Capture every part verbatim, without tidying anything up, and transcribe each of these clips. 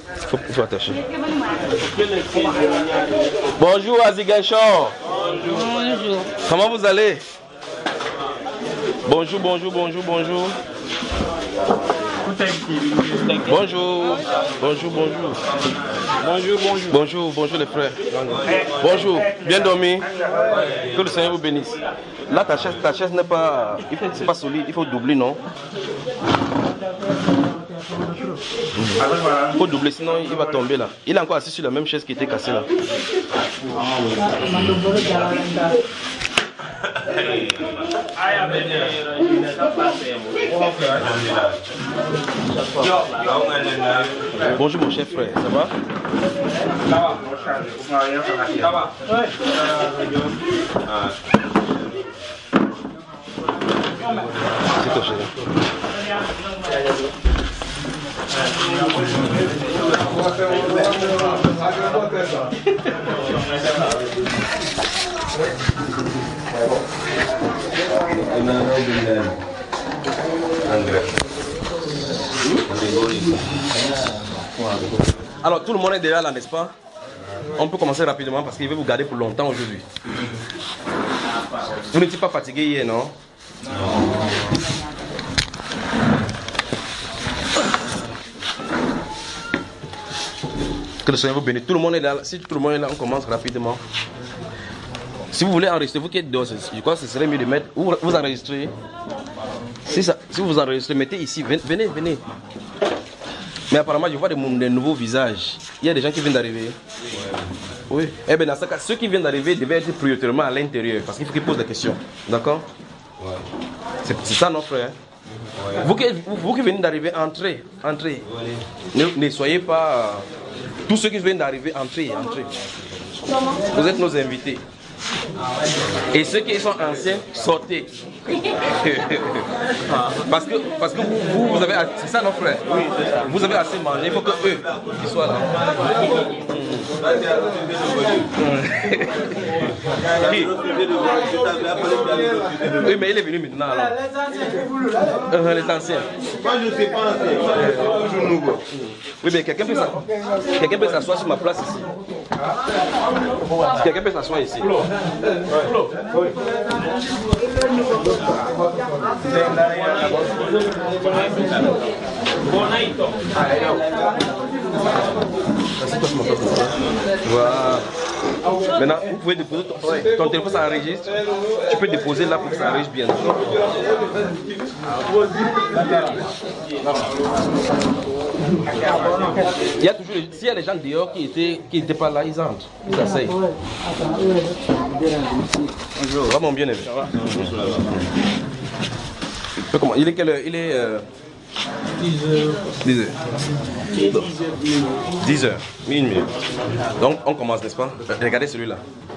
Il faut, il faut attacher. Bonjour Azigachon. Bonjour. Comment vous allez? Bonjour, bonjour, bonjour, bonjour. Bonjour, bonjour, bonjour. Bonjour, bonjour. Bonjour, bonjour les frères. Bonjour, bien dormi. Que le Seigneur vous bénisse. Là, ta chaise, ta chaise n'est pas, il faut, c'est pas solide, il faut doubler, non? Il faut doubler, sinon il va tomber là. Il est encore assis sur la même chaise qui était cassée là. Bonjour mon cher frère, ça va? Ça va. C'est toi chérie. Alors tout le monde est déjà là, n'est-ce pas? On peut commencer rapidement parce qu'il veut vous garder pour longtemps aujourd'hui. Vous n'étiez pas fatigué hier, non? Non. Que le Seigneur vous bénisse. Tout le monde est là. Si tout le monde est là, on commence rapidement. Si vous voulez enregistrer, vous qui êtes dehors, je crois que ce serait mieux de mettre. Vous, vous enregistrez. Si, ça, si vous enregistrez, mettez ici. Venez, venez. Mais apparemment, je vois des, des nouveaux visages. Il y a des gens qui viennent d'arriver. Oui. Eh bien, dans ce cas, ceux qui viennent d'arriver devaient être prioritairement à l'intérieur. Parce qu'il faut qu'ils posent des questions. D'accord? Ouais. C'est ça, non, frère? Ouais. Vous, qui, vous, vous qui venez d'arriver, entrez. Entrez. Ouais. Ne, ne soyez pas. Tous ceux qui viennent d'arriver, entrez, entrez. Vous êtes nos invités. Et ceux qui sont anciens, sortez. Parce que, parce que vous, vous, vous avez, c'est ça nos frères. Oui, c'est ça. Vous avez assez mangé, il faut que eux qui soient là. Oui, mais il est venu maintenant alors. Euh, les anciens. Moi je ne sais pas ancien. Toujours nouveau. Oui, mais quelqu'un peut s'asseoir. Quelqu'un peut s'asseoir sur ma place ici. Quelqu'un peut s'asseoir ici. Oui. Voilà. Maintenant, vous pouvez déposer ton, ouais, ton téléphone, ça enregistre. Tu peux déposer là pour que ça enregistre bien. Il y a toujours, s'il y a des gens dehors qui étaient, qui n'étaient pas là, ils entrent, ils s'asseyent. Bonjour. Va mon bien-aimé. Ça va? Comment? Il est quelle heure? Il est euh... dix heures. dix heures. dix heures. Une minute. Donc on commence, n'est-ce pas? Regardez celui-là.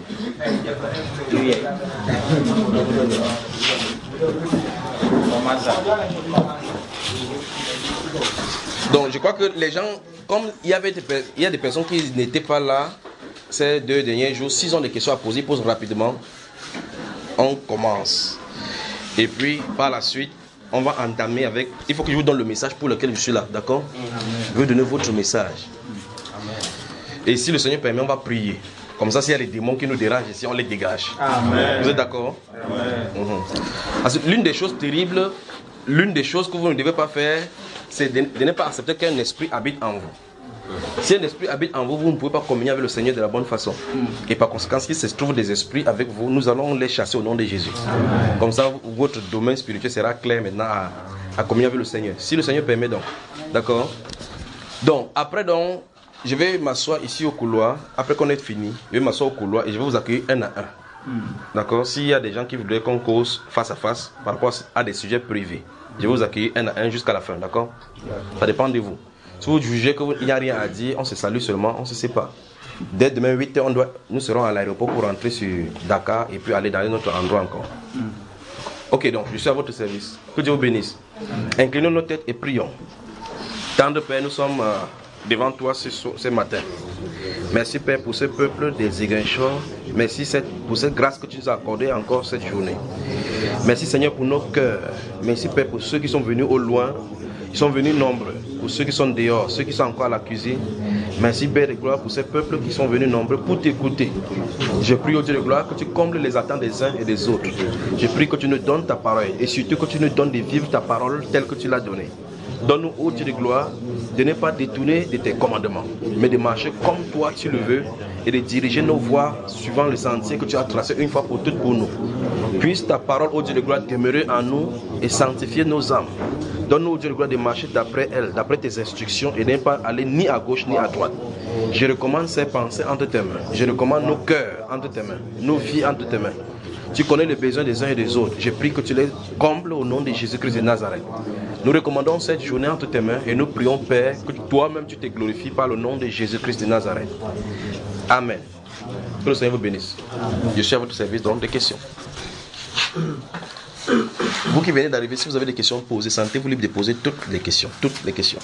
Donc je crois que les gens, comme il y avait des, il y a des personnes qui n'étaient pas là ces deux derniers jours, s'ils ont des questions à poser, ils posent rapidement. On commence. Et puis par la suite, on va entamer avec. Il faut que je vous donne le message pour lequel je suis là, d'accord? Je vais donner votre message. Et si le Seigneur permet, on va prier. Comme ça, s'il y a des démons qui nous dérangent ici, on les dégage. Amen. Vous êtes d'accord? Mm-hmm. L'une des choses terribles, l'une des choses que vous ne devez pas faire, c'est de, de ne pas accepter qu'un esprit habite en vous. Si un esprit habite en vous, vous ne pouvez pas communier avec le Seigneur de la bonne façon. Et par conséquent, s'il se trouve des esprits avec vous, nous allons les chasser au nom de Jésus. Amen. Comme ça, votre domaine spirituel sera clair maintenant à, à communier avec le Seigneur. Si le Seigneur permet donc. D'accord? Donc, après donc, je vais m'asseoir ici au couloir. Après qu'on ait fini, je vais m'asseoir au couloir et je vais vous accueillir un à un. Mm. D'accord? S'il y a des gens qui voudraient qu'on cause face à face par rapport à des sujets privés, je vais vous accueillir un à un jusqu'à la fin. D'accord? Ça dépend de vous. Si vous jugez qu'il n'y a rien à dire, on se salue seulement, on ne se sépare. Dès demain huit heures, on doit, nous serons à l'aéroport pour rentrer sur Dakar et puis aller dans un autre endroit encore. Mm. Ok, donc je suis à votre service. Que Dieu vous bénisse. Mm. Inclinons nos têtes et prions. Tendre Père, nous sommes euh, devant toi ce, ce matin. Merci Père pour ce peuple des Ziguinchor. Merci pour cette grâce que tu nous as accordée encore cette journée. Merci Seigneur pour nos cœurs. Merci Père pour ceux qui sont venus au loin. Ils sont venus nombreux. pour ceux qui sont dehors, ceux qui sont encore à la cuisine. Merci Père de gloire pour ces peuples qui sont venus nombreux pour t'écouter. Je prie au Dieu de gloire que tu combles les attentes des uns et des autres. Je prie que tu nous donnes ta parole et surtout que tu nous donnes de vivre ta parole telle que tu l'as donnée. Donne-nous, ô Dieu de gloire, de ne pas détourner de tes commandements, mais de marcher comme toi tu le veux et de diriger nos voies suivant le sentier que tu as tracé une fois pour toutes pour nous. Puisse ta parole, ô Dieu de gloire, demeurer en nous et sanctifier nos âmes. Donne-nous, ô Dieu de gloire, de marcher d'après elle, d'après tes instructions et de ne pas aller ni à gauche ni à droite. Je recommande ces pensées entre tes mains. Je recommande nos cœurs entre tes mains, nos vies entre tes mains. Tu connais les besoins des uns et des autres. Je prie que tu les combles au nom de Jésus-Christ de Nazareth. Nous recommandons cette journée entre tes mains et nous prions, Père, que toi-même tu te glorifies par le nom de Jésus-Christ de Nazareth. Amen. Que le Seigneur vous bénisse. Je suis à votre service, donc des questions. Vous qui venez d'arriver, si vous avez des questions posées, sentez-vous libre de poser toutes les questions. Toutes les questions.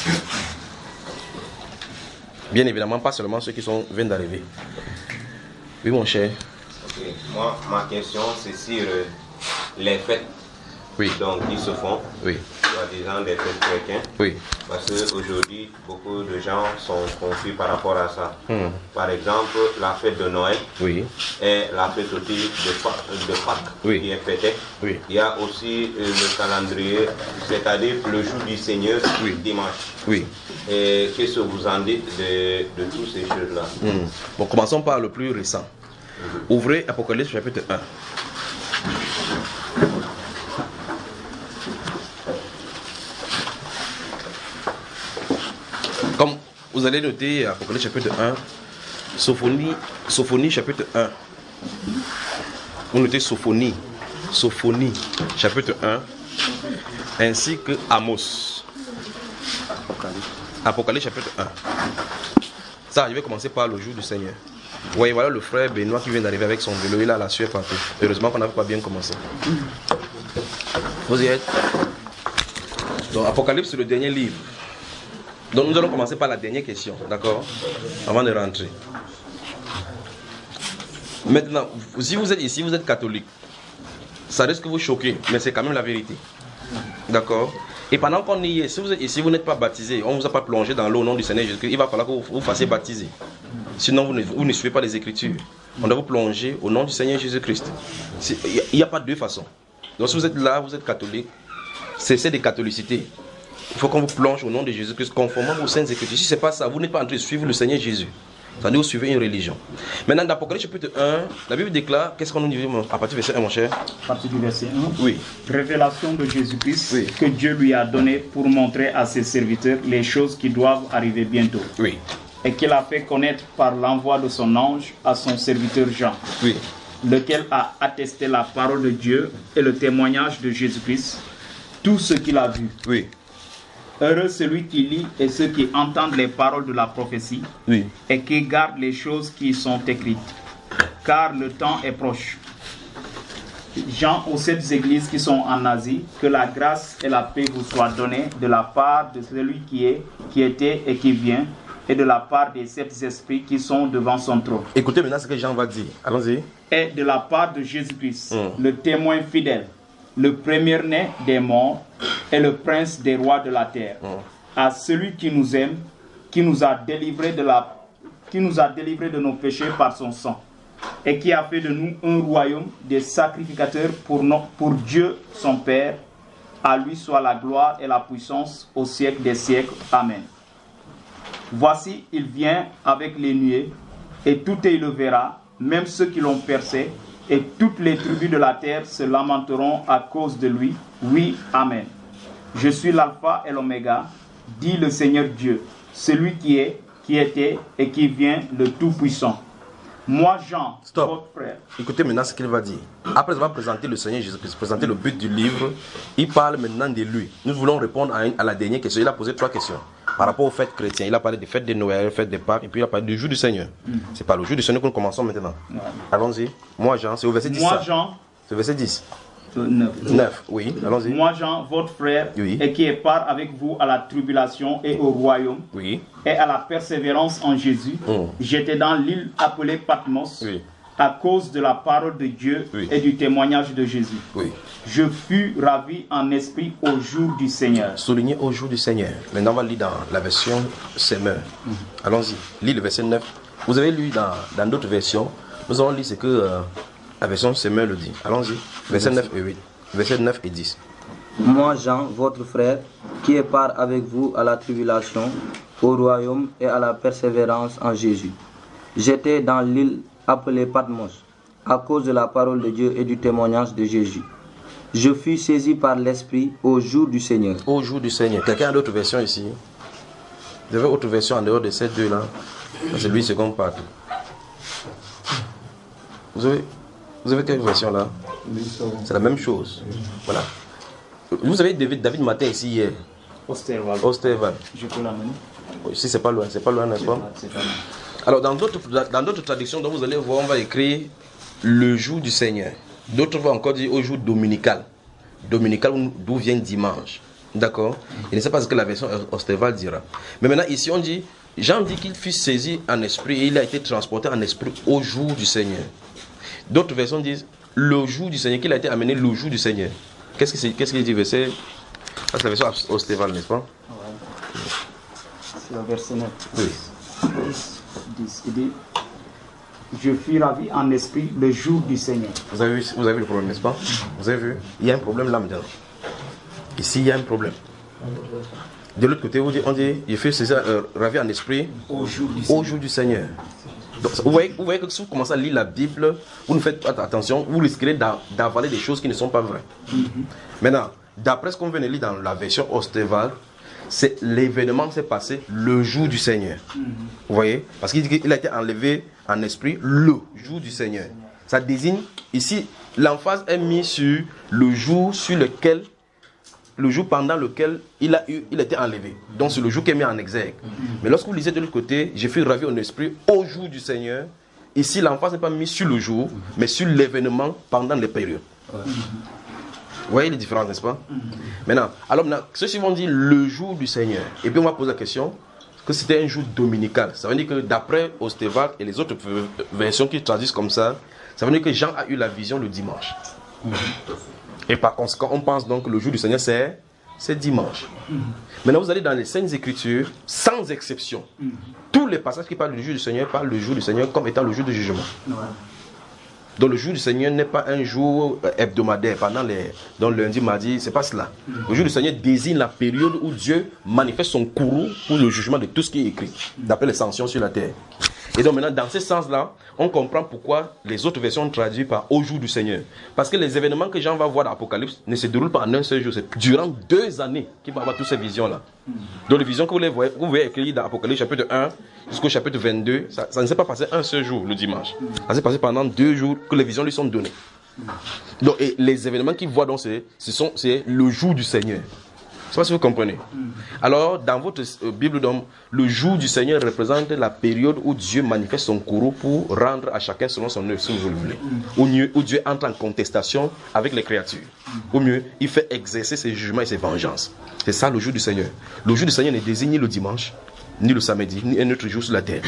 Bien évidemment, pas seulement ceux qui sont, viennent d'arriver. Oui, mon cher. Okay. Moi, ma question, c'est sur euh, les fêtes oui. donc, qui se font, oui. soi-disant des fêtes chrétiennes. Oui. Parce qu'aujourd'hui, beaucoup de gens sont confus par rapport à ça. Hmm. Par exemple, la fête de Noël oui. et la fête aussi de, de Pâques oui. qui est fêtée. Oui. Il y a aussi euh, le calendrier, c'est-à-dire le jour du Seigneur, oui. dimanche. Oui. Et qu'est-ce que vous en dites de, de toutes ces choses-là? hmm. Bon, commençons par le plus récent. Ouvrez Apocalypse chapitre un. Comme vous allez noter Apocalypse chapitre un, Sophonie, Sophonie chapitre un. Vous notez Sophonie, Sophonie chapitre un, ainsi que Amos. Apocalypse, Apocalypse chapitre un. Ça, je vais commencer par le jour du Seigneur. Vous voyez, voilà le frère Benoît qui vient d'arriver avec son vélo, il a la sueur partout. Heureusement qu'on n'avait pas bien commencé. Vous y êtes? Donc, Apocalypse, c'est le dernier livre. Donc, nous allons commencer par la dernière question, d'accord? Avant de rentrer. Maintenant, si vous êtes ici, vous êtes catholique. Ça risque de vous choquer, mais c'est quand même la vérité. D'accord? Et pendant qu'on y est, si vous êtes ici, vous n'êtes pas baptisé, on ne vous a pas plongé dans l'eau au nom du Seigneur Jésus-Christ, il va falloir que vous vous fassiez baptiser. Sinon, vous ne, vous ne suivez pas les Écritures. On doit vous plonger au nom du Seigneur Jésus-Christ. Il n'y a pas deux façons. Donc, si vous êtes là, vous êtes catholique, cessez de catholicité. Il faut qu'on vous plonge au nom de Jésus-Christ, conformément aux saintes Écritures. Si ce n'est pas ça, vous n'êtes pas en train de suivre le Seigneur Jésus. C'est-à-dire, vous suivez une religion. Maintenant, dans Apocalypse chapitre un, la Bible déclare, qu'est-ce qu'on nous dit à partir du verset un, mon cher? À partir du verset un. Oui. Révélation de Jésus-Christ, oui. que Dieu lui a donné pour montrer à ses serviteurs les choses qui doivent arriver bientôt. Oui. Et qu'il a fait connaître par l'envoi de son ange à son serviteur Jean. Oui. Lequel a attesté la parole de Dieu et le témoignage de Jésus-Christ, tout ce qu'il a vu. Oui. Heureux celui qui lit et ceux qui entendent les paroles de la prophétie, oui. et qui gardent les choses qui y sont écrites, car le temps est proche. Jean aux sept églises qui sont en Asie, que la grâce et la paix vous soient données de la part de celui qui est, qui était et qui vient, et de la part des sept esprits qui sont devant son trône. Écoutez maintenant ce que Jean va dire. Allons-y. Et de la part de Jésus-Christ, mm. le témoin fidèle, le premier-né des morts et le prince des rois de la terre, mm. à celui qui nous aime, qui nous a délivrés de la, qui nous a délivrés de nos péchés par son sang, et qui a fait de nous un royaume des sacrificateurs pour, no, pour Dieu son Père. À lui soit la gloire et la puissance au siècle des siècles. Amen. Voici, il vient avec les nuées, et tout il le verra, même ceux qui l'ont percé, et toutes les tribus de la terre se lamenteront à cause de lui. Oui, Amen. Je suis l'alpha et l'oméga, dit le Seigneur Dieu, celui qui est, qui était et qui vient, le Tout-Puissant. Moi, Jean, Stop. votre frère. Écoutez maintenant ce qu'il va dire. Après avoir présenté le Seigneur Jésus-Christ, présenté le but du livre, il parle maintenant de lui. Nous voulons répondre à, une, à la dernière question. Il a posé trois questions. Par rapport aux fêtes chrétiennes, il a parlé des fêtes de Noël, fêtes de Pâques, et puis il a parlé du jour du Seigneur. Mm. C'est par le jour du Seigneur que nous commençons maintenant. Ouais. Allons-y. Moi, Jean, c'est au verset dix. Moi, ça. Jean. C'est au verset dix. neuf. neuf, oui, allons-y. Moi, Jean, votre frère, oui. et qui est part avec vous à la tribulation et au royaume, oui. et à la persévérance en Jésus, mm. j'étais dans l'île appelée Patmos, oui. à cause de la parole de Dieu Oui. et du témoignage de Jésus. Oui. Je fus ravi en esprit au jour du Seigneur. Souligné au jour du Seigneur. Maintenant, on va lire dans la version Semeur. Allons-y. Lis le verset neuf. Vous avez lu dans dans d'autres versions. Nous allons lire ce que euh, la version Semeur le dit. Allons-y. Verset neuf et huit. Verset neuf et dix. Moi, Jean, votre frère, qui est part avec vous à la tribulation, au royaume et à la persévérance en Jésus. J'étais dans l'île appelée Patmos, à cause de la parole de Dieu et du témoignage de Jésus. Je fus saisi par l'Esprit au jour du Seigneur. Au jour du Seigneur. Quelqu'un a d'autres versions ici? Vous avez autre version en dehors de ces deux-là? C'est lui, second partout. Vous avez, vous avez quelle version là? C'est la même chose. Voilà. Vous avez David, David Martin ici hier. Osterwald. Osterwald. Je peux l'amener. Ici, c'est pas loin, c'est pas loin, n'est-ce pas? C'est pas mal. Alors, dans d'autres, dans d'autres traductions, donc vous allez voir, on va écrire le jour du Seigneur. D'autres vont encore dire au jour dominical. Dominical, d'où vient dimanche. D'accord? Et ne sais pas ce que la version Osterwald dira. Mais maintenant, ici, on dit, Jean dit qu'il fut saisi en esprit et il a été transporté en esprit au jour du Seigneur. D'autres versions disent le jour du Seigneur, qu'il a été amené le jour du Seigneur. Qu'est-ce que c'est, qu'est-ce qu'il dit, verset? Ça, c'est la version Osterwald, n'est-ce pas? Ouais. C'est le verset neuf. Oui. dix. Il dit, je fus ravi en esprit le jour du Seigneur. Vous avez vu, vous avez vu le problème, n'est-ce pas? Vous avez vu? Il y a un problème là maintenant. Ici, il y a un problème. De l'autre côté, on dit, on dit je fus saisi, euh, ravi en esprit Au jour du au Seigneur. jour du Seigneur. Donc, vous, voyez, vous voyez que si vous commencez à lire la Bible, vous ne faites pas attention, vous risquerez d'a- d'avaler des choses qui ne sont pas vraies. Mm-hmm. Maintenant, d'après ce qu'on vient de lire dans la version Osterwald, c'est l'événement s'est passé le jour du Seigneur. Mm-hmm. Vous voyez? Parce qu'il dit qu'il a été enlevé en esprit le jour du Seigneur. Ça désigne, ici, l'emphase est mise sur le jour sur lequel, le jour pendant lequel il a eu, il a été enlevé. Donc c'est le jour qui est mis en exergue. Mais lorsque vous lisez de l'autre côté, j'ai fait ravi en esprit au jour du Seigneur. Ici, l'emphase n'est pas mise sur le jour, mais sur l'événement pendant les périodes. Vous voyez les différences, n'est-ce pas? Maintenant, alors maintenant, ceux-ci vont dire le jour du Seigneur. Et puis on va poser la question que c'était un jour dominical. Ça veut dire que d'après Osterwald et les autres versions qui traduisent comme ça, ça veut dire que Jean a eu la vision le dimanche. Et par conséquent, on pense donc que le jour du Seigneur, c'est, c'est dimanche. Mm-hmm. Maintenant, vous allez dans les Saintes Écritures, sans exception. Mm-hmm. Tous les passages qui parlent du jour du Seigneur parlent du jour du Seigneur comme étant le jour du jugement. Ouais. Donc le jour du Seigneur n'est pas un jour hebdomadaire, pendant les, donc lundi, mardi, c'est pas cela. Mm-hmm. Le jour du Seigneur désigne la période où Dieu manifeste son courroux pour le jugement de tout ce qui est écrit, d'après les sanctions sur la terre. Et donc maintenant, dans ce sens-là, on comprend pourquoi les autres versions ont traduit par au jour du Seigneur. Parce que les événements que Jean va voir dans l'Apocalypse ne se déroulent pas en un seul jour. C'est durant deux années qu'il va avoir toutes ces visions-là. Donc les visions que vous voyez, vous voyez écrites dans l'Apocalypse chapitre un jusqu'au chapitre vingt-deux, ça, ça ne s'est pas passé un seul jour, le dimanche. Ça s'est passé pendant deux jours que les visions lui sont données. Donc et les événements qu'il voit, donc, c'est, ce sont, c'est le jour du Seigneur. Je ne sais pas si vous comprenez. Alors, dans votre euh, Bible, donc, le jour du Seigneur représente la période où Dieu manifeste son courroux pour rendre à chacun selon son œuvre, si vous le voulez. Ou mieux, où Dieu entre en contestation avec les créatures. Ou mieux, il fait exercer ses jugements et ses vengeances. C'est ça le jour du Seigneur. Le jour du Seigneur ne désigne ni le dimanche, ni le samedi, ni un autre jour sur la terre.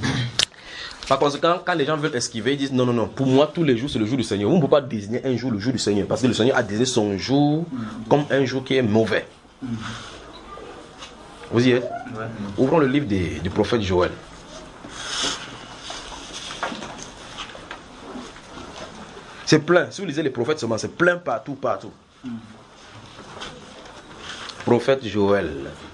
Par conséquent, quand les gens veulent esquiver, ils disent non, non, non, pour moi, tous les jours, c'est le jour du Seigneur. On ne peut pas désigner un jour le jour du Seigneur, parce que le Seigneur a désigné son jour comme un jour qui est mauvais. Vous y êtes? Ouais. Ouvrons le livre des, du prophète Joël. C'est plein. Si vous lisez les prophètes seulement, c'est plein partout, partout. Mm. Prophète Joël.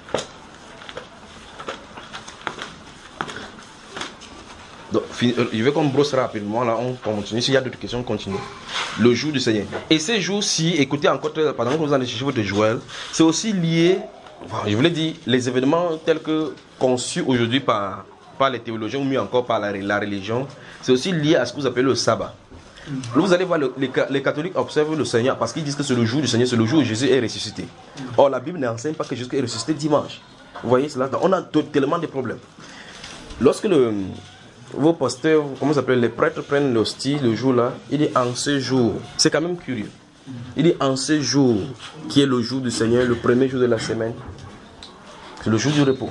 Donc, je vais qu'on brosse rapidement, là, on continue. S'il y a d'autres questions, on continue. Le jour du Seigneur. Et ces jours-ci, écoutez encore, pendant que vous allez chercher votre Joël, c'est aussi lié, enfin, je voulais dire, les événements tels que conçus aujourd'hui par, par les théologiens, ou mieux encore par la, la religion, c'est aussi lié à ce que vous appelez le sabbat. Là, vous allez voir, le, les, les catholiques observent le Seigneur parce qu'ils disent que c'est le jour du Seigneur, c'est le jour où Jésus est ressuscité. Or, la Bible n'enseigne pas que Jésus est ressuscité dimanche. Vous voyez cela? On a tellement de problèmes. Lorsque le... vos pasteurs, comment ça s'appelle, les prêtres prennent l'hostie le jour-là, il dit en ce jour, c'est quand même curieux. Il dit en ce jour, qui est le jour du Seigneur, le premier jour de la semaine, c'est le jour du repos.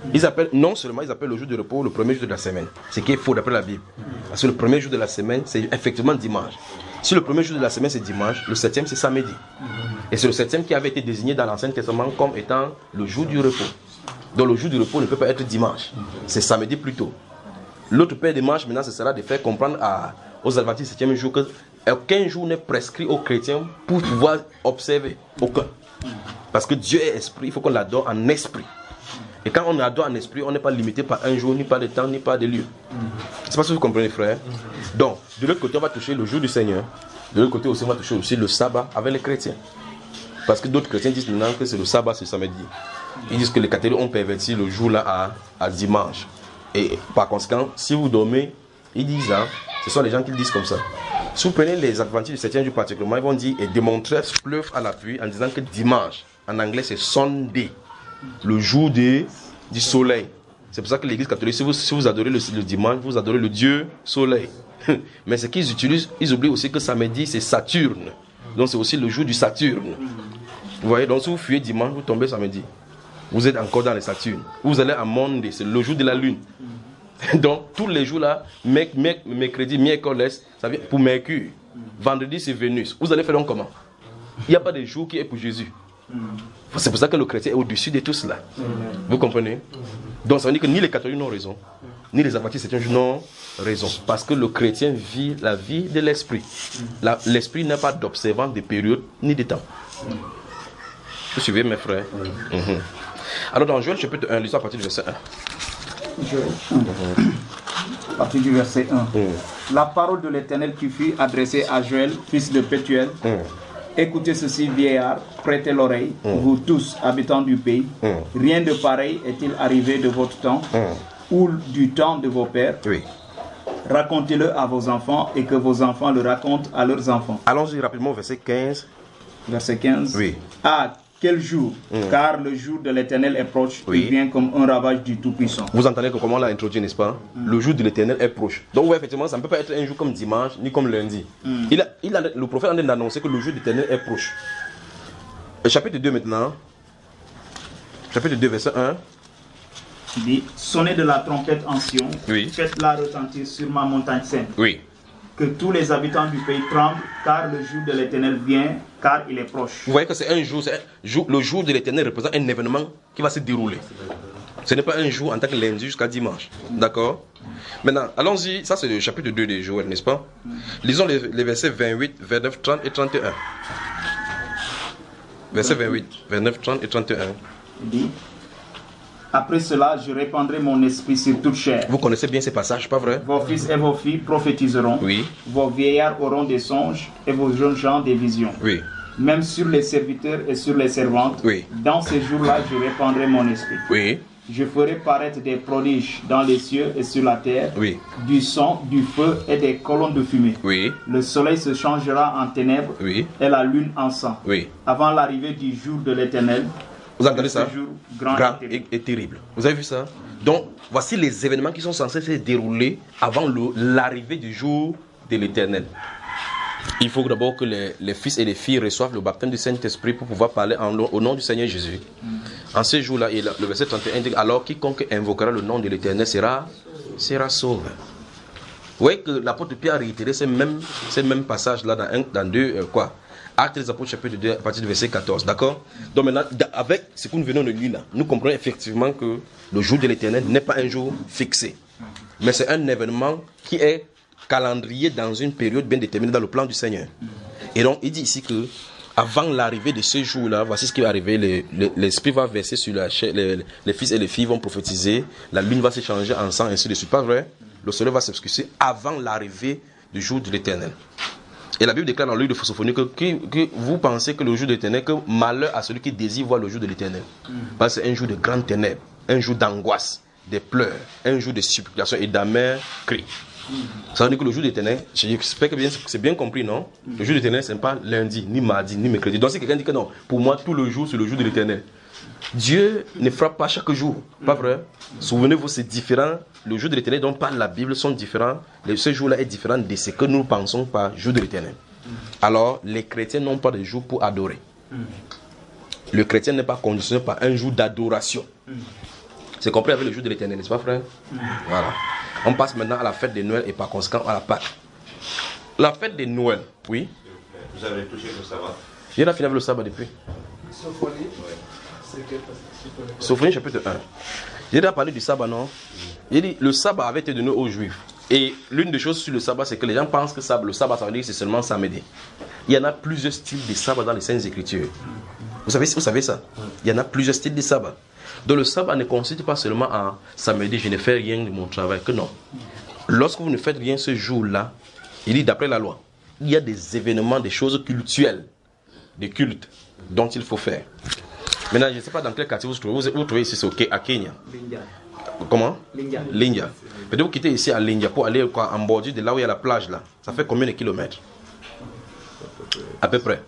Ils appellent, non seulement ils appellent le jour de repos le premier jour de la semaine, ce qui est faux d'après la Bible. Parce que le premier jour de la semaine, c'est effectivement dimanche. Si le premier jour de la semaine c'est dimanche, le septième c'est samedi. Et c'est le septième qui avait été désigné dans l'Ancien Testament comme étant le jour du repos. Donc le jour du repos ne peut pas être dimanche, c'est samedi plutôt. L'autre paire de manches maintenant, ce sera de faire comprendre à, aux Adventistes du septième jour que aucun jour n'est prescrit aux chrétiens pour pouvoir observer. Aucun. Parce que Dieu est esprit, il faut qu'on l'adore en esprit. Et quand on adore en esprit, on n'est pas limité par un jour, ni par le temps, ni par des lieux. C'est pas ce que vous comprenez, frère. Donc, de l'autre côté, on va toucher le jour du Seigneur. De l'autre côté aussi, on va toucher aussi le sabbat avec les chrétiens. Parce que d'autres chrétiens disent maintenant que c'est le sabbat, c'est samedi. Ils disent que les catholiques ont perverti le jour là à, à dimanche. Et par conséquent, si vous dormez, ils disent ça, ce sont les gens qui le disent comme ça. Si vous prenez les Adventistes du septième jour particulièrement, ils vont dire et démontrer preuve à l'appui en disant que dimanche, en anglais c'est Sunday, le jour de, du soleil. C'est pour ça que l'église catholique, si vous, si vous adorez le, le dimanche, vous adorez le Dieu soleil. Mais ce qu'ils utilisent, ils oublient aussi que samedi c'est Saturne. Donc c'est aussi le jour du Saturne. Vous voyez, donc si vous fuyez dimanche, vous tombez samedi. Vous êtes encore dans les Saturnes. Vous allez à Monday, c'est le jour de la lune. Donc tous les jours là, mec, mec, mercredi, miércoles, ça vient pour Mercure. Vendredi c'est Vénus. Vous allez faire donc comment? Il n'y a pas de jour qui est pour Jésus. C'est pour ça que le chrétien est au-dessus de tout cela. Vous comprenez? Donc ça veut dire que ni les catholiques n'ont raison, ni les adventistes n'ont raison. Parce que le chrétien vit la vie de l'esprit. La, l'esprit n'a pas d'observant de période ni de temps. Vous suivez mes frères? Mm-hmm. Alors dans Joël chapitre un, lisons à partir du verset un. Joël un. À partir du verset un. Mm. La parole de l'Éternel qui fut adressée à Joël, fils de Pétuel. Mm. Écoutez ceci, vieillard, prêtez l'oreille, mm. vous tous, habitants du pays. Mm. Rien de pareil est-il arrivé de votre temps mm. ou du temps de vos pères. Oui. Racontez-le à vos enfants et que vos enfants le racontent à leurs enfants. Allons-y rapidement au verset quinze. Verset quinze. Oui. Ah, quel jour, mm. car le jour de l'Éternel est proche, oui. Il vient comme un ravage du Tout-Puissant. Vous entendez que comment on l'a introduit, n'est-ce pas? Mm. Le jour de l'Éternel est proche. Donc ouais, effectivement, ça ne peut pas être un jour comme dimanche, ni comme lundi. Mm. Il a, il a, le prophète a annoncé que le jour de l'Éternel est proche. Et chapitre deux maintenant, chapitre deux, verset un. Il dit, sonnez de la trompette en Sion, oui. Faites-la retentir sur ma montagne sainte. Oui. Que tous les habitants du pays tremblent, car le jour de l'Éternel vient, car il est proche. Vous voyez que c'est un jour, c'est un jour, le jour de l'Éternel représente un événement qui va se dérouler. Ce n'est pas un jour en tant que lundi jusqu'à dimanche. D'accord? Maintenant, allons-y, ça c'est le chapitre deux de Joël, n'est-ce pas? Lisons les, les versets vingt-huit, vingt-neuf, trente et trente et un. Versets vingt-huit, vingt-neuf, trente et trente et un. Il dit, après cela, je répandrai mon esprit sur toute chair. Vous connaissez bien ces passages, pas vrai? Vos fils et vos filles prophétiseront. Oui. Vos vieillards auront des songes et vos jeunes gens des visions. Oui. Même sur les serviteurs et sur les servantes. Oui. Dans ces jours-là, je répandrai mon esprit. Oui. Je ferai paraître des prodiges dans les cieux et sur la terre. Oui. Du sang, du feu et des colonnes de fumée. Oui. Le soleil se changera en ténèbres. Oui. Et la lune en sang. Oui. Avant l'arrivée du jour de l'Éternel. Vous entendez ça? Jour grand, grand et, terrible. Et, et terrible. Vous avez vu ça? Donc, voici les événements qui sont censés se dérouler avant le, l'arrivée du jour de l'Éternel. Il faut d'abord que les, les fils et les filles reçoivent le baptême du Saint-Esprit pour pouvoir parler en, au nom du Seigneur Jésus. Mm. En ce jour-là, le verset trente et un dit, alors quiconque invoquera le nom de l'Éternel sera, sera sauvé. Vous voyez que l'apôtre Pierre a réitéré ce même, ce même passage-là dans, un, dans deux, euh, quoi Actes des Apôtres chapitre deux, à partir du verset quatorze, d'accord? Donc maintenant, avec ce que nous venons de lire là, nous comprenons effectivement que le jour de l'Éternel n'est pas un jour fixé. Mais c'est un événement qui est calendrier dans une période bien déterminée dans le plan du Seigneur. Et donc, il dit ici que avant l'arrivée de ce jour-là, voici ce qui va arriver, les, les, l'Esprit va verser sur la chair, les, les fils et les filles vont prophétiser, la lune va se changer en sang, ainsi de suite. Pas vrai? Le soleil va s'obscurcir avant l'arrivée du jour de l'Éternel. Et la Bible déclare dans le livre de Sophonie que, que, que vous pensez que le jour de l'Éternel, que malheur à celui qui désire voir le jour de l'Éternel. Mm. Parce que c'est un jour de grandes ténèbres, un jour d'angoisse, de pleurs, un jour de supplication et d'amers cris. Mm. Ça veut dire que le jour de l'Éternel, j'espère que bien, c'est bien compris, non? Mm. Le jour de l'Éternel, ce n'est pas lundi, ni mardi, ni mercredi. Donc si quelqu'un dit que non, pour moi, tout le jour, c'est le jour de l'Éternel. Dieu ne frappe pas chaque jour, pas vrai? Souvenez-vous, c'est différent. Le jour de l'Éternel dont parle la Bible sont différents. Ce jour-là est différent de ce que nous pensons par jour de l'Éternel. Alors, les chrétiens n'ont pas de jour pour adorer. Le chrétien n'est pas conditionné par un jour d'adoration. C'est compris avec le jour de l'éternel, n'est-ce pas, frère? Voilà. On passe maintenant à la fête de Noël et par conséquent à la Pâque. La fête de Noël, oui. Vous avez touché le sabbat? Il a fini avec le sabbat depuis. Sophonie, Sophonie chapitre un. J'ai déjà parlé du sabbat, non? Il dit le sabbat avait été donné aux Juifs. Et l'une des choses sur le sabbat, c'est que les gens pensent que ça, le sabbat, ça veut dire que c'est seulement samedi. Il y en a plusieurs styles de sabbat dans les Saintes Écritures. Vous savez, vous savez ça? Il y en a plusieurs styles de sabbat. Donc le sabbat ne consiste pas seulement à samedi, je ne fais rien de mon travail, que non. Lorsque vous ne faites rien ce jour-là, il dit d'après la loi, il y a des événements, des choses cultuelles, des cultes dont il faut faire. Maintenant, je ne sais pas dans quel quartier vous trouvez. Vous, vous trouvez ici, c'est à Kenya. Comment? Lindia. Lindia. Peut-être vous quittez ici à Lindia pour aller quoi, en bordure de là où il y a la plage là. Ça fait combien de kilomètres? À peu près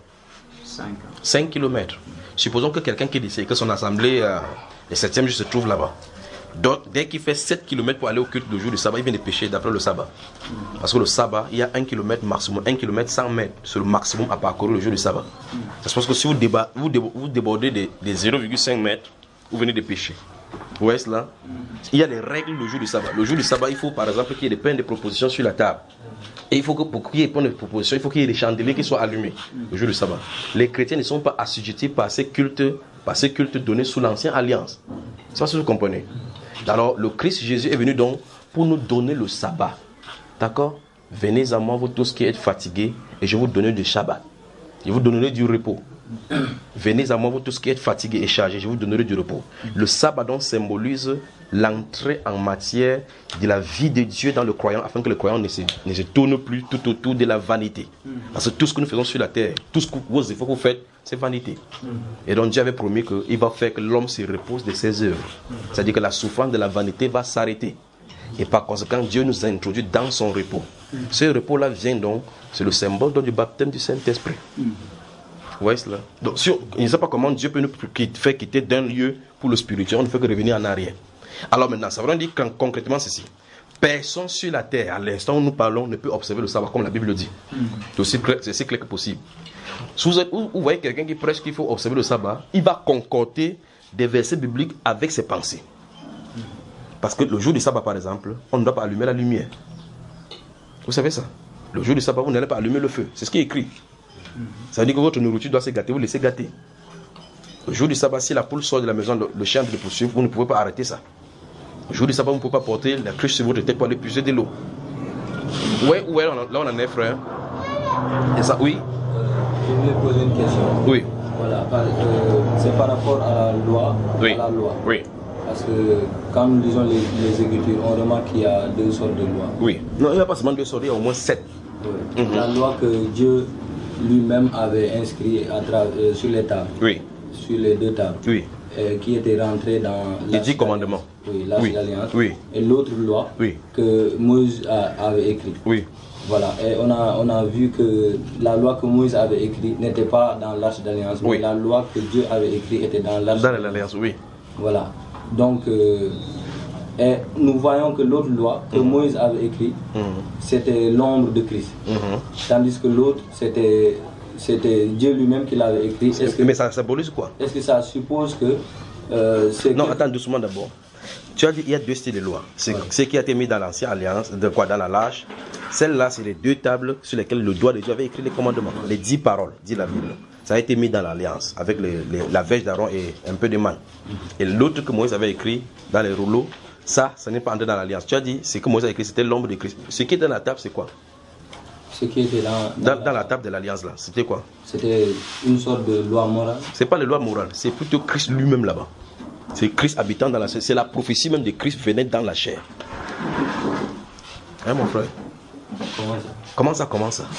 cinq kilomètres. Supposons que quelqu'un qui est ici, que son assemblée, euh, le septième jour se trouve là-bas. Donc, dès qu'il fait sept kilomètres pour aller au culte le jour du sabbat, il vient de pécher d'après le sabbat. Parce que le sabbat, il y a un kilomètre maximum, un kilomètre cent mètres, c'est le maximum à parcourir le jour du sabbat. C'est parce que si vous, déba, vous, déba, vous débordez des, des zéro virgule cinq mètres, vous venez de pécher. Vous voyez cela? Il y a des règles le jour du sabbat. Le jour du sabbat, il faut par exemple qu'il y ait des pains de proposition sur la table. Et il faut que pour qu'il y ait des pains de proposition, il faut qu'il y ait des chandeliers qui soient allumés le jour du sabbat. Les chrétiens ne sont pas assujettis par ces cultes, par ces cultes donnés sous l'ancienne alliance. C'est ça que vous comprenez? Alors, le Christ Jésus est venu donc pour nous donner le sabbat. D'accord? Venez à moi, vous tous qui êtes fatigués, et je vous donnerai du Shabbat. Je vous donnerai du repos. Venez à moi, vous tous qui êtes fatigués et chargés, je vous donnerai du repos. Le sabbat donc symbolise l'entrée en matière de la vie de Dieu dans le croyant, afin que le croyant ne se, ne se tourne plus tout autour de la vanité. Parce que tout ce que nous faisons sur la terre, tout ce que vos efforts que vous faites, c'est vanité. Et donc Dieu avait promis qu'il va faire que l'homme se repose de ses œuvres. C'est-à-dire que la souffrance de la vanité va s'arrêter. Et par conséquent, Dieu nous a introduits dans son repos. Ce repos-là vient donc, c'est le symbole donc, du baptême du Saint-Esprit. Vous voyez cela? Donc, si on, je ne sais pas comment Dieu peut nous faire quitter d'un lieu pour le spirituel, on ne fait que revenir en arrière. Alors maintenant, ça veut dire concrètement ceci. Personne sur la terre, à l'instant où nous parlons, ne peut observer le sabbat comme la Bible le dit. C'est aussi clair, c'est aussi clair que possible. Si vous, êtes, vous, vous voyez quelqu'un qui prêche qu'il faut observer le sabbat, il va concorder des versets bibliques avec ses pensées. Parce que le jour du sabbat, par exemple, on ne doit pas allumer la lumière. Vous savez ça? Le jour du sabbat, vous n'allez pas allumer le feu. C'est ce qui est écrit. Ça veut dire que votre nourriture doit se gâter, vous laissez gâter. Le jour du sabbat, si la poule sort de la maison, le, le chien le poursuit, vous ne pouvez pas arrêter ça. Le jour du sabbat, vous ne pouvez pas porter la cruche sur votre tête pour aller puiser de l'eau. Ouais, ouais, là on en est, frère. Et ça, oui. Euh, je voulais poser une question. Oui. Voilà, euh, c'est par rapport à la loi. Oui. À la loi. Oui. Parce que quand nous lisons les, les Écritures, on remarque qu'il y a deux sortes de lois. Oui. Non, il n'y a pas seulement deux sortes, il y a au moins sept. Oui. Mm-hmm. La loi que Dieu lui-même avait inscrite à tra- euh, sur les tables. Oui. Sur les deux tables. Oui. Euh, qui était rentrée dans les dix commandements. Oui, l'Arche oui. d'Alliance. Oui. Et l'autre loi oui. que Moïse a, avait écrite. Oui. Voilà, et on a, on a vu que la loi que Moïse avait écrite n'était pas dans l'Arche d'Alliance, oui. mais la loi que Dieu avait écrite était dans l'Arche d'Alliance. Dans l'Alliance, oui. Voilà. Donc, euh, et nous voyons que l'autre loi que mmh. Moïse avait écrite, mmh. c'était l'ombre de Christ. Mmh. Tandis que l'autre, c'était, c'était Dieu lui-même qui l'avait écrit. Est-ce que, mais ça symbolise quoi? Est-ce que ça suppose que... Euh, c'est non, que... attends doucement d'abord. Tu as dit qu'il y a deux styles de loi. C'est ouais. ce qui a été mis dans l'ancienne alliance, de quoi, dans la lâche. Celle-là, c'est les deux tables sur lesquelles le doigt de Dieu avait écrit les commandements. Les dix paroles, dit la Bible. Ça a été mis dans l'alliance, avec les, les, la verge d'Aaron et un peu de manne. Et l'autre que Moïse avait écrit dans les rouleaux, ça, ça n'est pas entré dans l'alliance. Tu as dit, ce que Moïse a écrit, c'était l'ombre de Christ. Ce qui était dans la table, c'est quoi? Ce qui était dans, dans, dans, dans la table de l'alliance, là, c'était quoi? C'était une sorte de loi morale. C'est pas la loi morale, c'est plutôt Christ lui-même là-bas. C'est Christ habitant dans la chair. C'est la prophétie même de Christ venait dans la chair. Hein, mon frère? Comment ça? Comment ça, comment ça?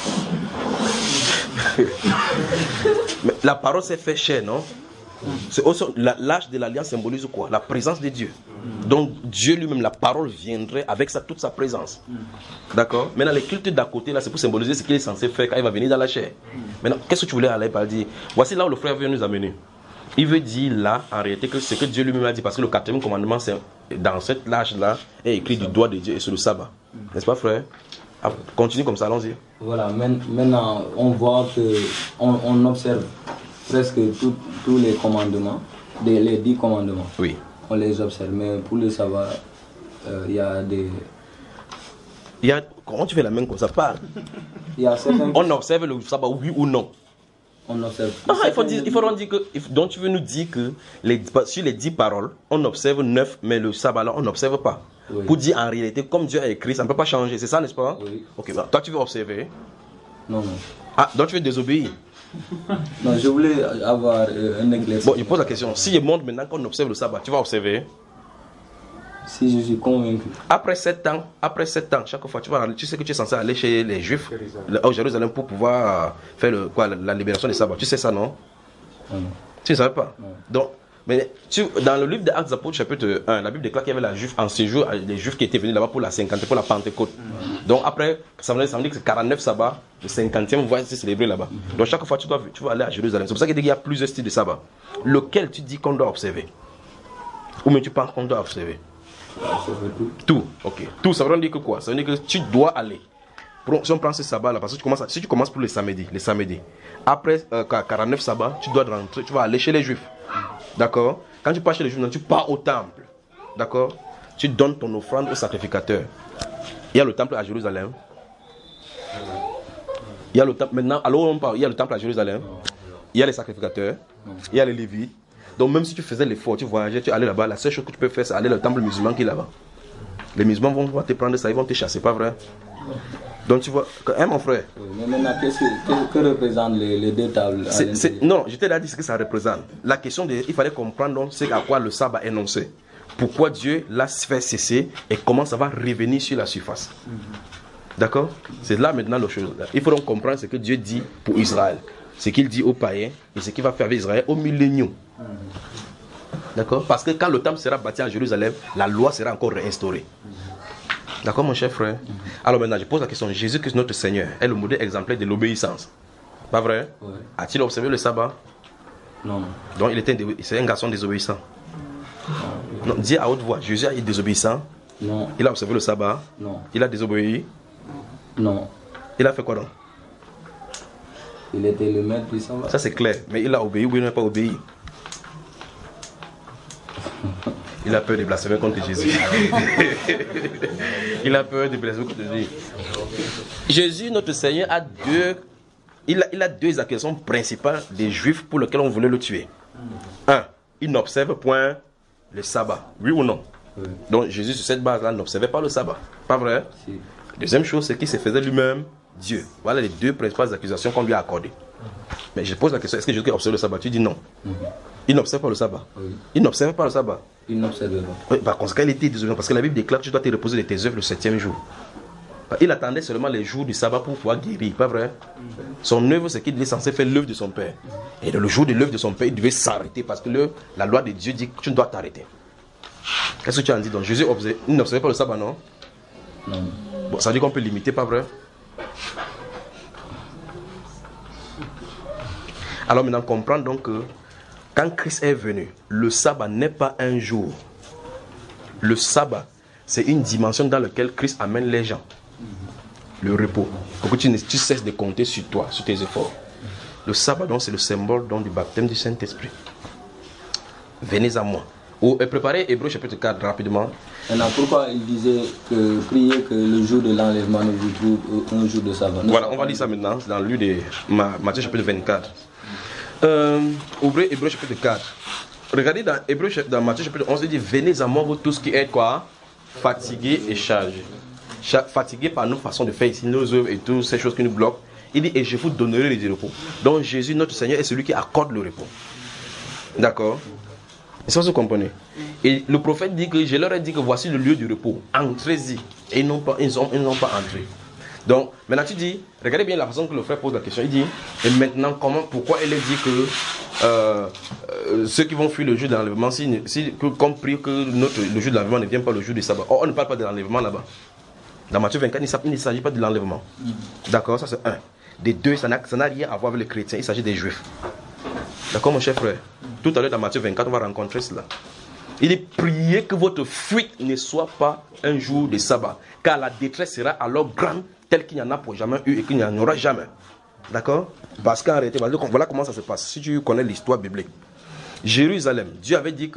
Mais la parole s'est fait chair, non? C'est aussi, la, l'âge de l'alliance symbolise quoi? La présence de Dieu. Donc Dieu lui-même, la parole viendrait avec sa, toute sa présence. D'accord? Maintenant les cultes d'à côté là, c'est pour symboliser ce qu'il est censé faire quand il va venir dans la chair. Maintenant, qu'est-ce que tu voulais aller par dire? Voici là où le frère vient nous amener. Il veut dire là, en réalité, que c'est que Dieu lui-même a dit, parce que le quatrième commandement, c'est dans cette lâche-là, est écrit du doigt de Dieu et sur le sabbat. N'est-ce pas, frère? Ah, continue comme ça, allons-y. Voilà, maintenant, on voit que on, on observe presque tous les commandements, les, les dix commandements. Oui. on les observe, mais pour le sabbat, il euh, y a des... Il y a... Comment tu fais la main comme ça? Parle. Il y a certains... On observe le sabbat, oui ou non? On observe. Ah, il faut dire, il faut dire que... Donc tu veux nous dire que les, sur les dix paroles, on observe neuf, mais le sabbat là, on n'observe pas. Oui. Pour dire en réalité, comme Dieu a écrit, ça ne peut pas changer, c'est ça, n'est-ce pas? Oui. Ok, bah, toi tu veux observer? Non, non. Ah, donc tu veux désobéir? Non, je voulais avoir euh, un éclaircissement. Bon, je pose la question. Si je montre maintenant qu'on observe le sabbat, tu vas observer? Si je suis convaincu. Après sept ans, après sept ans, chaque fois, tu vas, tu sais que tu es censé aller chez les Juifs, au Jérusalem, pour pouvoir faire le, quoi, la, la libération des sabbats. Tu sais ça, non? Non. Tu ne savais pas? Non. Donc, mais tu, dans le livre des Actes des Apôtres, chapitre un, la Bible déclare qu'il y avait la Juif en séjour, les Juifs qui étaient venus là-bas pour la cinquantaine, pour la Pentecôte. Mm. Donc après, ça veut dire que c'est quarante-neuf sabbats, le cinquantième va se célébrer là-bas. Mm. Donc chaque fois, tu dois, tu vas aller à Jérusalem. C'est pour ça qu'il y a plusieurs styles de sabbat. Lequel tu dis qu'on doit observer? Ou même tu penses qu'on doit observer? Tout. Tout, ok. Tout, ça veut dire que quoi? Ça veut dire que tu dois aller. Si on prend ce sabbat là, parce que tu commences, si tu commences pour les samedis, les samedis, après euh, quarante-neuf sabbats, tu dois rentrer, tu vas aller chez les Juifs. D'accord? Quand tu pars chez les Juifs, tu pars au temple. D'accord? Tu donnes ton offrande au sacrificateur. Il y a le temple à Jérusalem. Il y a le temple, maintenant, alors on parle, il y a le temple à Jérusalem. Il y a les sacrificateurs. Il y a les Lévites. Donc même si tu faisais l'effort, tu voyageais, tu allais là-bas, la seule chose que tu peux faire, c'est aller au temple musulman qui est là-bas. Les musulmans vont te prendre ça, ils vont te chasser, pas vrai? Donc tu vois, hein mon frère? Oui, mais maintenant, qu'est-ce que, que, que représentent les, les deux tables? C'est, c'est, non, je t'ai dit ce que ça représente. La question, de, il fallait comprendre donc c'est à quoi le sabbat est énoncé. Pourquoi Dieu l'a fait cesser et comment ça va revenir sur la surface. Mm-hmm. D'accord? C'est là maintenant la chose. Il faut donc comprendre ce que Dieu dit pour Israël. Ce qu'il dit aux païens et ce qu'il va faire avec Israël au millénium. Mm-hmm. D'accord? Parce que quand le temple sera bâti à Jérusalem, la loi sera encore réinstaurée. Mm-hmm. D'accord, mon cher frère? Mm-hmm. Alors maintenant, je pose la question. Jésus-Christ, notre Seigneur, est le modèle exemplaire de l'obéissance. Pas vrai? Oui. A-t-il observé le sabbat? Non. Donc, il était c'est un garçon désobéissant. Non. Non, dis à haute voix, Jésus est désobéissant? Non. Il a observé le sabbat? Non. Il a désobéi? Non. Il a fait quoi donc? Il était le maître du sabbat. Ça c'est clair, mais il a obéi ou il n'a pas obéi? Il a peur de blasphémer contre Jésus. Il a peur de blasphémer contre Jésus. Jésus, notre Seigneur, a deux, il a, il a deux accusations principales des Juifs pour lesquels on voulait le tuer. Un, il n'observe point le sabbat. Oui ou non? Oui. Donc Jésus, sur cette base-là, n'observait pas le sabbat. Pas vrai? Si. Deuxième chose, c'est qu'il se faisait lui-même Dieu. Voilà les deux principales accusations qu'on lui a accordées. Mais je pose la question, est-ce que Jésus observe le sabbat? Tu dis non. Mm-hmm. Il n'observe pas le sabbat. Oui. Il n'observe pas le sabbat. Il n'observe pas. Oui, par conséquent, il était désobéissant. Parce que la Bible déclare que tu dois te reposer de tes œuvres le septième jour. Il attendait seulement les jours du sabbat pour pouvoir guérir, pas vrai? Son œuvre, c'est qu'il est censé faire l'œuvre de son Père. Et le jour de l'œuvre de son Père, il devait s'arrêter parce que le, la loi de Dieu dit que tu dois t'arrêter. Qu'est-ce que tu as dit? Donc Jésus observe, il n'observait pas le sabbat, non? Non. Bon, ça veut dire qu'on peut limiter, pas vrai? Alors maintenant, comprendre donc que quand Christ est venu, le sabbat n'est pas un jour. Le sabbat, c'est une dimension dans laquelle Christ amène les gens. Le repos. Pour que tu, tu cesses de compter sur toi, sur tes efforts. Le sabbat, donc, c'est le symbole donc, du baptême du Saint-Esprit. Venez à moi. Ou préparez Hébreux chapitre quatre rapidement. Maintenant, pourquoi il disait que prier que le jour de l'enlèvement ne vous trouve un jour de sabbat? Voilà, on va lire ça maintenant dans le livre de Matthieu chapitre vingt-quatre. Euh, ouvrez Hébreux chapitre quatre. Regardez dans Hébreux dans Matthieu chapitre onze, il dit venez à moi vous tous qui êtes quoi? Fatigués et chargés. Fatigués par nos façons de faire ici, nos œuvres et toutes ces choses qui nous bloquent. Il dit et je vous donnerai le repos. Donc Jésus notre Seigneur est celui qui accorde le repos. D'accord? C'est ça que vous comprenez. Et le prophète dit que je leur ai dit que voici le lieu du repos. Entrez-y. Et ils n'ont pas, ils ont, ils n'ont pas entré. Donc, maintenant tu dis, regardez bien la façon que le frère pose la question. Il dit, et maintenant, comment, pourquoi il a dit que euh, euh, ceux qui vont fuir le jour de l'enlèvement, si, si compris que notre, le jour de l'enlèvement ne vient pas le jour du sabbat. Or, on ne parle pas de l'enlèvement là-bas. Dans Matthieu vingt-quatre, il ne s'agit pas de l'enlèvement. D'accord, ça c'est un. Des deux, ça n'a, ça n'a rien à voir avec les chrétiens, il s'agit des juifs. D'accord, mon cher frère? Tout à l'heure, dans Matthieu vingt-quatre, on va rencontrer cela. Il est prié que votre fuite ne soit pas un jour de sabbat, car la détresse sera alors grande, telle qu'il n'y en a pour jamais eu et qu'il n'y en aura jamais. D'accord? Parce qu'en réalité, voilà comment ça se passe. Si tu connais l'histoire biblique, Jérusalem, Dieu avait dit que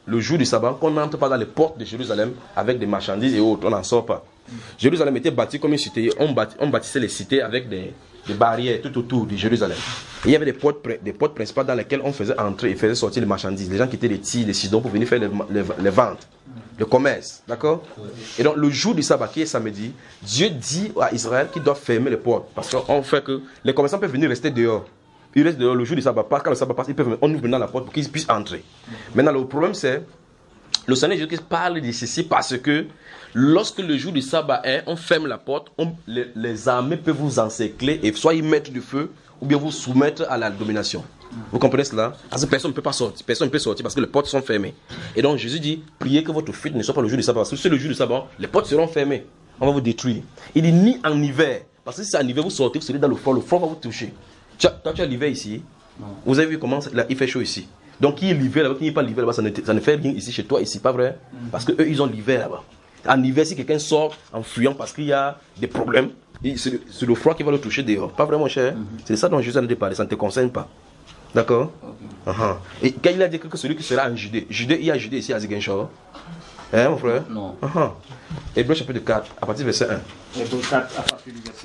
le jour du sabbat, qu'on n'entre pas dans les portes de Jérusalem avec des marchandises et autres, on n'en sort pas. Jérusalem était bâtie comme une cité, on, bâti, on bâtissait les cités avec des, des barrières tout autour de Jérusalem. Et il y avait des portes, des portes principales dans lesquelles on faisait entrer et faisait sortir les marchandises, les gens qui étaient des Tyr, des Sidon pour venir faire les, les, les ventes, le commerce, d'accord? Et donc le jour du sabbat qui est samedi, Dieu dit à Israël qu'il doit fermer les portes, parce qu'on fait que les commerçants peuvent venir rester dehors. Ils restent dehors le jour du sabbat, quand le sabbat passe, ils peuvent, on ouvre maintenant la porte pour qu'ils puissent entrer. Maintenant le problème c'est, le Seigneur Jésus-Christ parle de ceci parce que lorsque le jour du sabbat est, on ferme la porte, on, les, les armées peuvent vous encercler et soit y mettre du feu ou bien vous soumettre à la domination. Vous comprenez cela? Parce que personne ne peut pas sortir, personne ne peut sortir parce que les portes sont fermées. Et donc Jésus dit, priez que votre fuite ne soit pas le jour du sabbat. Parce que c'est le jour du sabbat, les portes seront fermées. On va vous détruire. Il dit ni en hiver. Parce que si c'est en hiver, vous sortez, vous serez dans le froid, le froid va vous toucher. Tu as, toi, tu as l'hiver ici. Non. Vous avez vu comment là, il fait chaud ici. Donc qui est l'hiver là-bas, qui n'est pas l'hiver là-bas, ça ne, ça ne fait rien ici chez toi, ici, pas vrai? Parce qu'eux, ils ont l'hiver là-bas. En hiver, si quelqu'un sort en fuyant parce qu'il y a des problèmes, c'est le, c'est le froid qui va le toucher dehors. Pas vraiment cher. Mm-hmm. C'est ça dont Jésus a parlé, ça ne te concerne pas. D'accord? Okay. Uh-huh. Et quand il a dit que celui qui sera en Judée, Judée, il y a Judée ici à Ziguinchor. Hein, mon frère? Non. Uh-huh. Hébreux chapitre quatre, à partir du verset un. Hébreux quatre, à partir du verset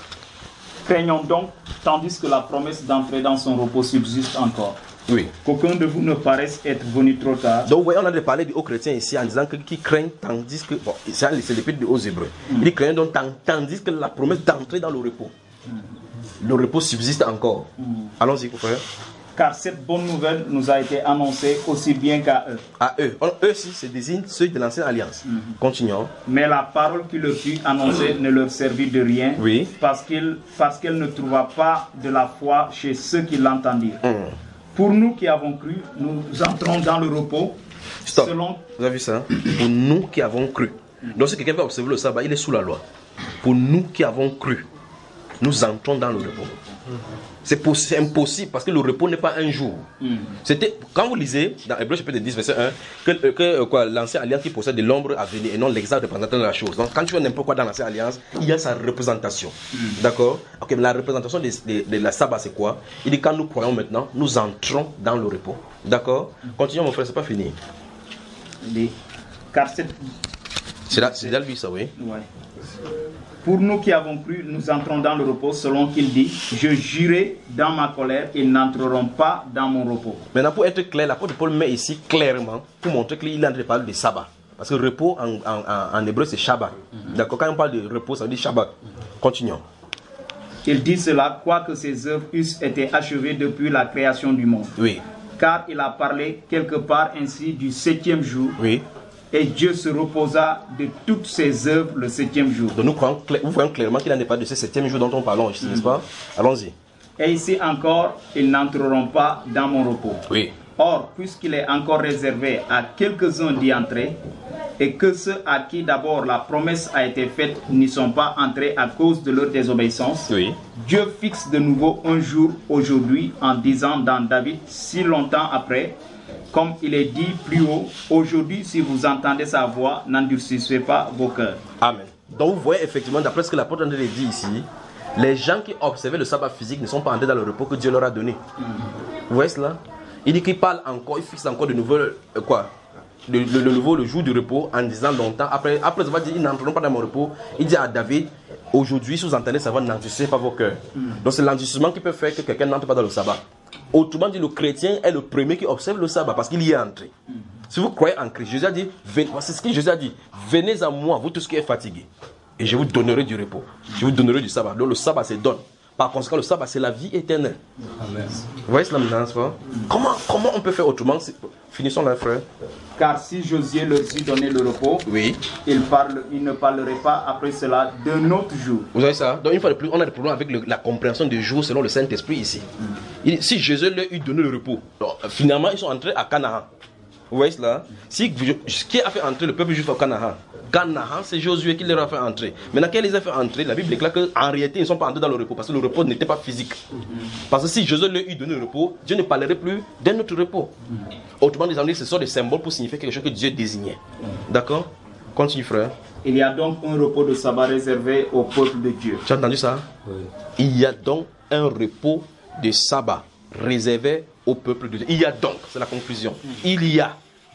un. Craignons donc, tandis que la promesse d'entrer dans son repos subsiste encore. Oui. Qu'aucun de vous ne paraisse être venu trop tard. Donc, oui, on a parlé des hauts chrétiens ici en disant qu'ils craignent tandis que. Bon, c'est l'épître des hauts hébreux. Mm. Ils craignent donc tandis que la promesse d'entrer dans le repos. Mm. Le repos subsiste encore. Mm. Allons-y, frère. Car cette bonne nouvelle nous a été annoncée aussi bien qu'à eux. À eux. Eux aussi, se désignent ceux de l'ancienne alliance. Mm-hmm. Continuons. Mais la parole qui leur fut annoncée ne leur servit de rien. Oui. Parce qu'il, parce qu'elle ne trouva pas de la foi chez ceux qui l'entendirent. Mm. Pour nous qui avons cru, nous entrons dans le repos. Stop. Selon... Vous avez vu ça? Pour nous qui avons cru. Donc si quelqu'un veut observer le sabbat, il est sous la loi. Pour nous qui avons cru, nous entrons dans le repos. C'est, c'est impossible parce que le repos n'est pas un jour. Mm. C'était, quand vous lisez dans Hébreux chapitre dix, verset un, que, que quoi, l'ancienne alliance qui possède de l'ombre à venir et non l'exact représentant de la chose. Donc quand tu vois n'importe quoi dans l'ancienne alliance, il y a sa représentation. Mm. D'accord? Ok, mais la représentation de, de, de la sabbat, c'est quoi? Il dit quand nous croyons maintenant, nous entrons dans le repos. D'accord? Mm. Continuons mon frère, c'est pas fini. Les... Car cette... C'est là, c'est là lui ça, oui. Ouais. Pour nous qui avons cru, nous entrons dans le repos, selon qu'il dit, je jurai dans ma colère, ils n'entreront pas dans mon repos. Maintenant, pour être clair, l'apôtre Paul met ici clairement, pour montrer qu'il est en train de parler de sabbat. Parce que repos en, en, en, en hébreu, c'est Shabbat. Mm-hmm. D'accord, quand on parle de repos, ça veut dire Shabbat. Mm-hmm. Continuons. Il dit cela, quoique ses œuvres eussent été achevées depuis la création du monde. Oui. Car il a parlé quelque part ainsi du septième jour. Oui. Et Dieu se reposa de toutes ses œuvres le septième jour. Donc nous croyons, nous voyons clairement qu'il n'en est pas de ce septième jour dont on parle, n'est-ce mm-hmm. pas? Allons-y. Et ici encore, ils n'entreront pas dans mon repos. Oui. Or, puisqu'il est encore réservé à quelques-uns d'y entrer, et que ceux à qui d'abord la promesse a été faite n'y sont pas entrés à cause de leur désobéissance, oui. Dieu fixe de nouveau un jour aujourd'hui en disant dans David si longtemps après, comme il est dit plus haut, aujourd'hui, si vous entendez sa voix, n'endurcissez pas vos cœurs. Amen. Donc vous voyez effectivement, d'après ce que l'apôtre André dit ici, les gens qui observaient le sabbat physique ne sont pas entrés dans le repos que Dieu leur a donné. Mm-hmm. Vous voyez cela? Il dit qu'il parle encore, il fixe encore de nouveau, euh, quoi le, le, le nouveau, le jour du repos, en disant longtemps. Après, après avoir dit, ils n'entreront pas dans mon repos, il dit à David, aujourd'hui, si vous entendez sa voix, n'endurcissez pas vos cœurs. Mm-hmm. Donc c'est l'endurcissement qui peut faire que quelqu'un n'entre pas dans le sabbat. Autrement dit, le chrétien est le premier qui observe le sabbat parce qu'il y est entré. Mm-hmm. Si vous croyez en Christ, Jésus a dit, c'est ce que Jésus a dit, venez à moi, vous tous qui êtes fatigués, et je vous donnerai du repos. Je vous donnerai du sabbat. Donc le sabbat se donne. Par conséquent, le sabbat, c'est la vie éternelle. Amen. Vous voyez cela maintenant, n'est-ce pas? Comment, comment on peut faire autrement? Finissons là, frère. Car si Josué leur eût donné le repos, oui. il, parle, il ne parlerait pas après cela d'un autre jour. Vous avez ça? Donc une fois de plus, on a des problèmes avec le, la compréhension du jour selon le Saint-Esprit ici. Mm. Il, si Jésus leur eût donné le repos, donc, finalement, ils sont entrés à Canaan. Vous voyez cela? Si, qui a fait entrer le peuple juif au Canaan? Canaan, c'est Josué qui leur a fait entrer. Maintenant, quand il les a fait entrer, la Bible déclare qu'en réalité, ils ne sont pas entrés dans le repos parce que le repos n'était pas physique. Mm-hmm. Parce que si Josué leur eût donné le repos, Dieu ne parlerait plus d'un autre repos. Mm-hmm. Autrement dit, ce sont des symboles pour signifier quelque chose que Dieu désignait. Mm-hmm. D'accord? Continue, frère. Il y a donc un repos de sabbat réservé au peuple de Dieu. Tu as entendu ça? Oui. Il y a donc un repos de sabbat réservé au peuple de Dieu. Il y a donc, c'est la conclusion. Mm-hmm. Il y a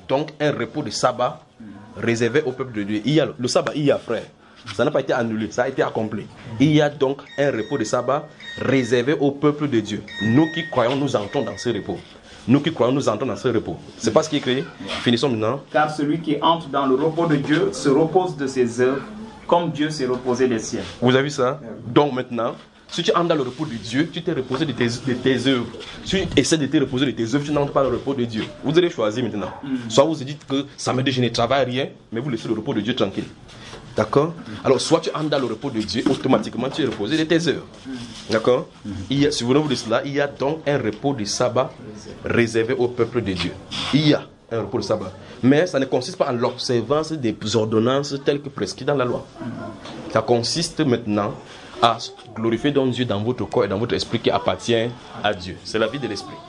donc un repos de sabbat réservé au peuple de Dieu. Il y a le sabbat, il y a frère. Ça n'a pas été annulé, ça a été accompli. Il y a donc un repos de sabbat réservé au peuple de Dieu. Nous qui croyons, nous entrons dans ce repos. Nous qui croyons, nous entrons dans ce repos. C'est pas ce qui est écrit. Finissons maintenant. Car celui qui entre dans le repos de Dieu se repose de ses œuvres, comme Dieu s'est reposé des siens. Vous avez vu ça? Donc maintenant, si tu entres dans le repos de Dieu, tu t'es reposé de tes, de tes œuvres. Si tu essaies de te reposer de tes œuvres, tu n'entres pas dans le repos de Dieu. Vous allez choisir maintenant. Mm. Soit vous vous dites que ça me dit je ne travaille rien, mais vous laissez le repos de Dieu tranquille. D'accord? Alors, soit tu entres dans le repos de Dieu, automatiquement tu es reposé de tes œuvres. D'accord? Il y a, souvenez-vous de cela, il y a donc un repos de sabbat réservé au peuple de Dieu. Il y a un repos de sabbat. Mais ça ne consiste pas en l'observance des ordonnances telles que prescrites dans la loi. Ça consiste maintenant à glorifier donc Dieu dans votre corps et dans votre esprit qui appartient à Dieu. C'est la vie de l'esprit.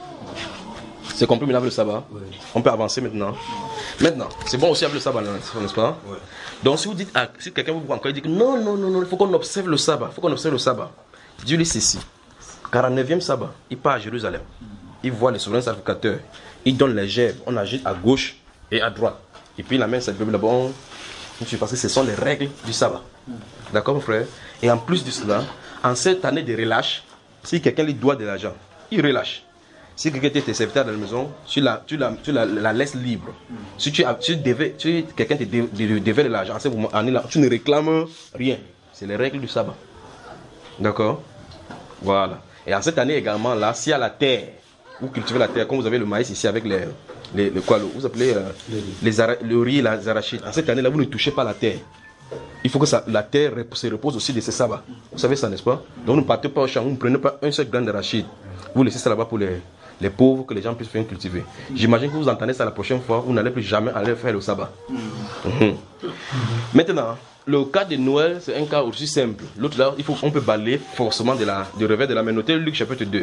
C'est compris maintenant avec le sabbat? Oui. On peut avancer maintenant. Maintenant, c'est bon aussi avec le sabbat, n'est-ce pas? Oui. Donc si vous dites, à, si quelqu'un vous voit encore, il dit que non, non, non, non, il faut qu'on observe le sabbat. Il faut qu'on observe le sabbat. Dieu dit ceci. quarante-neuvième sabbat, il part à Jérusalem. Il voit les souverains sacrificateurs. Il donne les gerbes. On agite à gauche et à droite. Et puis la main, c'est le peuple là-bas. Parce que ce sont les règles du sabbat. D'accord, mon frère? Et en plus de cela, en cette année de relâche, si quelqu'un lui doit de l'argent, il relâche. Si quelqu'un était serviteur dans la maison, tu la, tu la, tu la, la laisses libre. Si tu, tu devais, tu, quelqu'un te devait de, de l'argent, tu ne réclames rien. C'est les règles du sabbat. D'accord? Voilà. Et en cette année également, là, s'il y a la terre, vous cultivez la terre, comme vous avez le maïs ici avec les, les, les quoi, vous appelez euh, les ara, le riz et les arachides. En cette année-là, vous ne touchez pas la terre. Il faut que ça, la terre se repose aussi de ces sabbats. Vous savez ça, n'est-ce pas? Donc ne partez pas au champ, vous ne prenez pas un seul grain d'arachide. Vous laissez ça là-bas pour les, les pauvres, que les gens puissent faire cultiver. J'imagine que vous entendez ça la prochaine fois, vous n'allez plus jamais aller faire le sabbat. Mmh. Maintenant, le cas de Noël, c'est un cas aussi simple. L'autre là, il faut, on peut balayer forcément de la, du revers de la main. Notez Luc chapitre deux.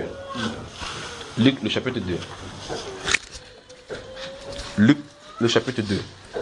Luc le chapitre deux. Luc le chapitre deux.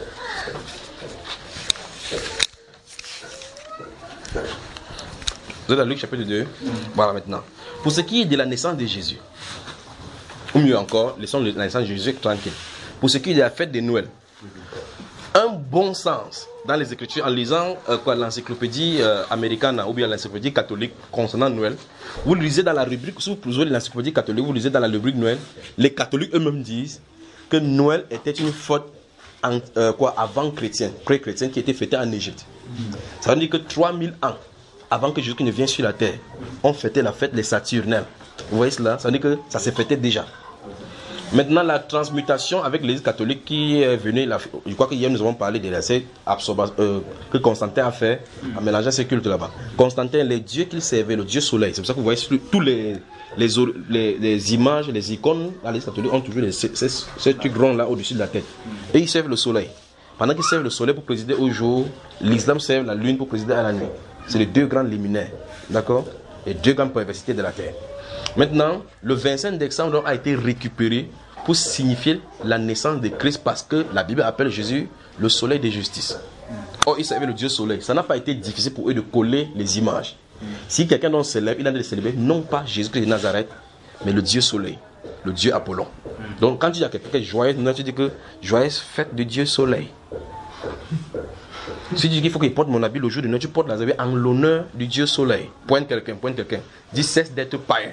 Vous êtes à Luc chapitre deux. Voilà maintenant. Pour ce qui est de la naissance de Jésus, ou mieux encore, laissons la naissance de Jésus tranquille. Pour ce qui est de la fête de Noël, un bon sens dans les Écritures, en lisant euh, quoi, l'encyclopédie euh, américaine ou bien l'encyclopédie catholique concernant Noël, vous lisez dans la rubrique, si vous lisez l'encyclopédie catholique, vous lisez dans la rubrique Noël, les catholiques eux-mêmes disent que Noël était une fête en, euh, quoi, avant chrétienne, pré-chrétienne, qui était fêtée en Égypte. Ça veut dire que trois mille ans avant que Jésus ne vienne sur la terre, on fêtait la fête des Saturnales. Vous voyez cela? Ça veut dire que ça s'est fêté déjà. Maintenant, la transmutation avec l'Église catholique qui est venue, la, je crois qu'hier nous avons parlé de l'essai euh, que Constantin a fait en mélangeant ces cultes là-bas. Constantin, les dieux qu'il servait, le dieu soleil, c'est pour ça que vous voyez tous les, les, les, les images, les icônes à l'Église catholique ont toujours les, ces, ces, ces trucs ronds là au-dessus de la tête. Et ils servent le soleil. Pendant qu'ils servent le soleil pour présider au jour, l'islam serve la lune pour présider à la nuit. C'est les deux grands luminaires, d'accord? Les deux grandes perversités de la terre. Maintenant, le vingt-cinq décembre a été récupéré pour signifier la naissance de Christ parce que la Bible appelle Jésus le soleil de justice. Or, ils savaient le Dieu soleil. Ça n'a pas été difficile pour eux de coller les images. Si quelqu'un donc célèbre, il a de célébrer non pas Jésus-Christ de Nazareth, mais le Dieu soleil, le Dieu Apollon. Donc, quand tu dis à quelqu'un joyeuse, tu dis que joyeuse fête de Dieu soleil. Si tu dis qu'il faut qu'il porte mon habit le jour de Noël, tu portes l'habit en l'honneur du Dieu soleil. Pointe quelqu'un, pointe quelqu'un. Dis cesse d'être païen.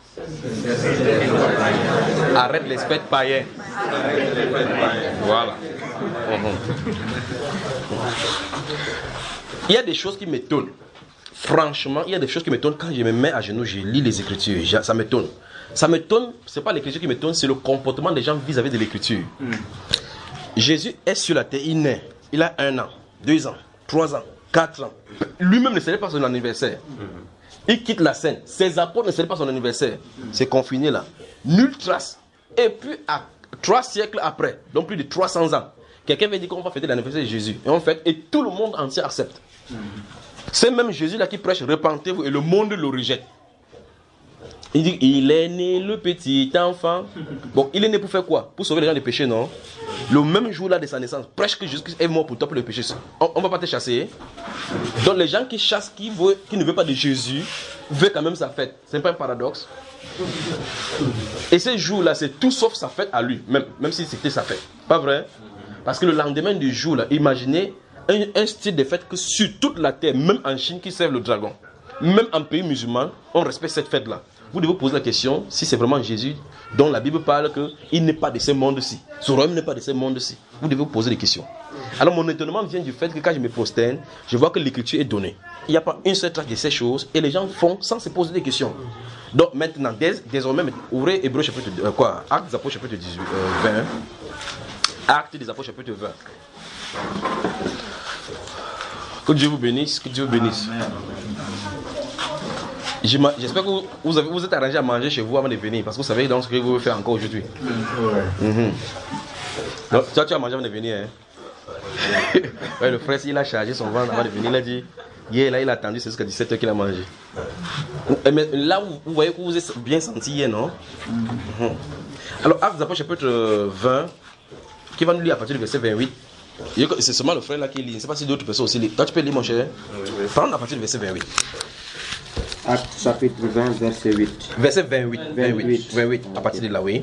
Arrête les fêtes païennes. Voilà. Il y a des choses qui m'étonnent. Franchement, il y a des choses qui m'étonnent quand je me mets à genoux, je lis les Écritures. Ça m'étonne. Ça m'étonne, ce n'est pas l'Écriture qui m'étonne, c'est le comportement des gens vis-à-vis de l'Écriture. Mm. Jésus est sur la terre, il naît. Il a un an, deux ans, trois ans, quatre ans. Lui-même ne célèbre pas son anniversaire. Mm. Il quitte la scène. Ses apôtres ne célèbrent pas son anniversaire. Mm. C'est confiné là. Nulle trace. Et puis, à trois siècles après, donc plus de trois cents ans, quelqu'un vient dire qu'on va fêter l'anniversaire de Jésus. Et on fête, et tout le monde entier accepte. Mm. C'est même Jésus là qui prêche, repentez-vous, et le monde le rejette. Il dit, il est né le petit enfant. Bon, il est né pour faire quoi? Pour sauver les gens des péchés, non? Le même jour là de sa naissance, prêche que Jésus est mort pour toi pour le péché. On ne va pas te chasser. Donc les gens qui chassent, qui, veulent, qui ne veulent pas de Jésus, veulent quand même sa fête. Ce n'est pas un paradoxe? Et ce jour là, c'est tout sauf sa fête à lui, même, même si c'était sa fête. Pas vrai? Parce que le lendemain du jour, là, imaginez un, un style de fête que sur toute la terre, même en Chine qui servent le dragon, même en pays musulman, on respecte cette fête-là. Vous devez vous poser la question si c'est vraiment Jésus dont la Bible parle qu'il n'est pas de ce monde-ci. Son royaume n'est pas de ce monde-ci. Vous devez vous poser des questions. Alors mon étonnement vient du fait que quand je me prosterne, je vois que l'écriture est donnée. Il n'y a pas une seule trace de ces choses et les gens font sans se poser des questions. Donc maintenant, dés, désormais, ouvrez Hébreux chapitre euh, quoi, Actes des Apôtres chapitre dix-huit, euh, vingt. Actes des Apôtres chapitre vingt. Que Dieu vous bénisse, que Dieu vous bénisse. J'espère que vous, vous, avez, vous êtes arrangé à manger chez vous avant de venir, parce que vous savez donc ce que vous faites encore aujourd'hui. Ouais. Mm-hmm. Donc, toi, tu as mangé avant de venir. Hein? Ouais, le frère, il a chargé son ventre avant de venir. Il a dit, hier, là, il a attendu, c'est jusqu'à dix-sept heures qu'il a mangé. Mais là, vous, vous voyez que vous êtes bien senti hier, non? Mm-hmm. Alors, Actes des Apôtres, chapitre vingt, qui va nous lire à partir du verset vingt-huit. C'est seulement le frère là qui lit. Je ne sais pas si d'autres personnes aussi lisent. Toi, tu peux lire, mon cher. Oui, oui. Prends à partir du verset vingt-huit. Actes chapitre vingt, verset huit. Verset vingt-huit. vingt-huit. vingt-huit. À partir de là, oui.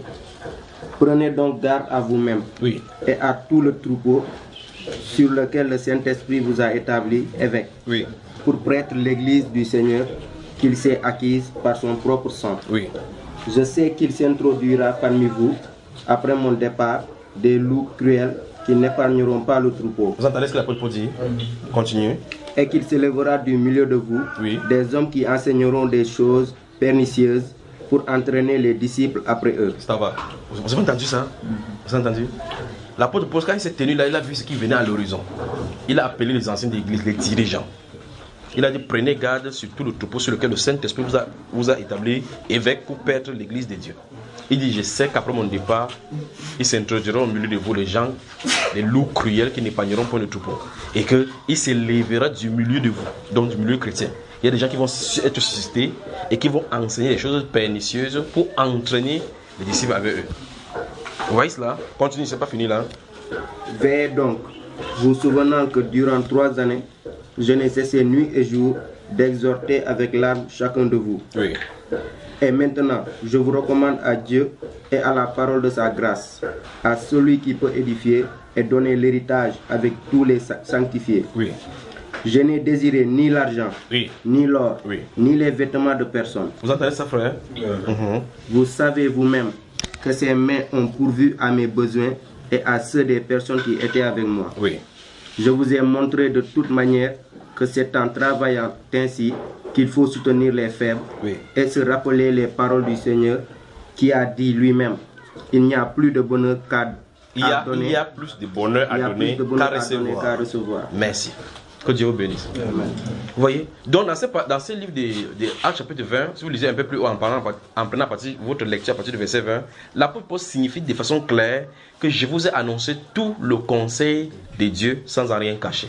Prenez donc garde à vous-même, oui, et à tout le troupeau sur lequel le Saint-Esprit vous a établi évêque, oui, pour prêtre l'église du Seigneur qu'il s'est acquise par son propre sang. Oui. Je sais qu'il s'introduira parmi vous, après mon départ, des loups cruels qui n'épargneront pas le troupeau. Vous entendez ce que l'apôtre Paul dit? Continue. Et qu'il s'élèvera du milieu de vous, oui, des hommes qui enseigneront des choses pernicieuses pour entraîner les disciples après eux. Ça va. Vous avez entendu ça? Vous avez entendu? L'apôtre Paul, quand il s'est tenu là, il a vu ce qui venait à l'horizon. Il a appelé les anciens d'église, les dirigeants. Il a dit, prenez garde sur tout le troupeau sur lequel le Saint-Esprit vous a, vous a établi évêque pour perdre l'église de Dieu. Il dit, je sais qu'après mon départ, ils s'introduiront au milieu de vous, les gens, les loups cruels qui n'épargneront pas le troupeau. Et qu'il s'élèvera du milieu de vous, donc du milieu chrétien. Il y a des gens qui vont être suscités et qui vont enseigner des choses pernicieuses pour entraîner les disciples avec eux. Vous voyez cela? Continue, c'est pas fini là. Veillez donc, vous souvenant que durant trois années, je n'ai cessé nuit et jour d'exhorter avec larmes chacun de vous. Oui. Et maintenant, je vous recommande à Dieu et à la parole de sa grâce, à celui qui peut édifier et donner l'héritage avec tous les sanctifiés. Oui. Je n'ai désiré ni l'argent, oui, ni l'or, oui, ni les vêtements de personne. Vous entendez ça, frère? Oui. Uh-huh. Vous savez vous-même que ces mains ont pourvu à mes besoins et à ceux des personnes qui étaient avec moi. Oui. Je vous ai montré de toute manière que c'est en travaillant ainsi qu'il faut soutenir les faibles, oui, et se rappeler les paroles du Seigneur qui a dit lui-même, il n'y a plus de bonheur qu'à donner. Il y a plus de bonheur à donner qu'à recevoir. Qu'à recevoir. Merci. Que Dieu vous bénisse. Amen. Vous voyez? Donc dans ce, dans ce livre de, de Actes chapitre vingt, si vous lisez un peu plus haut en, parlant, en prenant à partir, votre lecture à partir du verset vingt, l'apôtre Paul signifie de façon claire que je vous ai annoncé tout le conseil de Dieu sans en rien cacher.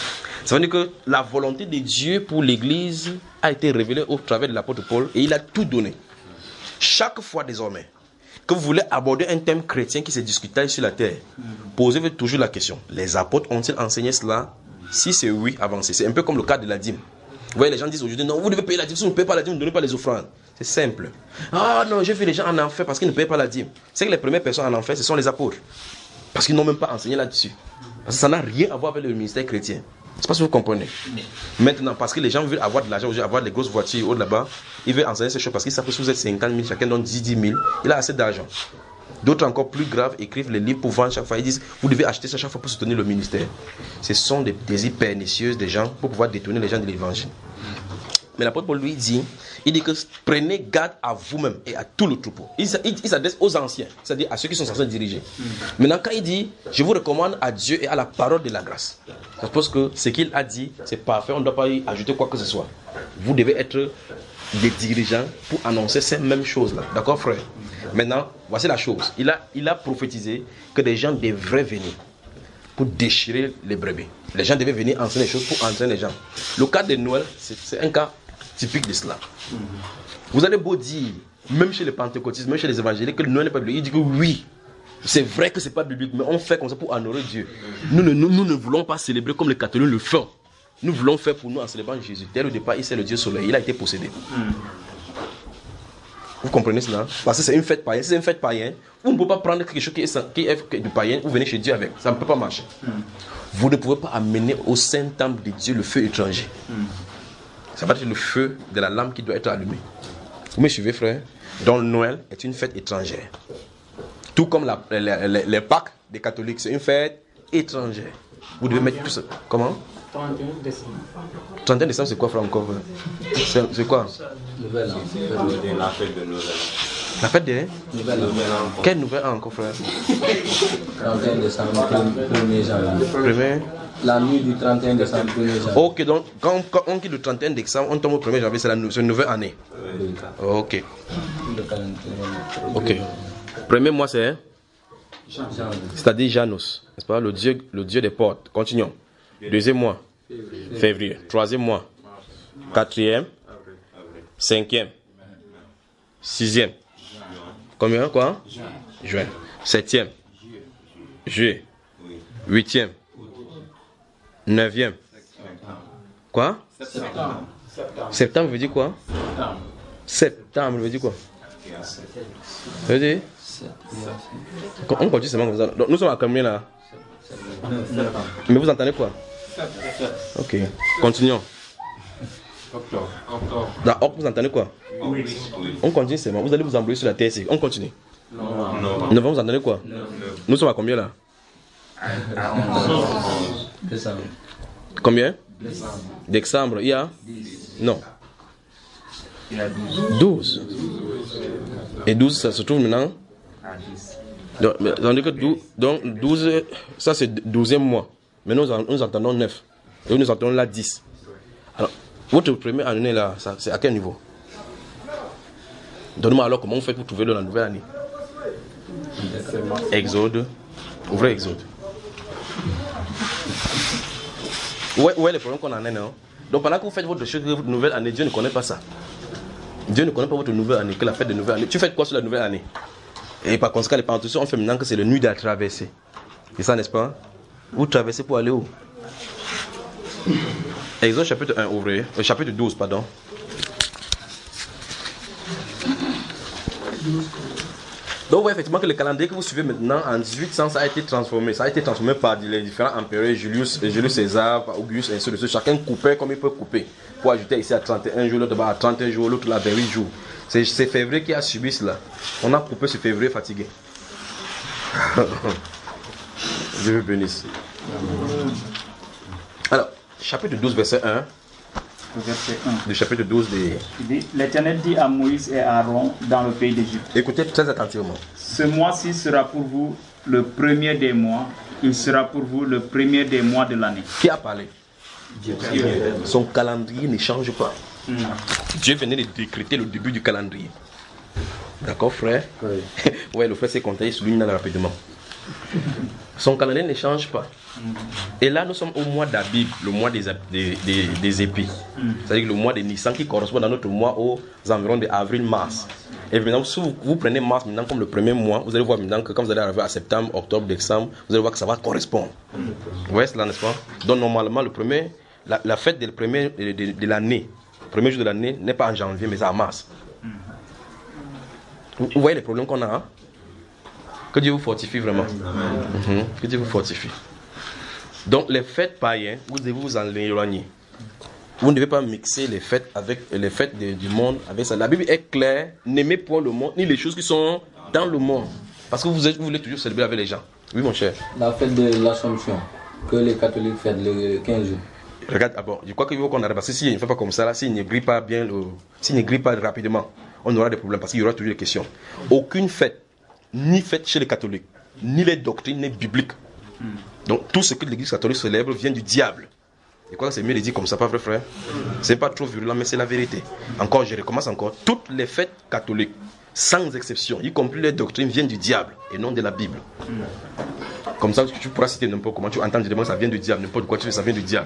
Ça veut dire que la volonté de Dieu pour l'église a été révélée au travers de l'apôtre Paul et il a tout donné. Chaque fois désormais que vous voulez aborder un thème chrétien qui se discute sur la terre, posez-vous toujours la question, les apôtres ont-ils enseigné cela? Si c'est oui, avancez. C'est un peu comme le cas de la dîme. Vous voyez, les gens disent aujourd'hui, non, vous devez payer la dîme. Si vous ne payez pas la dîme, ne donnez pas les offrandes. C'est simple. Ah non, j'ai vu les gens en enfer parce qu'ils ne payent pas la dîme. C'est que les premières personnes en enfer, ce sont les apôtres. Parce qu'ils n'ont même pas enseigné là-dessus. Parce que ça n'a rien à voir avec le ministère chrétien. Je ne sais pas si vous comprenez. Maintenant, parce que les gens veulent avoir de l'argent, avoir des grosses voitures haut là-bas, ils veulent enseigner ces choses parce qu'ils savent que si vous êtes cinquante mille, chacun donne dix mille, il a assez d'argent. D'autres encore plus graves écrivent les livres pour vendre chaque fois. Ils disent, vous devez acheter ça chaque fois pour soutenir le ministère. Ce sont des désirs pernicieux des gens pour pouvoir détourner les gens de l'évangile. Mais l'apôtre Paul lui dit, il dit que prenez garde à vous-même et à tout le troupeau. Il, il, il s'adresse aux anciens, c'est-à-dire à ceux qui sont censés diriger. Mm. Maintenant, quand il dit, je vous recommande à Dieu et à la parole de la grâce. Je pense que ce qu'il a dit, c'est parfait, on ne doit pas y ajouter quoi que ce soit. Vous devez être des dirigeants pour annoncer ces mêmes choses-là. D'accord, frère? Maintenant, voici la chose. Il a, il a prophétisé que des gens devraient venir pour déchirer les brebis. Les gens devaient venir enseigner des choses pour entraîner les gens. Le cas de Noël, c'est, c'est un cas typique de cela. Mm-hmm. Vous allez beau dire, même chez les pentecôtistes, même chez les évangéliques, que Noël n'est pas biblique. Il dit que oui, c'est vrai que ce n'est pas biblique, mais on fait comme ça pour honorer Dieu. Nous ne, nous, nous ne voulons pas célébrer comme les catholiques le font. Nous voulons faire pour nous en célébrant Jésus. Dès le départ, il c'est le Dieu soleil. Il a été possédé. Mm. Vous comprenez cela? Parce que c'est une fête païenne. Si c'est une fête païenne, vous ne pouvez pas prendre quelque chose qui est, qui est du païen, vous venez chez Dieu avec. Ça ne peut pas marcher. Mm. Vous ne pouvez pas amener au Saint-Temple de Dieu le feu étranger. Mm. Ça va être le feu de la lampe qui doit être allumé. Vous me suivez, frère? Donc Noël est une fête étrangère. Tout comme la, les, les, les Pâques des catholiques, c'est une fête étrangère. Vous devez mettre tout ça. Comment? trente et un décembre. trente et un décembre, c'est quoi, frère, encore? C'est, c'est quoi? Nouvelle an. C'est la fête de Noël. La fête de Nouvelle an. Quelle nouvelle an encore, frère? trente et un décembre, premier janvier. Premier. La nuit du trente et un décembre, premier janvier. Ok, donc quand, quand on quitte le trente et un décembre, on tombe au premier janvier, c'est la c'est une nouvelle année. Oui. Ok. Le calendrier. Ok. Premier mois, c'est? Janvier. C'est-à-dire Janus, n'est-ce pas? Le dieu, le dieu des portes. Continuons. Deuxième mois, février. Février. Troisième mois, quatrième, cinquième, sixième. Combien, quoi? Juin. Septième, juillet. Huitième, neuvième. Quoi? Septembre. Septembre veut dire quoi? Septembre veut dire quoi? Ça veut dire? On continue seulement comme ça. Donc, nous sommes à combien là? Mais vous entendez quoi? Ok. Continuons. Octobre. Octobre. Dans octobre, vous entendez quoi? Oui. On continue seulement. Vous allez vous embrouiller sur la terre. On continue. Non. Novembre, vous entendez quoi? Nous sommes à combien là? Décembre. Combien? Décembre. Décembre. Il y a? Non. Il y a douze. douze. Et douze, ça se trouve maintenant? À dix. Donc, mais, tandis que douze, donc douze, ça c'est douzième mois. Mais nous, nous entendons neuf. Et nous entendons là dix. Alors, votre première année là, ça, c'est à quel niveau? Donnez-moi alors comment vous faites pour trouver dans la nouvelle année. Exode. Ouvrez Exode. Où est, où est le problème qu'on en a, non? Donc pendant que vous faites votre, votre nouvelle année, Dieu ne connaît pas ça. Dieu ne connaît pas votre nouvelle année, que la fête de nouvelle année. Tu fais quoi sur la nouvelle année? Et par conséquent, les pentateuques, on fait maintenant que c'est le nuit de la traversée. C'est ça, n'est-ce pas? Vous traversez pour aller où? Exode chapitre un, ouvrez. Euh, chapitre douze, pardon. Donc, vous voyez effectivement que le calendrier que vous suivez maintenant, en dix-huit cents, ça a été transformé. Ça a été transformé par les différents empereurs, Julius, Julius César, Auguste, et ainsi de suite. Chacun coupait comme il peut couper. Pour ajouter ici à trente et un jours, l'autre à trente et un jours, l'autre là à vingt-huit jours. C'est, c'est février qui a subi cela. On a coupé ce février fatigué. Dieu vous bénisse. Alors, chapitre douze, verset un. Verset un. Du chapitre douze des... Il dit, l'Éternel dit à Moïse et à Aaron dans le pays d'Égypte. Écoutez très attentivement. Ce mois-ci sera pour vous le premier des mois. Il sera pour vous le premier des mois de l'année. Qui a parlé? Dieu. Son calendrier ne change pas. Mm. Dieu venait de décréter le début du calendrier. D'accord, frère? Oui. Ouais, le frère s'est compté, il souligne là rapidement. Son calendrier ne change pas. Et là, nous sommes au mois d'Abib, le mois des, des, des, des épis. Mm. C'est-à-dire le mois de Nissan qui correspond dans notre mois aux environs de avril-mars. Et maintenant, si vous, vous prenez mars maintenant comme le premier mois, vous allez voir maintenant que quand vous allez arriver à septembre, octobre, décembre, vous allez voir que ça va correspondre. Mm. Vous voyez cela, n'est-ce pas? Donc normalement, le premier, la, la fête de, premier, de, de, de l'année, le premier jour de l'année n'est pas en janvier, mais c'est en mars. Mm. Vous, vous voyez les problèmes qu'on a, hein? Que Dieu vous fortifie vraiment. Mm-hmm. Que Dieu vous fortifie. Donc les fêtes païennes, vous devez vous en éloigner. Vous ne devez pas mixer les fêtes avec les fêtes de, du monde avec ça. La Bible est claire, n'aimez point le monde ni les choses qui sont dans le monde. Parce que vous, êtes, vous voulez toujours célébrer avec les gens. Oui mon cher. La fête de l'Assomption, que les catholiques fêtent le quinze jours. Regarde, ah bon, je crois qu'il faut qu'on arrête. Parce que s'il ne fait pas comme ça, là, s'il ne grille pas bien, le, s'il ne grille pas rapidement, on aura des problèmes. Parce qu'il y aura toujours des questions. Aucune fête, ni fête chez les catholiques, ni les doctrines, ni bibliques. Donc tout ce que l'église catholique célèbre vient du diable. Et quoi, c'est mieux de dire comme ça, pas vrai frère? C'est pas trop virulent, mais c'est la vérité. Encore, je recommence encore. Toutes les fêtes catholiques, sans exception, y compris les doctrines, viennent du diable et non de la Bible. Comme ça, tu pourras citer n'importe comment. Tu entends directement que ça vient du diable. N'importe quoi tu fais, ça vient du diable.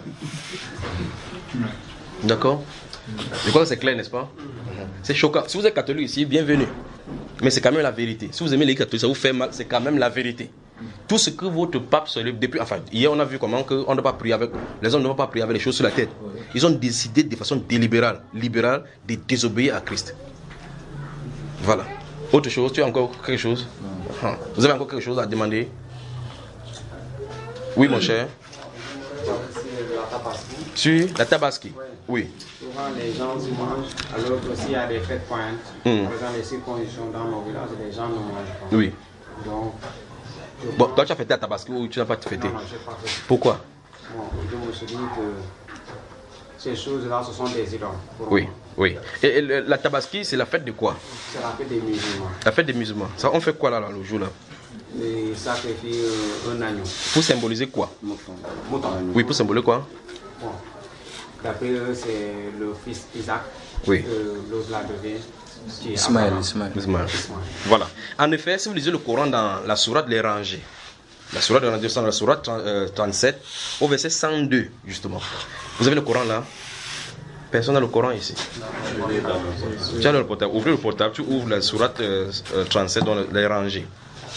D'accord? Je crois que c'est clair, n'est-ce pas? C'est choquant. Si vous êtes catholique ici, bienvenue. Mais c'est quand même la vérité. Si vous aimez les catholiques, ça vous fait mal, c'est quand même la vérité. Tout ce que votre pape se lève depuis, enfin, hier on a vu comment que on ne doit pas prier avec, les hommes ne doivent pas prier avec les choses sur la tête. Ils ont décidé de façon délibérale, libérale, de désobéir à Christ. Voilà. Autre chose, tu as encore quelque chose? Non. Vous avez encore quelque chose à demander? Oui, mon cher. Sur la tabaski? Oui. Souvent, les gens se mangent, alors qu'il y a des fêtes pointes. Mm. Par exemple, les circoncisions dans nos villages, les gens ne mangent pas. Oui. Donc, bon, toi, tu as fêté la tabaski ou tu n'as pas fêté? Non, non, je n'ai pas fêté. Pourquoi? Bon, je me suis dit que ces choses-là, ce sont des idoles. Oui, moi. oui. Et, et la tabaski, c'est la fête de quoi? C'est la fête des musulmans. La fête des musulmans. Ça, on fait quoi là, là le jour là? Et sacrifie euh, un agneau. Pour symboliser quoi? Mouton. Mouton. Oui, pour symboliser quoi? Bon. D'après eux, c'est le fils Isaac. Oui. Euh, l'autre là devient Ismaël, Ismaël. Ismaël. Voilà. En effet, si vous lisez le Coran dans la sourate Les Rangées, la sourate de la sourate trente-sept, au verset cent deux, justement. Vous avez le Coran là? Personne n'a le Coran ici. Tu as le portable. Ouvrez le portable, tu ouvres la sourate euh, trente-sept dans les Rangées.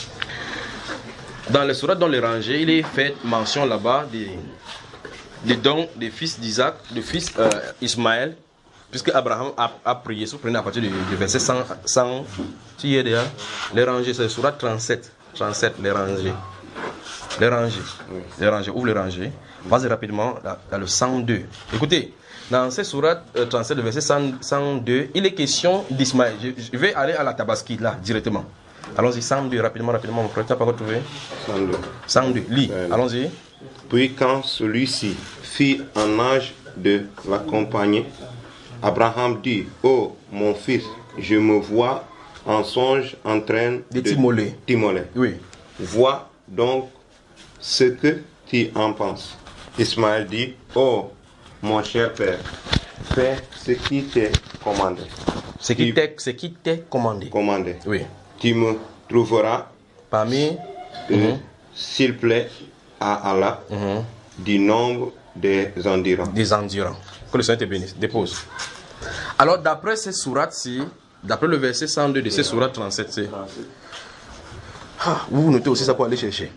Dans la sourate dans les Rangées, il est fait mention là-bas des, des dons des fils d'Isaac, du fils euh, Ismaël, puisque Abraham a, a prié. Si vous prenez à partir du, du verset cent, cent, tu y es déjà. Les Rangées, c'est la sourate trente-sept. trente-sept, les Rangées. Les Rangées. Les Rangées, ouvre les Rangées. Vas-y rapidement dans le cent deux. Écoutez, dans cette sourate euh, trente-sept, le verset cent, cent deux, il est question d'Ismaël. Je, je vais aller à la tabaski là, directement. Allons-y, cent deux, rapidement, rapidement, mon frère, tu n'as pas retrouvé? cent deux. cent deux, lis, Euh, allons-y. Puis quand celui-ci fit en âge de l'accompagner, Abraham dit, ô mon fils, je me vois en songe en train De de t'immoler. t'immoler. Oui. Vois donc ce que tu en penses. Ismaël dit, ô mon cher père, fais ce qui t'est commandé. Ce qui Tu- t'est ce qui t'est commandé. commandé. Oui. Tu me trouveras, Parmi euh, Mhm. s'il plaît à Allah, Mhm. du nombre des environs. des endurants. Que le Seigneur te bénisse. Dépose. Alors, d'après ces sourates-ci, d'après le verset cent deux de ces sourates trente-sept, c'est. Ah, vous notez aussi ça pour aller chercher.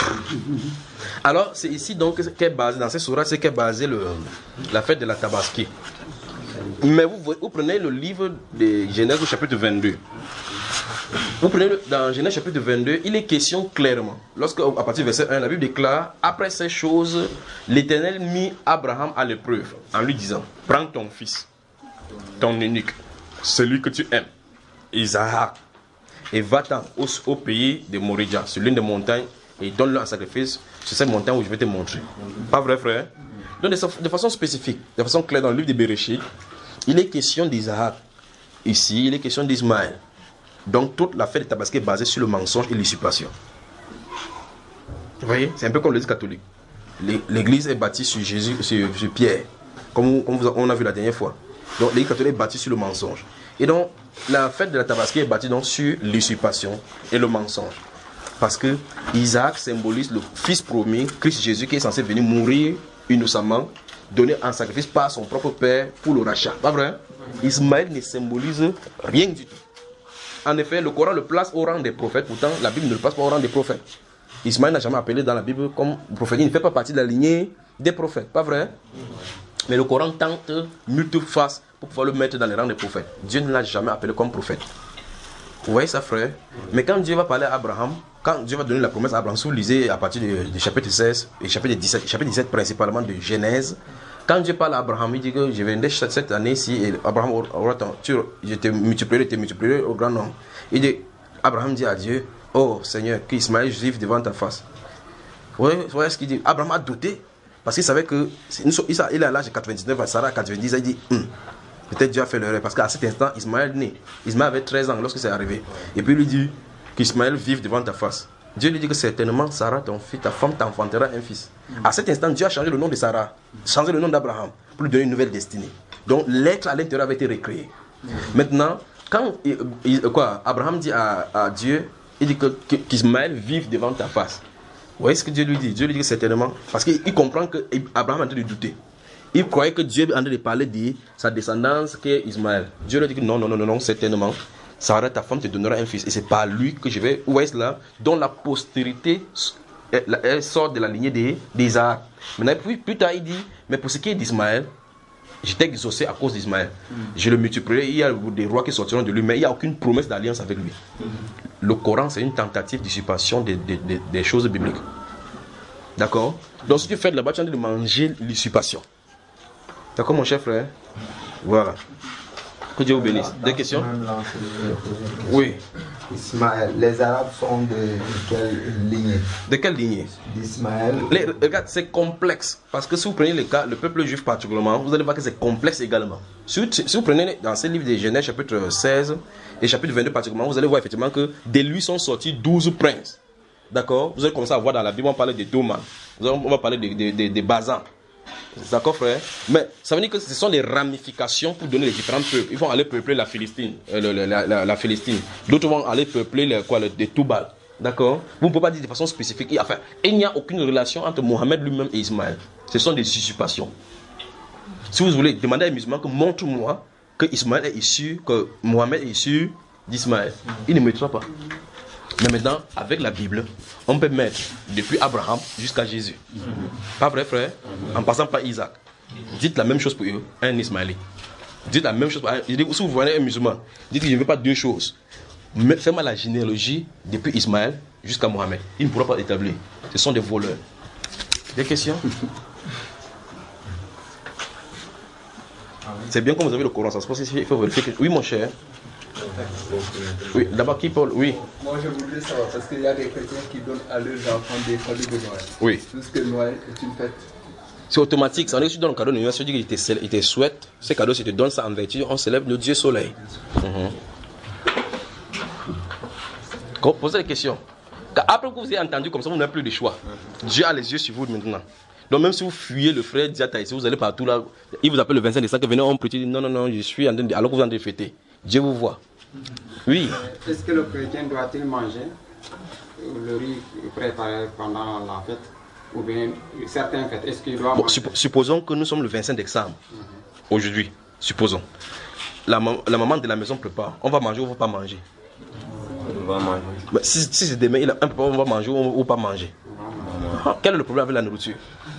Alors, c'est ici donc qu'est basé, dans ces sourates, c'est qu'est basé le, la fête de la tabaski. Mais vous, vous prenez le livre de Genèse au chapitre vingt-deux. Vous prenez le, dans Genèse chapitre vingt-deux, il est question clairement. Lorsque, à partir du verset un, la Bible déclare, après ces choses, l'Éternel mit Abraham à l'épreuve en lui disant, prends ton fils, ton unique, celui que tu aimes, Isaac, et va-t'en au, au pays de Moria, sur l'une des montagnes, et donne-le en sacrifice sur cette montagne où je vais te montrer. Pas vrai, frère? Donc, de, de façon spécifique, de façon claire, dans le livre de Béréchit, il est question d'Isaac. Ici, il est question d'Ismaël. Donc, toute la fête de Tabaski est basée sur le mensonge et l'usurpation. Vous voyez? C'est un peu comme l'église catholique. L'église est bâtie sur Jésus, sur, sur Pierre, comme, comme on a vu la dernière fois. Donc, l'église catholique est bâtie sur le mensonge. Et donc, la fête de la Tabaski est bâtie donc sur l'usurpation et le mensonge. Parce que Isaac symbolise le fils promis, Christ Jésus, qui est censé venir mourir innocemment, donné en sacrifice par son propre père pour le rachat. Pas vrai? Ismaël ne symbolise rien du tout. En effet, le Coran le place au rang des prophètes, pourtant la Bible ne le place pas au rang des prophètes. Ismaël n'a jamais appelé dans la Bible comme prophète, il ne fait pas partie de la lignée des prophètes, pas vrai? Mais le Coran tente multiples faces pour pouvoir le mettre dans les rangs des prophètes. Dieu ne l'a jamais appelé comme prophète. Vous voyez ça, frère? Mais quand Dieu va parler à Abraham, quand Dieu va donner la promesse à Abraham, si vous lisez à partir du chapitre seize et chapitre dix-sept, chapitre dix-sept principalement de Genèse, quand Dieu parle à Abraham, il dit que je viendrai cette année-ci et Abraham aura ton, tu, je te multiplierai, te multiplierai au grand nombre. Il dit, Abraham dit à Dieu, oh Seigneur, qu'Ismaël vive devant ta face. Vous voyez, vous voyez ce qu'il dit? Abraham a douté parce qu'il savait que il est à l'âge de quatre-vingt-dix-neuf, Sarah à quatre-vingt-dix, il dit, hm, peut-être Dieu a fait l'erreur parce qu'à cet instant, Ismaël est né. Ismaël avait treize ans lorsque c'est arrivé. Et puis il lui dit qu'Ismaël vive devant ta face. Dieu lui dit que certainement Sarah, ton fils, ta femme t'enfantera un fils. À cet instant, Dieu a changé le nom de Sarah, changé le nom d'Abraham pour lui donner une nouvelle destinée. Donc l'être à l'intérieur avait été recréé. Maintenant, quand il, il, quoi, Abraham dit à, à Dieu, il dit que, que, qu'Ismaël vive devant ta face. Vous voyez ce que Dieu lui dit? Dieu lui dit que certainement, parce qu'il comprend qu'Abraham est en train de douter. Il croyait que Dieu est en train de parler de sa descendance qui est Ismaël. Dieu lui dit que non, non, non, non, non, certainement. Sarah, ta femme te donnera un fils. Et c'est par lui que je vais. Où est-ce là? Dont la postérité elle sort de la lignée d'Isaac. Maintenant, plus, plus tard, il dit, mais pour ce qui est d'Ismaël, j'étais exaucé à cause d'Ismaël. Je le multiplierai, il y a des rois qui sortiront de lui, mais il n'y a aucune promesse d'alliance avec lui. Le Coran, c'est une tentative d'usurpation des, des, des, des choses bibliques. D'accord? Donc si tu fais de là-bas, tu es en train de manger l'usurpation. D'accord, mon cher frère? Voilà. Que Dieu vous bénisse. Des questions? Oui. Ismaël, les Arabes sont de quelle lignée? De quelle lignée? D'Ismaël. Les, regarde, c'est complexe. Parce que si vous prenez le cas, le peuple juif particulièrement, vous allez voir que c'est complexe également. Si vous, si vous prenez dans ce livre de Genèse, chapitre seize et chapitre vingt-deux particulièrement, vous allez voir effectivement que de lui sont sortis douze princes. D'accord? Vous allez commencer à voir dans la Bible, on va parler de Doman. On va parler de, de, de, de Bazan. D'accord, frère? Mais ça veut dire que ce sont des ramifications pour donner les différents peuples. Ils vont aller peupler la Philistine. Euh, le, la, la, la Philistine. D'autres vont aller peupler les, quoi, les, les Toubal. D'accord? Vous ne pouvez pas dire de façon spécifique. Enfin, il n'y a aucune relation entre Mohammed lui-même et Ismaël. Ce sont des usurpations. Si vous voulez demander à un musulman que montre-moi que Ismaël est issu, que Mohammed est issu d'Ismaël, il ne mettra pas. Mais maintenant, avec la Bible, on peut mettre depuis Abraham jusqu'à Jésus. Pas vrai, frère? En passant par Isaac. Dites la même chose pour eux, un Ismaélite. Dites la même chose pour un. Si vous voyez un musulman, dites que je ne veux pas deux choses. Faites-moi la généalogie depuis Ismaël jusqu'à Mohammed. Il ne pourra pas établir. Ce sont des voleurs. Des questions? C'est bien comme vous avez le Coran, ça se passe ici. Il faut vérifier que. Oui, mon cher. Oui, d'abord qui parle? Oui. Moi je voudrais savoir, parce qu'il y a des chrétiens qui donnent à leurs enfants des cadeaux de Noël. Oui. Puisque Noël est une fête. C'est automatique. Ça veut dire que tu donnes un cadeau de Noël, ça veut dire qu'il te, il te souhaite. Ce cadeau, si tu te donnes ça en vertu, on célèbre le Dieu soleil. Mm-hmm. Posez des questions. Car après que vous avez entendu comme ça, vous n'avez plus de choix. Dieu a les yeux sur vous maintenant. Donc même si vous fuyez le frère Diata ici, vous allez partout là, il vous appelle le vingt-cinq décembre, venez, on peut dire non, non, non, je suis en train de, alors que vous êtes en train de fêter. Dieu vous voit. Oui. Est-ce que le chrétien doit-il manger le riz préparé pendant la fête? Ou bien certaines fêtes, est-ce qu'il doit bon, manger? suppo- Supposons que nous sommes le vingt-cinq décembre. Mm-hmm. Aujourd'hui, supposons. La, la maman de la maison prépare. On va manger ou on ne va pas manger? On va manger. Mais si, si c'est demain, il a un peu, on va manger ou on ne va pas manger? Ah, quel est le problème avec la nourriture?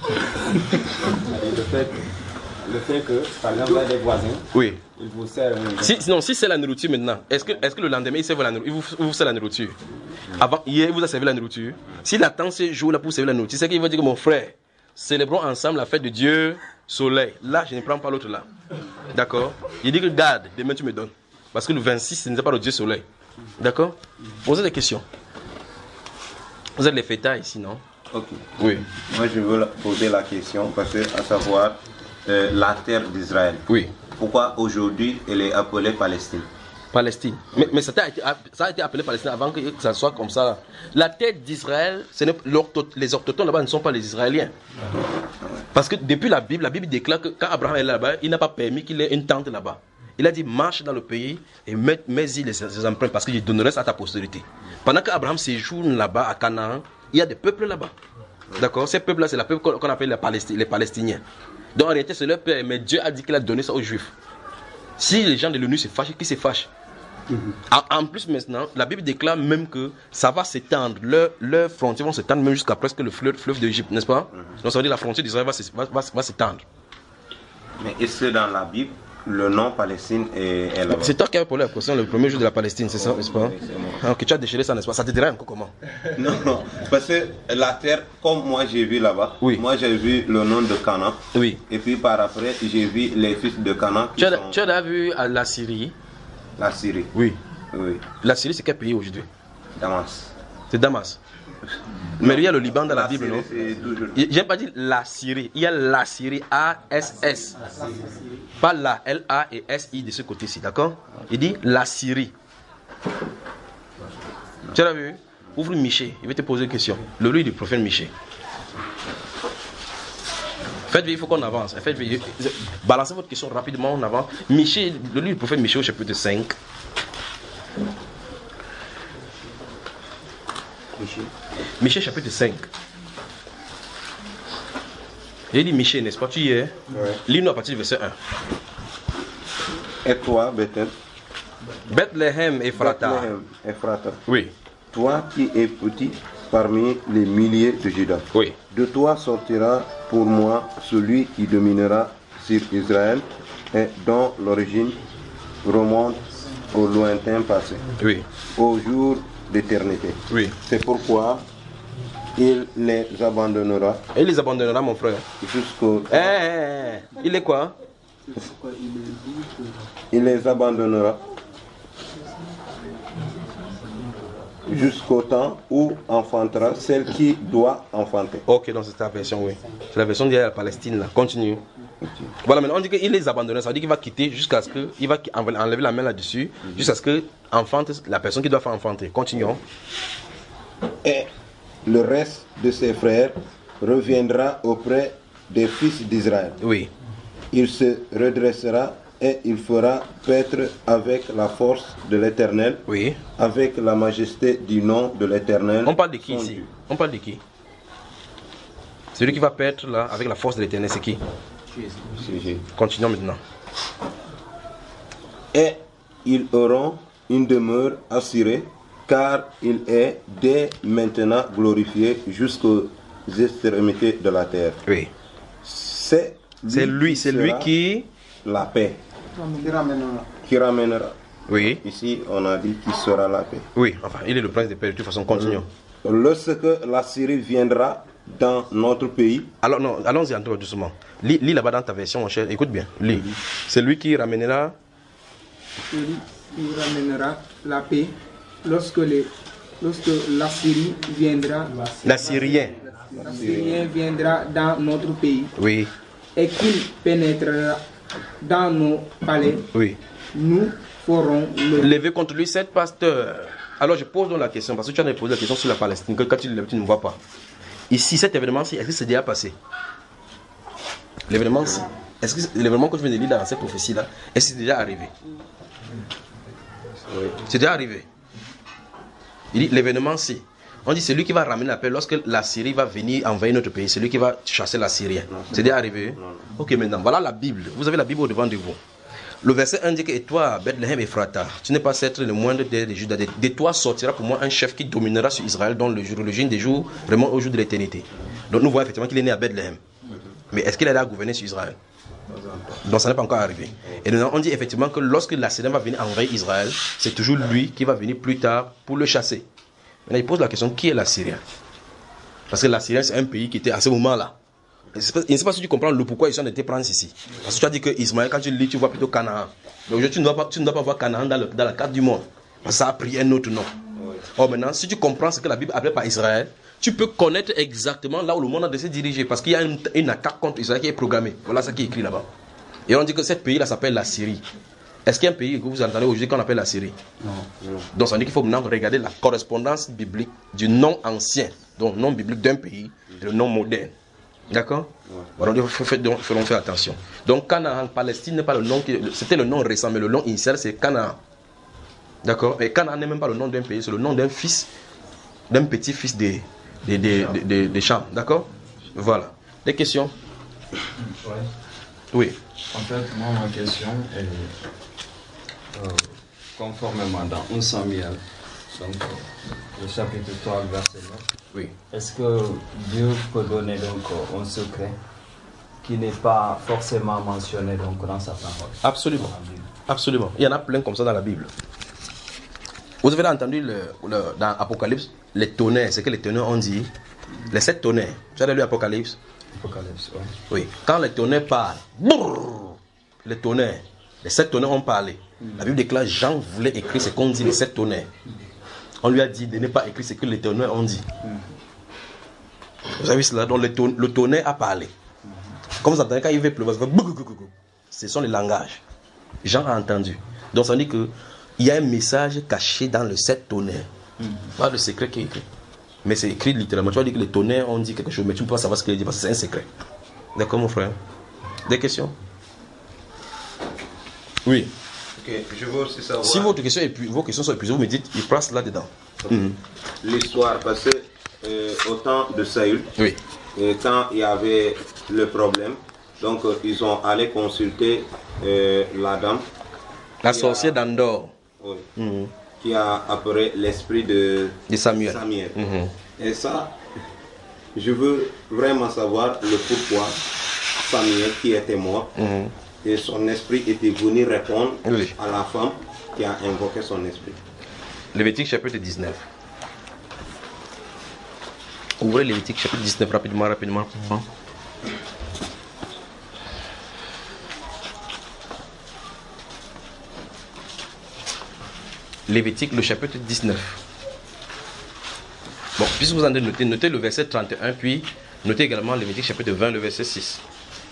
Le fait, le fait que, par exemple, les voisins, oui. ils vous servent. Si, non, si c'est la nourriture maintenant, est-ce que, est-ce que le lendemain, il, serve la nourriture, il, vous, il vous sert la nourriture? Avant, hier, il vous a servi la nourriture. S'il attend ces jours-là pour servir la nourriture, c'est qu'il va dire que mon frère, célébrons ensemble la fête de Dieu, soleil. Là, je ne prends pas l'autre là. D'accord? Il dit que garde, demain tu me donnes. Parce que le vingt-six, ce n'est pas le Dieu soleil. D'accord? Posez des questions. Vous êtes les fêtards ici, non? Ok. Oui. Moi, je veux poser la question parce que, à savoir, euh, la terre d'Israël. Oui. Pourquoi aujourd'hui elle est appelée Palestine? Palestine. Mais, mais ça, a été, ça a été appelé Palestine avant que ça soit comme ça. La terre d'Israël, ce n'est, les orthodoxes là-bas ne sont pas les Israéliens. Parce que depuis la Bible, la Bible déclare que quand Abraham est là-bas, il n'a pas permis qu'il ait une tente là-bas. Il a dit marche dans le pays et mets, mets-y les, les empreintes parce que je donnerai ça à ta postérité. Pendant qu'Abraham séjourne là-bas à Canaan, il y a des peuples là-bas. D'accord? Ces peuples-là, c'est le peuple qu'on appelle les, Palesti- les Palestiniens. Donc en réalité, c'est leur père, mais Dieu a dit qu'il a donné ça aux Juifs. Si les gens de l'ONU se fâchent, qui se fâchent? Mm-hmm. En plus, maintenant, la Bible déclare même que ça va s'étendre. Leurs leur frontières vont s'étendre même jusqu'à presque le fleuve, fleuve d'Égypte, n'est-ce pas? Mm-hmm. Donc ça veut dire que la frontière d'Israël va, va, va, va s'étendre. Mais est-ce que dans la Bible, le nom Palestine est, est là-bas? C'est toi qui as posé la question le premier jour de la Palestine, c'est ça, n'est-ce pas? Oui, c'est moi. Ok, tu as déchiré ça, n'est-ce pas? Ça te dirait encore comment? Non, non, parce que la terre, comme moi j'ai vu là-bas, oui. Moi j'ai vu le nom de Canaan. Oui. Et puis par après, j'ai vu les fils de Canaan. Tu as, sont... tu as vu à la Syrie? La Syrie. Oui. Oui. La Syrie, c'est quel pays aujourd'hui? Damas. C'est Damas. Mais il y a le Liban dans la, la Bible, Syrie, non? toujours... Je n'ai pas dit la Syrie. Il y a la Syrie, A S S. Pas la, L A et S I de ce côté-ci, d'accord? Il dit la Syrie. Tu l'as vu? Ouvre Michée, il va te poser une question. Le livre du prophète Michée. Faites il faut qu'on avance. Faites balancez votre question rapidement en avant. Michée, le livre du prophète Michée au chapitre cinq. Michée. Michée chapitre cinq. Il dit Michée, n'est-ce pas? Tu y es? Ouais. Lis-nous à partir du verset un. Et toi, Bethel? Bethléem Ephrata. Bethléem Ephrata. Oui. Toi qui es petit parmi les milliers de Juda. Oui. De toi sortira pour moi celui qui dominera sur Israël et dont l'origine remonte au lointain passé, Oui. au jour d'éternité. Oui. C'est pourquoi il les abandonnera Et il les abandonnera, mon frère. jusqu'au Eh, eh, eh, il est quoi? il les abandonnera jusqu'au temps où enfantera celle qui doit enfanter. Ok, donc c'est ta version, oui. C'est la version de la Palestine, là. Continue. Voilà, maintenant on dit qu'il les abandonnera, ça veut dire qu'il va quitter jusqu'à ce qu'il va enlever la main là-dessus, jusqu'à ce que enfante la personne qui doit faire enfanter. Continuons. Et le reste de ses frères reviendra auprès des fils d'Israël. Oui. Il se redressera et il fera paître avec la force de l'Éternel, Oui. avec la majesté du nom de l'Éternel. On parle de qui son ici? Dieu. On parle de qui? Celui qui va paître là, avec la force de l'éternel, c'est qui? C'est Jésus. Continuons maintenant. Et ils auront une demeure assurée, car il est dès maintenant glorifié jusqu'aux extrémités de la terre. Oui. C'est C'est lui, qui c'est lui sera qui... la paix, Qui ramènera. qui ramènera. Oui. Ici, on a dit qu'il sera la paix. Oui, enfin, il est le prince des paix, de toute façon, continuons. Lorsque la Syrie viendra dans notre pays, Alors, non, allons-y encore doucement. Lis, lis là-bas dans ta version, mon cher, écoute bien. Lis. C'est lui qui ramènera... Celui qui ramènera la paix lorsque, les, lorsque l'Assyrie viendra, L'Assyrien. l'Assyrien viendra dans notre pays Oui, et qu'il pénétrera dans nos palais, oui. nous ferons le Lever contre lui sept pasteurs. Alors je pose donc la question, parce que tu as posé la question sur la Palestine, que quand tu lèves, tu ne vois pas. Ici, cet événement-ci, est-ce que c'est déjà passé? L'événement-ci, est-ce que l'événement que tu viens de lire dans cette prophétie-là, est-ce que c'est déjà arrivé? oui. C'est déjà arrivé. Il dit l'événement-ci. On dit c'est lui qui va ramener la paix lorsque la Syrie va venir envahir notre pays. C'est lui qui va chasser la Syrie. C'est déjà arrivé? Non, non. Ok, maintenant, voilà la Bible. Vous avez la Bible au devant de vous. Le verset indique, et toi, Bethléem Ephrata, tu n'es pas être le moindre des Judas. De toi sortira pour moi un chef qui dominera sur Israël dans le jour, l'origine des jours, vraiment au jour de l'éternité. Donc nous voyons effectivement qu'il est né à Bethléem. Mais est-ce qu'il est là à gouverner sur Israël? Donc ça n'est pas encore arrivé. Et maintenant, on dit effectivement que lorsque la Syrie va venir envahir Israël, c'est toujours lui qui va venir plus tard pour le chasser. Maintenant, il pose la question, qui est la Syrie? Parce que la Syrie, c'est un pays qui était à ce moment-là. Je ne sais pas si tu comprends le pourquoi ils sont été prendre ici. Parce que tu as dit que Ismaël, quand tu lis, tu vois plutôt Canaan. Mais aujourd'hui, tu ne dois pas, tu ne dois pas voir Canaan dans, le, dans la carte du monde. Parce que ça a pris un autre nom. Or maintenant, si tu comprends ce que la Bible appelle par Israël, tu peux connaître exactement là où le monde a de se diriger. Parce qu'il y a une, une attaque contre Israël qui est programmée. Voilà ce qui est écrit là-bas. Et on dit que ce pays-là s'appelle la Syrie. Est-ce qu'il y a un pays que vous entendez aujourd'hui qu'on appelle la Syrie? Non. Donc ça veut dire qu'il faut maintenant regarder la correspondance biblique du nom ancien, donc nom biblique d'un pays, et le nom moderne. D'accord? Voilà, donc il faut faire attention. Donc Canaan, Palestine n'est pas le nom, qui, c'était le nom récent, mais le nom initial c'est Canaan. D'accord? Et Canaan n'est même pas le nom d'un pays, c'est le nom d'un fils, d'un petit-fils des, des, des, des, des, des champs. D'accord? Voilà. Des questions? Ouais. Oui. En fait, moi, ma question est euh, conformément dans un Samuel, donc le chapitre trois, verset neuf. Oui. Est-ce que Dieu peut donner donc un secret qui n'est pas forcément mentionné donc dans sa parole? Absolument. Absolument. Il y en a plein comme ça dans la Bible. Vous avez entendu le, le, dans Apocalypse, les tonnerres, c'est que les tonnerres ont dit, les sept tonnerres. Tu as lu Apocalypse? Apocalypse, ouais. Oui. Quand les tonnerres parlent, brrr, les tonnerres, les sept tonnerres ont parlé. La Bible déclare, Jean voulait écrire ce qu'on dit, les sept tonnerres. On lui a dit de ne pas écrire ce que les tonnerres ont dit. Vous avez vu cela? Donc le, ton, le tonnerre a parlé. Comme vous entendez, quand il veut pleuvoir, ça fait ce sont les langages. Jean a entendu. Donc ça veut dire qu'il y a un message caché dans le sept tonnerres. Pas le secret qui est écrit. Mais c'est écrit littéralement. Tu vas dire que les tonnerres ont dit quelque chose, mais tu ne peux pas savoir ce qu'il dit parce que c'est un secret. D'accord, mon frère? Des questions? Oui. Ok, je veux aussi savoir. Si votre question est, vos questions sont épuisées, vous me dites, il place là-dedans. Mm-hmm. L'histoire, parce que euh, au temps de Saül, oui. euh, quand il y avait le problème, donc euh, ils ont allé consulter euh, la dame. La sorcière d'Andor. Oui. Mm-hmm. Qui a appelé l'esprit de, de Samuel. Samuel. Mm-hmm. Et ça, je veux vraiment savoir le pourquoi Samuel qui était mort. Mm-hmm. Et son esprit était venu répondre oui. à la femme qui a invoqué son esprit. Lévitique chapitre dix-neuf. Ouvrez Lévitique chapitre dix-neuf rapidement, rapidement. rapidement. Lévitique, le chapitre dix-neuf. Bon, puisque vous en avez noté, notez le verset trente et un, puis notez également Lévitique chapitre vingt, le verset six.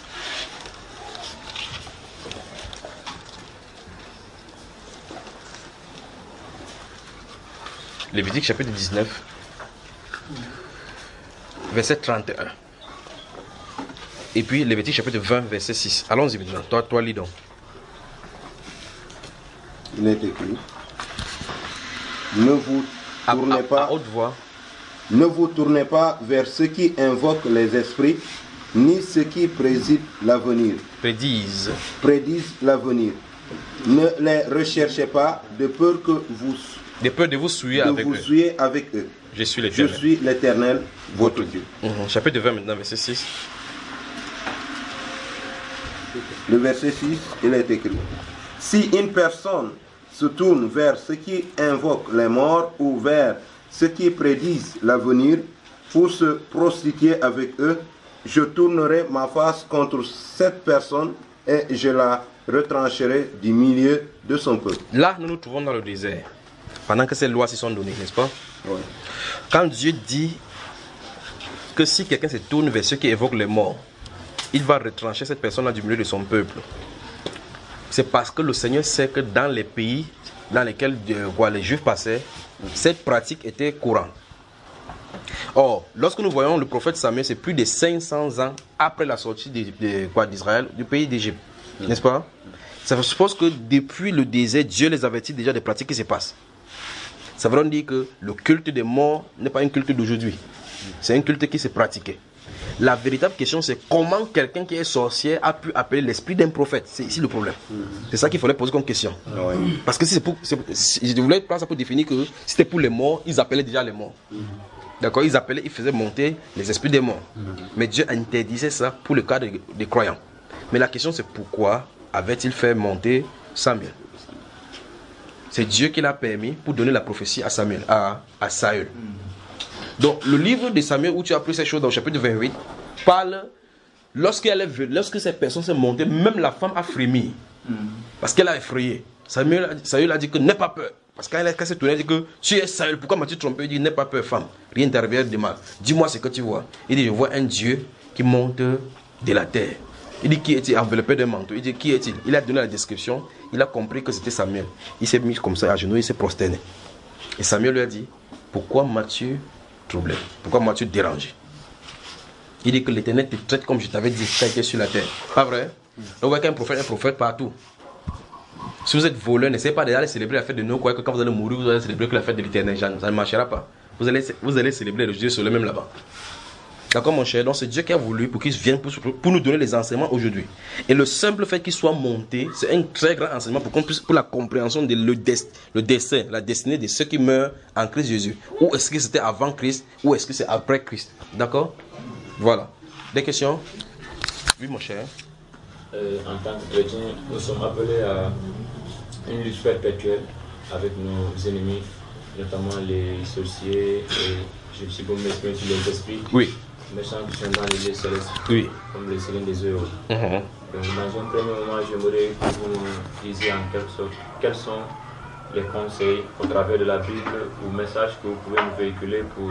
Lévitique chapitre dix-neuf, verset trente et un. Et puis Lévitique chapitre vingt, verset six. Allons-y maintenant. Toi, toi, lis donc. Il est écrit. Ne vous tournez à, à, pas. À haute voix. Ne vous tournez pas vers ceux qui invoquent les esprits, ni ceux qui prédisent l'avenir. Prédisent. Prédisent l'avenir. Ne les recherchez pas de peur que vous. De peur de vous souiller de avec vous eux. Souiller avec eux. Je suis l'Éternel. Je suis l'Éternel, votre Dieu. Mmh. Chapitre vingt maintenant, verset six. Le verset six, il est écrit. Si une personne se tourne vers ceux qui invoquent les morts ou vers ceux qui prédisent l'avenir pour se prostituer avec eux, je tournerai ma face contre cette personne et je la retrancherai du milieu de son peuple. Là, nous nous trouvons dans le désert, pendant que ces lois s'y sont données, n'est-ce pas? Oui. Quand Dieu dit que si quelqu'un se tourne vers ceux qui évoquent les morts, il va retrancher cette personne-là du milieu de son peuple. C'est parce que le Seigneur sait que dans les pays dans lesquels quoi, les Juifs passaient, cette pratique était courante. Or, lorsque nous voyons le prophète Samuel, c'est plus de cinq cents ans après la sortie de, de, quoi, d'Israël, du pays d'Égypte, n'est-ce pas? Ça suppose que depuis le désert, Dieu les avertit déjà des pratiques qui se passent. Ça veut dire que le culte des morts n'est pas un culte d'aujourd'hui. C'est un culte qui s'est pratiqué. La véritable question, c'est comment quelqu'un qui est sorcier a pu appeler l'esprit d'un prophète. C'est ici le problème. C'est ça qu'il fallait poser comme question. Parce que si c'est pour, c'est, je voulais prendre ça pour définir que si c'était pour les morts, ils appelaient déjà les morts. D'accord, ils appelaient, ils faisaient monter les esprits des morts. Mais Dieu interdisait ça pour le cas des, des croyants. Mais la question, c'est pourquoi avait-il fait monter Samuel? C'est Dieu qui l'a permis pour donner la prophétie à Samuel, à, à Saül. Donc, le livre de Samuel, où tu as appris ces choses dans le chapitre vingt-huit, parle, lorsqu'elle est venue, lorsque ces personnes sont montées, même la femme a frémi. Mm. Parce qu'elle a effrayé. Samuel, Saül a dit que n'aie pas peur. Parce que quand elle s'est tournée, elle dit que tu es Saül, pourquoi m'as-tu trompé? Il dit n'aie pas peur, femme. Rien ne t'arrivera de mal. Dis-moi ce que tu vois. Il dit je vois un Dieu qui monte de la terre. Il dit qui est-il? Enveloppé d'un manteau. Il dit qui est-il? Il a donné la description. Il a compris que c'était Samuel. Il s'est mis comme ça à genoux, il s'est prosterné. Et Samuel lui a dit pourquoi m'as-tu troublé? Pourquoi m'as-tu dérangé? Il dit que l'Éternel te traite comme je t'avais dit quand tu étais sur la terre. Pas vrai? On voit qu'un prophète, un prophète partout. Si vous êtes voleur, n'essayez pas d'aller célébrer la fête de Noël, que quand vous allez mourir, vous allez célébrer que la fête de l'Éternel. Ça ne marchera pas. Vous allez, vous allez célébrer le Dieu sur le même là-bas. D'accord, mon cher? Donc c'est Dieu qui a voulu pour qu'il vienne pour, pour nous donner les enseignements aujourd'hui. Et le simple fait qu'il soit monté, c'est un très grand enseignement pour qu'on puisse, pour la compréhension de le, des, le destin, la destinée de ceux qui meurent en Christ Jésus. Ou est-ce que c'était avant Christ, ou est-ce que c'est après Christ? D'accord? Voilà. Des questions? Oui, mon cher. Euh, en tant que chrétien, nous sommes appelés à une lutte perpétuelle avec nos ennemis, notamment les sorciers et je suis pour m'exprimer sur les esprits. Oui. Méchants qui sont dans les lieux célestes. Oui. Comme les signes des heures. Mm-hmm. Donc, dans un premier moment, j'aimerais que vous nous disiez en quelque sorte quels sont les conseils au travers de la Bible ou messages que vous pouvez nous véhiculer pour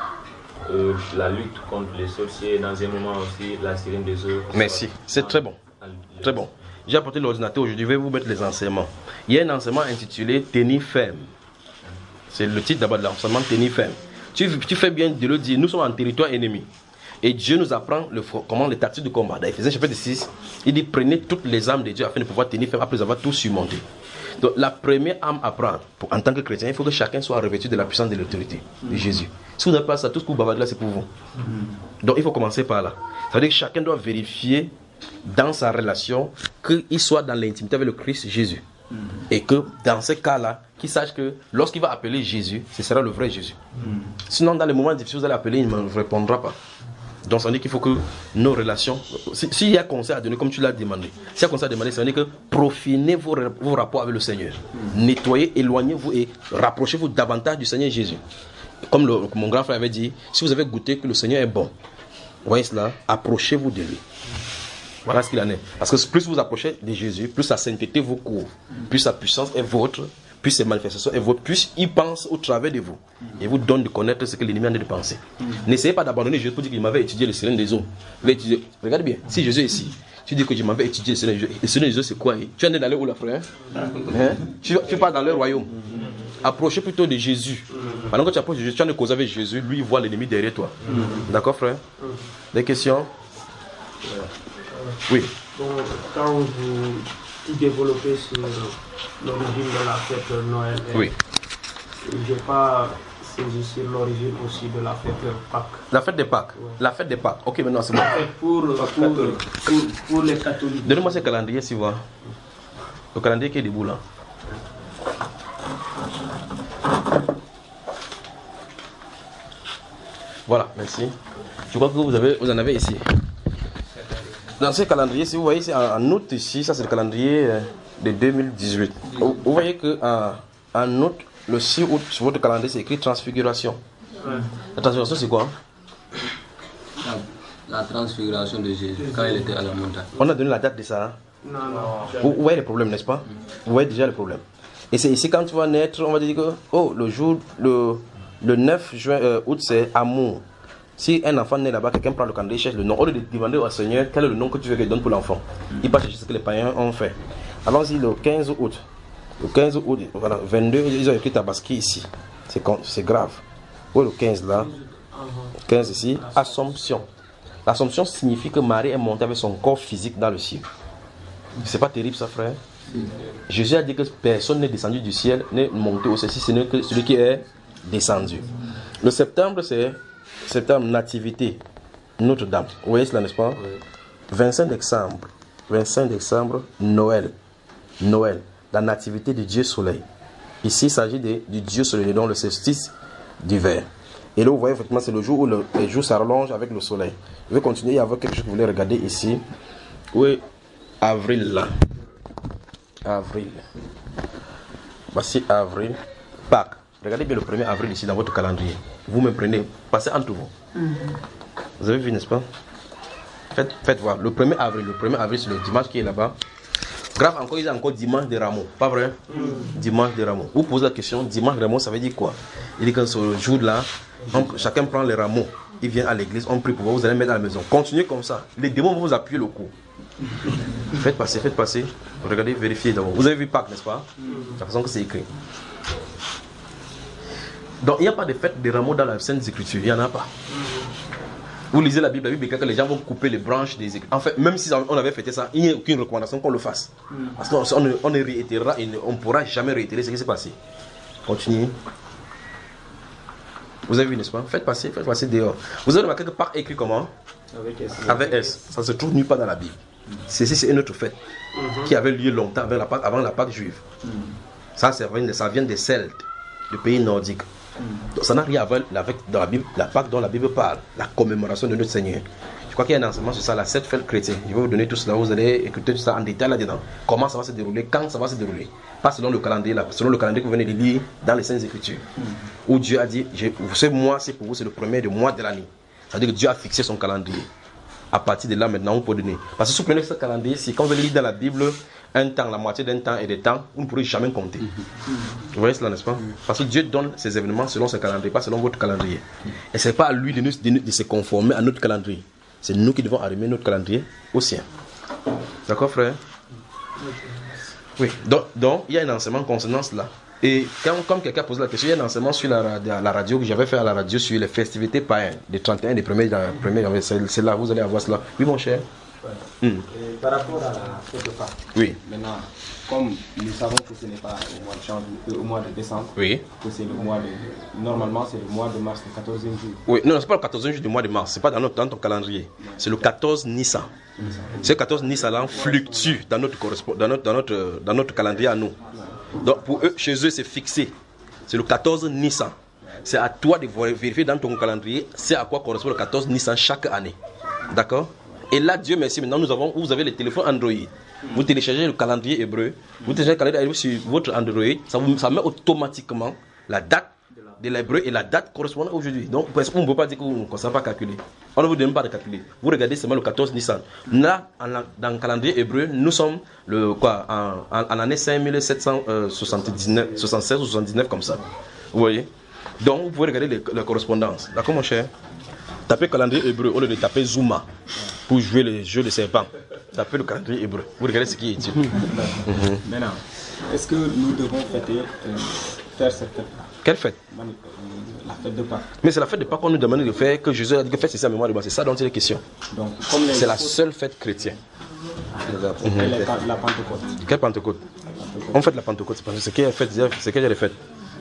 euh, la lutte contre les sorciers et dans un moment aussi la sirène des eaux. Merci, c'est très bon. Très bon. J'ai apporté l'ordinateur aujourd'hui, je vais vous mettre les enseignements. Il y a un enseignement intitulé Tenir ferme. C'est le titre d'abord de l'enseignement Tenir ferme. Tu, tu fais bien de le dire, nous sommes en territoire ennemi. Et Dieu nous apprend le, comment les tactiques de combat. Dans Ephésiens chapitre six, il dit prenez toutes les armes de Dieu afin de pouvoir tenir ferme après avoir tout surmonté. Donc la première arme à prendre pour, en tant que chrétien, il faut que chacun soit revêtu de la puissance de l'autorité de Jésus. Si vous n'avez pas ça, tout ce que vous bavardez là, c'est pour vous. Donc il faut commencer par là. Ça veut dire que chacun doit vérifier dans sa relation qu'il soit dans l'intimité avec le Christ Jésus. Mm-hmm. Et que dans ce cas-là, qu'il sache que lorsqu'il va appeler Jésus, ce sera le vrai Jésus. Mm-hmm. Sinon, dans les moments difficiles, vous allez appeler, il ne me répondra pas. Donc ça veut dire qu'il faut que nos relations, s'il si y a conseil à donner comme tu l'as demandé, s'il y a conseil à demander, ça veut dire que profinez vos, vos rapports avec le Seigneur. Nettoyez, éloignez-vous et rapprochez-vous davantage du Seigneur Jésus. Comme, le, comme mon grand frère avait dit, si vous avez goûté que le Seigneur est bon, vous voyez cela, approchez-vous de lui. Voilà ce qu'il en est. Parce que plus vous approchez de Jésus, plus sa sainteté vous couvre, plus sa puissance est vôtre, plus ses manifestations est vôtre, plus il pense au travers de vous. Et vous donne de connaître ce que l'ennemi en est de penser. Mm. N'essayez pas d'abandonner Jésus pour dire qu'il m'avait étudié le Seigneur des eaux. Étudier... Regardez bien, si Jésus est ici, tu dis que je m'avais étudié le Seigneur des eaux. Le Seigneur des eaux, c'est quoi? Tu es d'aller où là, frère? Hein? tu, tu pars dans le royaume. Approchez plutôt de Jésus. Pendant que tu approches de Jésus, tu as une cause avec Jésus, lui il voit l'ennemi derrière toi. D'accord, frère? Des questions? Oui. Donc, quand vous développez sur l'origine de la fête de Noël, oui. Je n'ai pas saisi sur l'origine aussi de la fête de Pâques. La fête des Pâques ouais. La fête des Pâques. Ok, maintenant c'est bon. Pour, pour, pour, pour les catholiques. Donnez-moi ce calendrier, si vous voyez. Le calendrier qui est debout là. Voilà, merci. Je crois que vous, avez, vous en avez ici. Dans ce calendrier, si vous voyez, c'est en août ici, ça c'est le calendrier de deux mille dix-huit. Vous, vous voyez qu'en en août, le six août, sur votre calendrier, c'est écrit transfiguration. Ouais. La transfiguration, c'est quoi? La, la transfiguration de Jésus, quand il était à la montagne. On a donné la date de ça. Hein? Non, non. Vous, vous voyez le problème, n'est-ce pas? Vous voyez déjà le problème. Et c'est ici, quand tu vas naître, on va dire que, oh, le jour, le, le neuf juin, euh, août, c'est amour. Si un enfant naît là-bas, quelqu'un prend le calendrier, cherche le nom. Au lieu de demander au Seigneur quel est le nom que tu veux qu'il donne pour l'enfant, il va chercher ce que les païens ont fait. Allons-y, le quinze août. Le quinze août, voilà, vingt-deux, ils ont écrit Tabaski ici. C'est, c'est grave. Oui, le quinze là. quinze ici. Assomption. L'Assomption signifie que Marie est montée avec son corps physique dans le ciel. C'est pas terrible ça, frère? Jésus a dit que personne n'est descendu du ciel, n'est monté au ciel, si ce n'est que celui qui est descendu. Le septembre, c'est septembre, nativité, Notre-Dame. Vous voyez cela, n'est-ce pas? Oui. vingt-cinq décembre, vingt-cinq décembre, Noël. Noël, la nativité du Dieu Soleil. Ici, il s'agit de, du Dieu Soleil, donc le solstice d'hiver. Et là, vous voyez, effectivement, c'est le jour où le, les jours s'allongent avec le soleil. Je vais continuer, il y a quelque chose que vous voulez regarder ici. Oui, avril, là. Avril. Voici avril, Pâques. Regardez bien le premier avril ici dans votre calendrier. Vous me prenez, passez entre vous. Mm-hmm. Vous avez vu, n'est-ce pas? Faites, faites voir. Le premier avril, le premier avril, c'est le dimanche qui est là-bas. Grave encore, il y a encore dimanche de Rameaux. Pas vrai? Mm. Dimanche de Rameaux. Vous posez la question, dimanche de Rameaux, ça veut dire quoi? Il dit que ce jour-là, on, chacun prend les rameaux. Il vient à l'église, on prie pour vous, vous allez mettre à la maison. Continuez comme ça. Les démons vont vous appuyer le cou. Faites passer, faites passer. Regardez, vérifiez d'abord. Vous avez vu Pâques, n'est-ce pas? Mm. La façon que c'est écrit. Donc il n'y a pas de fête de rameaux dans la Sainte Écriture, il n'y en a pas. Vous lisez la Bible, la Bible dit que les gens vont couper les branches des écrits. En fait, même si on avait fêté ça, il n'y a aucune recommandation qu'on le fasse. Parce qu'on on, on réitérera et on ne pourra jamais réitérer ce qui s'est passé. Continuez. Vous avez vu, n'est-ce pas? Faites passer, faites passer dehors. Vous avez remarqué que Pâques est écrit comment? Avec S. Avec S. Ça ne se trouve nulle part dans la Bible. Ceci, c'est une autre fête mm-hmm. qui avait lieu longtemps avant la Pâque, avant la Pâque juive. Mm. Ça, ça vient, ça vient des Celtes, du pays nordique. Donc, ça n'a rien à voir avec dans la Bible, la Pâque dont la Bible parle, la commémoration de notre Seigneur. Je crois qu'il y a un enseignement sur ça, la sept fêtes chrétiennes. Je vais vous donner tout cela, vous allez écouter tout ça en détail là-dedans. Comment ça va se dérouler, quand ça va se dérouler. Pas selon le calendrier, là, selon le calendrier que vous venez de lire dans les Saintes Écritures. Mm. Où Dieu a dit, ce mois c'est pour vous, c'est le premier du mois de l'année. C'est-à-dire que Dieu a fixé son calendrier. À partir de là, maintenant, on peut donner. Parce que si vous prenez ce calendrier, c'est quand vous allez lire dans la Bible, un temps, la moitié d'un temps et des temps, vous ne pourrez jamais compter. Mm-hmm. Vous voyez cela, n'est-ce pas? Mm-hmm. Parce que Dieu donne ses événements selon ce calendrier, pas selon votre calendrier. Mm-hmm. Et ce n'est pas à lui de, nous, de, de se conformer à notre calendrier. C'est nous qui devons arrimer notre calendrier au sien. D'accord, frère? Oui. Donc, donc, il y a un enseignement concernant cela. Et quand, comme quelqu'un pose la question, il y a un enseignement sur la, la, la radio que j'avais fait à la radio sur les festivités païennes, des trente et un, des premiers, premiers c'est là, vous allez avoir cela. Oui, mon cher. Ouais. Mm. Et par rapport à la fête de Pâques, oui. Maintenant, comme nous savons que ce n'est pas au mois de janvier, au mois de décembre, oui. que c'est le mois de, normalement c'est le mois de mars, le quatorzième jour. Oui, non, c'est pas le quatorzième jour du mois de mars, c'est pas dans, notre, dans ton calendrier, ouais. C'est le quatorze Nissan. Nissan. Ce quatorze Nissan là fluctue dans notre, dans notre, dans notre, dans notre calendrier à nous. Ouais. Donc pour eux, chez eux c'est fixé, c'est le quatorze Nissan. c'est à toi de vérifier dans ton calendrier c'est à quoi correspond le quatorze Nissan chaque année. D'accord? Et là, Dieu merci, maintenant nous avons, vous avez les téléphones Android. Vous téléchargez le calendrier hébreu, vous téléchargez le calendrier hébreu sur votre Android, ça, vous, ça met automatiquement la date de l'hébreu et la date correspondant aujourd'hui. Donc, parce qu'on ne peut pas dire qu'on ne sait pas calculer. On ne vous demande pas de calculer. Vous regardez seulement le quatorze Nissan. Là, en, dans le calendrier hébreu, nous sommes le, quoi, en, en, en année cinq mille sept cent soixante-dix-neuf, soixante-seize ou soixante-dix-neuf comme ça. Vous voyez? Donc, vous pouvez regarder les, les correspondances. D'accord, mon cher? Tapez calendrier hébreu au lieu de taper Zuma pour jouer les jeux de serpent. Tapez le calendrier hébreu. Vous regardez ce qui est utile. Mm-hmm. Maintenant, est-ce que nous devons fêter, euh, faire cette fête? Quelle fête? La fête de Pâques. Mais c'est la fête de Pâques qu'on nous demande de faire, que Jésus a dit que faites ceci en mémoire de moi. C'est ça dont il est question. Donc, comme les c'est la seule fête chrétienne. Mm-hmm. Mm-hmm. La, la Pentecôte. Quelle Pentecôte? La Pentecôte. On fête la Pentecôte. C'est quelle fête? C'est quelle fête?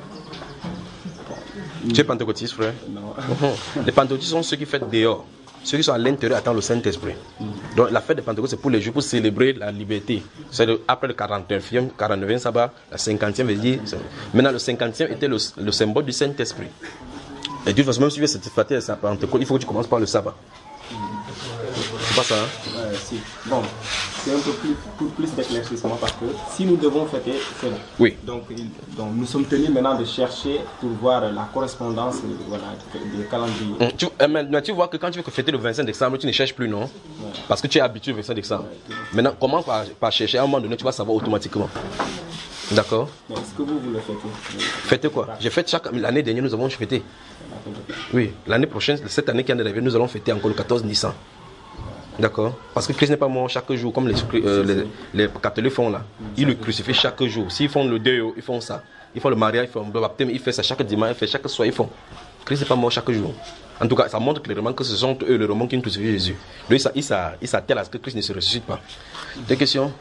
Tu es pentecôtiste, frère? Non. Les pentecôtistes sont ceux qui fêtent dehors. Ceux qui sont à l'intérieur attendent le Saint-Esprit. Donc la fête de Pentecôte, c'est pour les Juifs, pour célébrer la liberté. C'est le, après le quarante-neuvième, quarante-neuvième sabbat, la cinquantième veut dire. Maintenant, le cinquantième était le, le symbole du Saint-Esprit. Et de toute façon, même si tu veux cette fête de Pentecôte, il faut que tu commences par le sabbat. C'est pas ça, hein? Ouais, si. Bon, c'est un peu plus, pour plus d'éclaircissement parce que si nous devons fêter cela, oui. donc, donc nous sommes tenus maintenant de chercher pour voir la correspondance voilà, des calendriers. Hum, tu, euh, mais tu vois que quand tu veux fêter le vingt-cinq décembre, tu ne cherches plus, non? Ouais. Parce que tu es habitué au vingt-cinq décembre. Ouais, maintenant, comment par, par chercher? À un moment donné, tu vas savoir automatiquement. D'accord? Mais est-ce que vous, vous le fêtez? Fêtez quoi? J'ai fêté chaque... L'année dernière, nous avons fêté. Oui, l'année prochaine, cette année qui est arrivée, nous allons fêter encore le quatorze Nissan. D'accord? Parce que Christ n'est pas mort chaque jour, comme les, euh, les, les catholiques font là. Ils le crucifient chaque jour. S'ils font le deuil, ils font ça. Ils font le mariage, ils font le baptême, ils font ça chaque dimanche, ils font chaque soir, ils font. Christ n'est pas mort chaque jour. En tout cas, ça montre clairement que ce sont eux, les Romains, qui ont crucifié Jésus. Donc, ils s'attellent à ce que Christ ne se ressuscite pas. Des questions?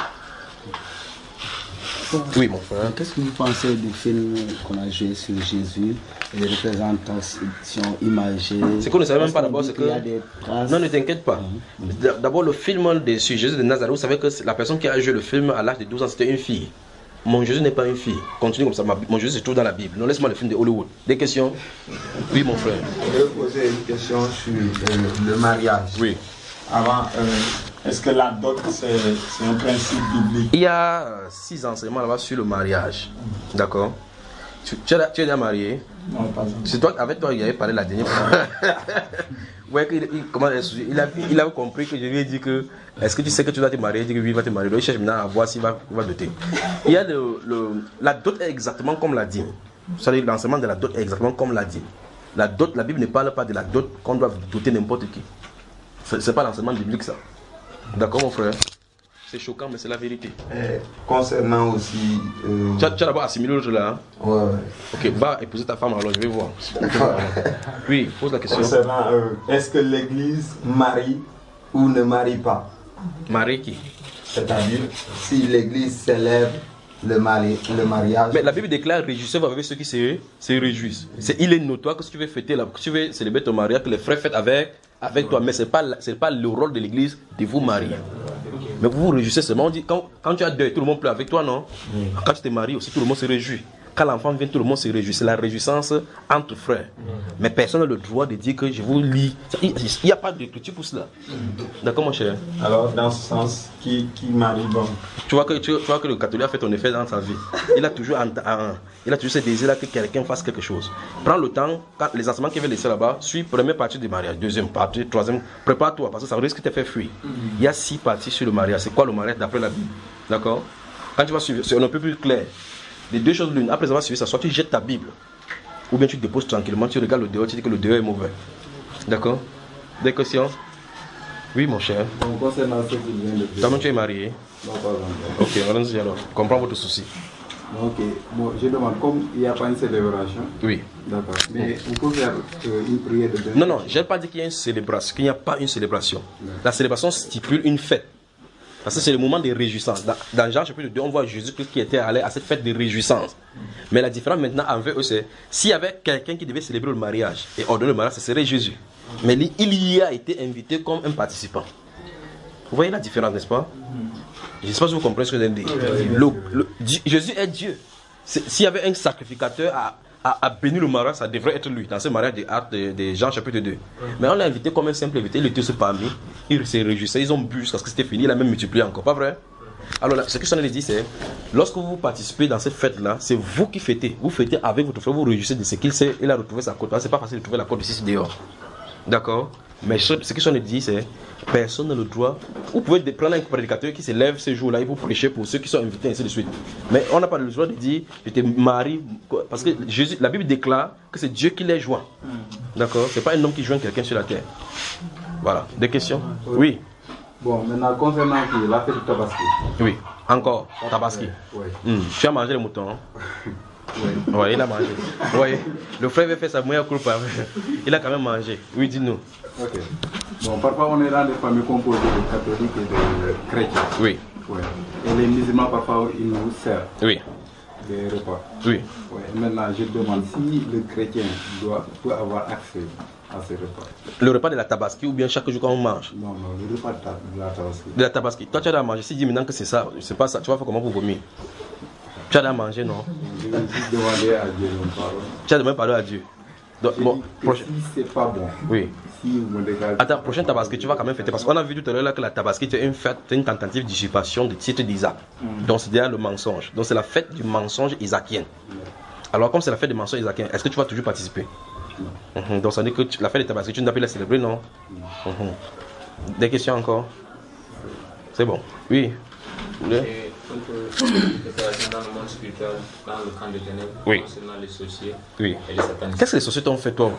Oui, mon frère. Qu'est-ce que vous pensez du film qu'on a joué sur Jésus, les représentations imagées? Ce qu'on ne savait même pas d'abord, c'est que... Non, ne t'inquiète pas. Mm-hmm. D'abord, le film de, sur Jésus de Nazareth, vous savez que la personne qui a joué le film à l'âge de douze ans, c'était une fille. Mon Jésus n'est pas une fille. Continue comme ça. Mon Jésus se trouve dans la Bible. Non, laisse-moi le film de Hollywood. Des questions? Oui, mon frère. Je vais poser une question sur euh, le mariage. Oui. Avant, euh, est-ce que la dot, c'est un principe biblique? Il y a euh, six enseignements là-bas sur le mariage. D'accord? Tu, tu, es, tu es déjà marié? Non, pas encore. C'est toi, avec toi, il avait parlé la dernière fois. Ouais, il, il, comment, il, a, il avait compris que je lui ai dit que est-ce que tu sais que tu dois te marier? Il dit que oui, il va te marier. Donc il cherche maintenant à voir s'il va, va doter. Il y a le, le, la dot est exactement comme la dîme. C'est-à-dire l'enseignement de la dot est exactement comme la dîme. La dot, la Bible ne parle pas de la dot qu'on doit doter n'importe qui. C'est pas l'enseignement biblique ça. D'accord mon frère? C'est choquant mais c'est la vérité. Et concernant aussi... Euh... Tu as, as d'abord assimilé l'autre là hein? Ouais, ouais. Ok, va épouser ta femme alors je vais voir. Oui, pose la question. Concernant, euh, est-ce que l'église marie ou ne marie pas? Marie qui? C'est-à-dire, si l'église célèbre le, mari, le mariage... Mais la Bible déclare réjouissez-vous avec ceux qui se, se réjouissent. Il est notoire que si tu veux fêter, là, que tu veux célébrer ton mariage, que les frères fêtent avec... avec toi, mais ce n'est pas, pas le rôle de l'église de vous marier. Mais vous vous réjouissez seulement. On dit, quand, quand tu as deuil, tout le monde pleure avec toi, non? Quand tu te maries aussi, tout le monde se réjouit. Quand l'enfant vient, tout le monde se réjouit. C'est la réjouissance entre frères. Mais personne n'a le droit de dire que je vous lis. Il n'y a pas d'écriture pour cela. D'accord, mon cher? Alors, dans ce sens, qui, qui marie bon? Tu vois, que, tu, tu vois que le catholique a fait un effet dans sa vie. Il a toujours, un, un, il a toujours ce désir-là que quelqu'un fasse quelque chose. Prends le temps, quand les enseignements qu'il veut laisser là-bas, suis première partie du mariage, deuxième partie, troisième. Prépare-toi parce que ça risque de te faire fuir. Il y a six parties sur le mariage. C'est quoi le mariage d'après la Bible? D'accord? Quand tu vas suivre, c'est un peu plus clair. Les deux choses l'une, après avoir suivi ça, soit tu jettes ta Bible, ou bien tu te déposes tranquillement, tu regardes le dehors, tu dis que le dehors est mauvais. D'accord? Des questions? Oui, mon cher. Donc, concernant ce que vient de dire. Toi-même, tu es marié? Non, pas encore. Ok, allons-y alors. Comprends votre souci. Ok, bon, je demande, comme il n'y a pas une célébration. Oui. D'accord. Mais on peut faire euh, une prière de bénédiction. Non, non, je n'ai pas dit qu'il y a une célébration, qu'il n'y a pas une célébration. La célébration stipule une fête. Parce que c'est le moment de réjouissance. Dans, dans Jean chapitre deux, on voit Jésus-Christ qui était allé à cette fête de réjouissance. Mais la différence maintenant envers eux, c'est s'il y avait quelqu'un qui devait célébrer le mariage et ordonner le mariage, ce serait Jésus. Mais lui, il y a été invité comme un participant. Vous voyez la différence, n'est-ce pas? Je ne sais pas si vous comprenez ce que je veux dire. Le, le, Jésus est Dieu. S'il y avait un sacrificateur à, a, a béni le mariage, ça devrait être lui, dans ce mariage de, de, de Jean chapitre deux. Mais on l'a invité comme un simple invité, il était parmi, il s'est réjouissait, ils ont bu jusqu'à ce que c'était fini, il a même multiplié encore, pas vrai? Alors là, ce que je t'en ai dit, c'est, lorsque vous participez dans cette fête-là, c'est vous qui fêtez, vous fêtez avec votre frère, vous réjouissez de ce qu'il sait, il a retrouvé sa côte, c'est pas facile de trouver la côte ici dehors. D'accord? Mais ce que j'en ai dit, c'est personne n'a le droit. Vous pouvez prendre un prédicateur qui se lève ce jour-là et vous prêcher pour ceux qui sont invités, ainsi de suite. Mais on n'a pas le droit de dire je te marie. Parce que Jésus, la Bible déclare que c'est Dieu qui les joint. D'accord? C'est pas un homme qui joint quelqu'un sur la terre. Voilà. Des questions? Oui. Bon, maintenant, concernant la fête de Tabaski. Oui. Encore. Tabaski. Oui. Mmh. Tu as mangé le mouton, hein? Oui. Ouais, il a mangé. Ouais. Le frère avait fait sa meilleure courbe. Il a quand même mangé. Oui, dis-nous. Ok. Bon, parfois on est dans des familles composées de catholiques et de chrétiens. Oui. Ouais. Et les musulmans, parfois, ils nous servent. Oui. Des repas. Oui. Ouais. Maintenant, je demande si le chrétien doit, peut avoir accès à ces repas. Le repas de la Tabaski ou bien chaque jour quand on mange? Non, non, le repas de, ta, de la Tabaski. De la Tabaski. Toi, tu as déjà mangé. Si tu dis maintenant que c'est ça, c'est pas ça, tu vas faire comment pour vomir? Tu as déjà mangé, non? Je vais juste demander à Dieu mon pardon. Tu as demandé pardon à Dieu. Donc, bon, prochain. Si c'est pas bon. Oui. Si vous me dégagez. Attends, prochaine Tabaski, tu vas quand même fêter. Parce qu'on a vu tout à l'heure là que la Tabaski, c'est une fête, c'est une tentative d'usurpation du titre d'Isaac. Mm. Donc, c'est derrière le mensonge. Donc, c'est la fête du mensonge isaacien. Mm. Alors, comme c'est la fête du mensonge isaacien, est-ce que tu vas toujours participer? Mm. Mm-hmm. Donc, ça veut dire que tu, la fête de Tabaski, tu ne dois plus la célébrer, non? Mm. Mm-hmm. Des questions encore? C'est bon. Oui. Oui. Dans le monde spirituel, dans le camp de ténèbres, oui. Concernant les sorciers oui. et les satanistes. Qu'est-ce que les sorciers t'ont fait, toi?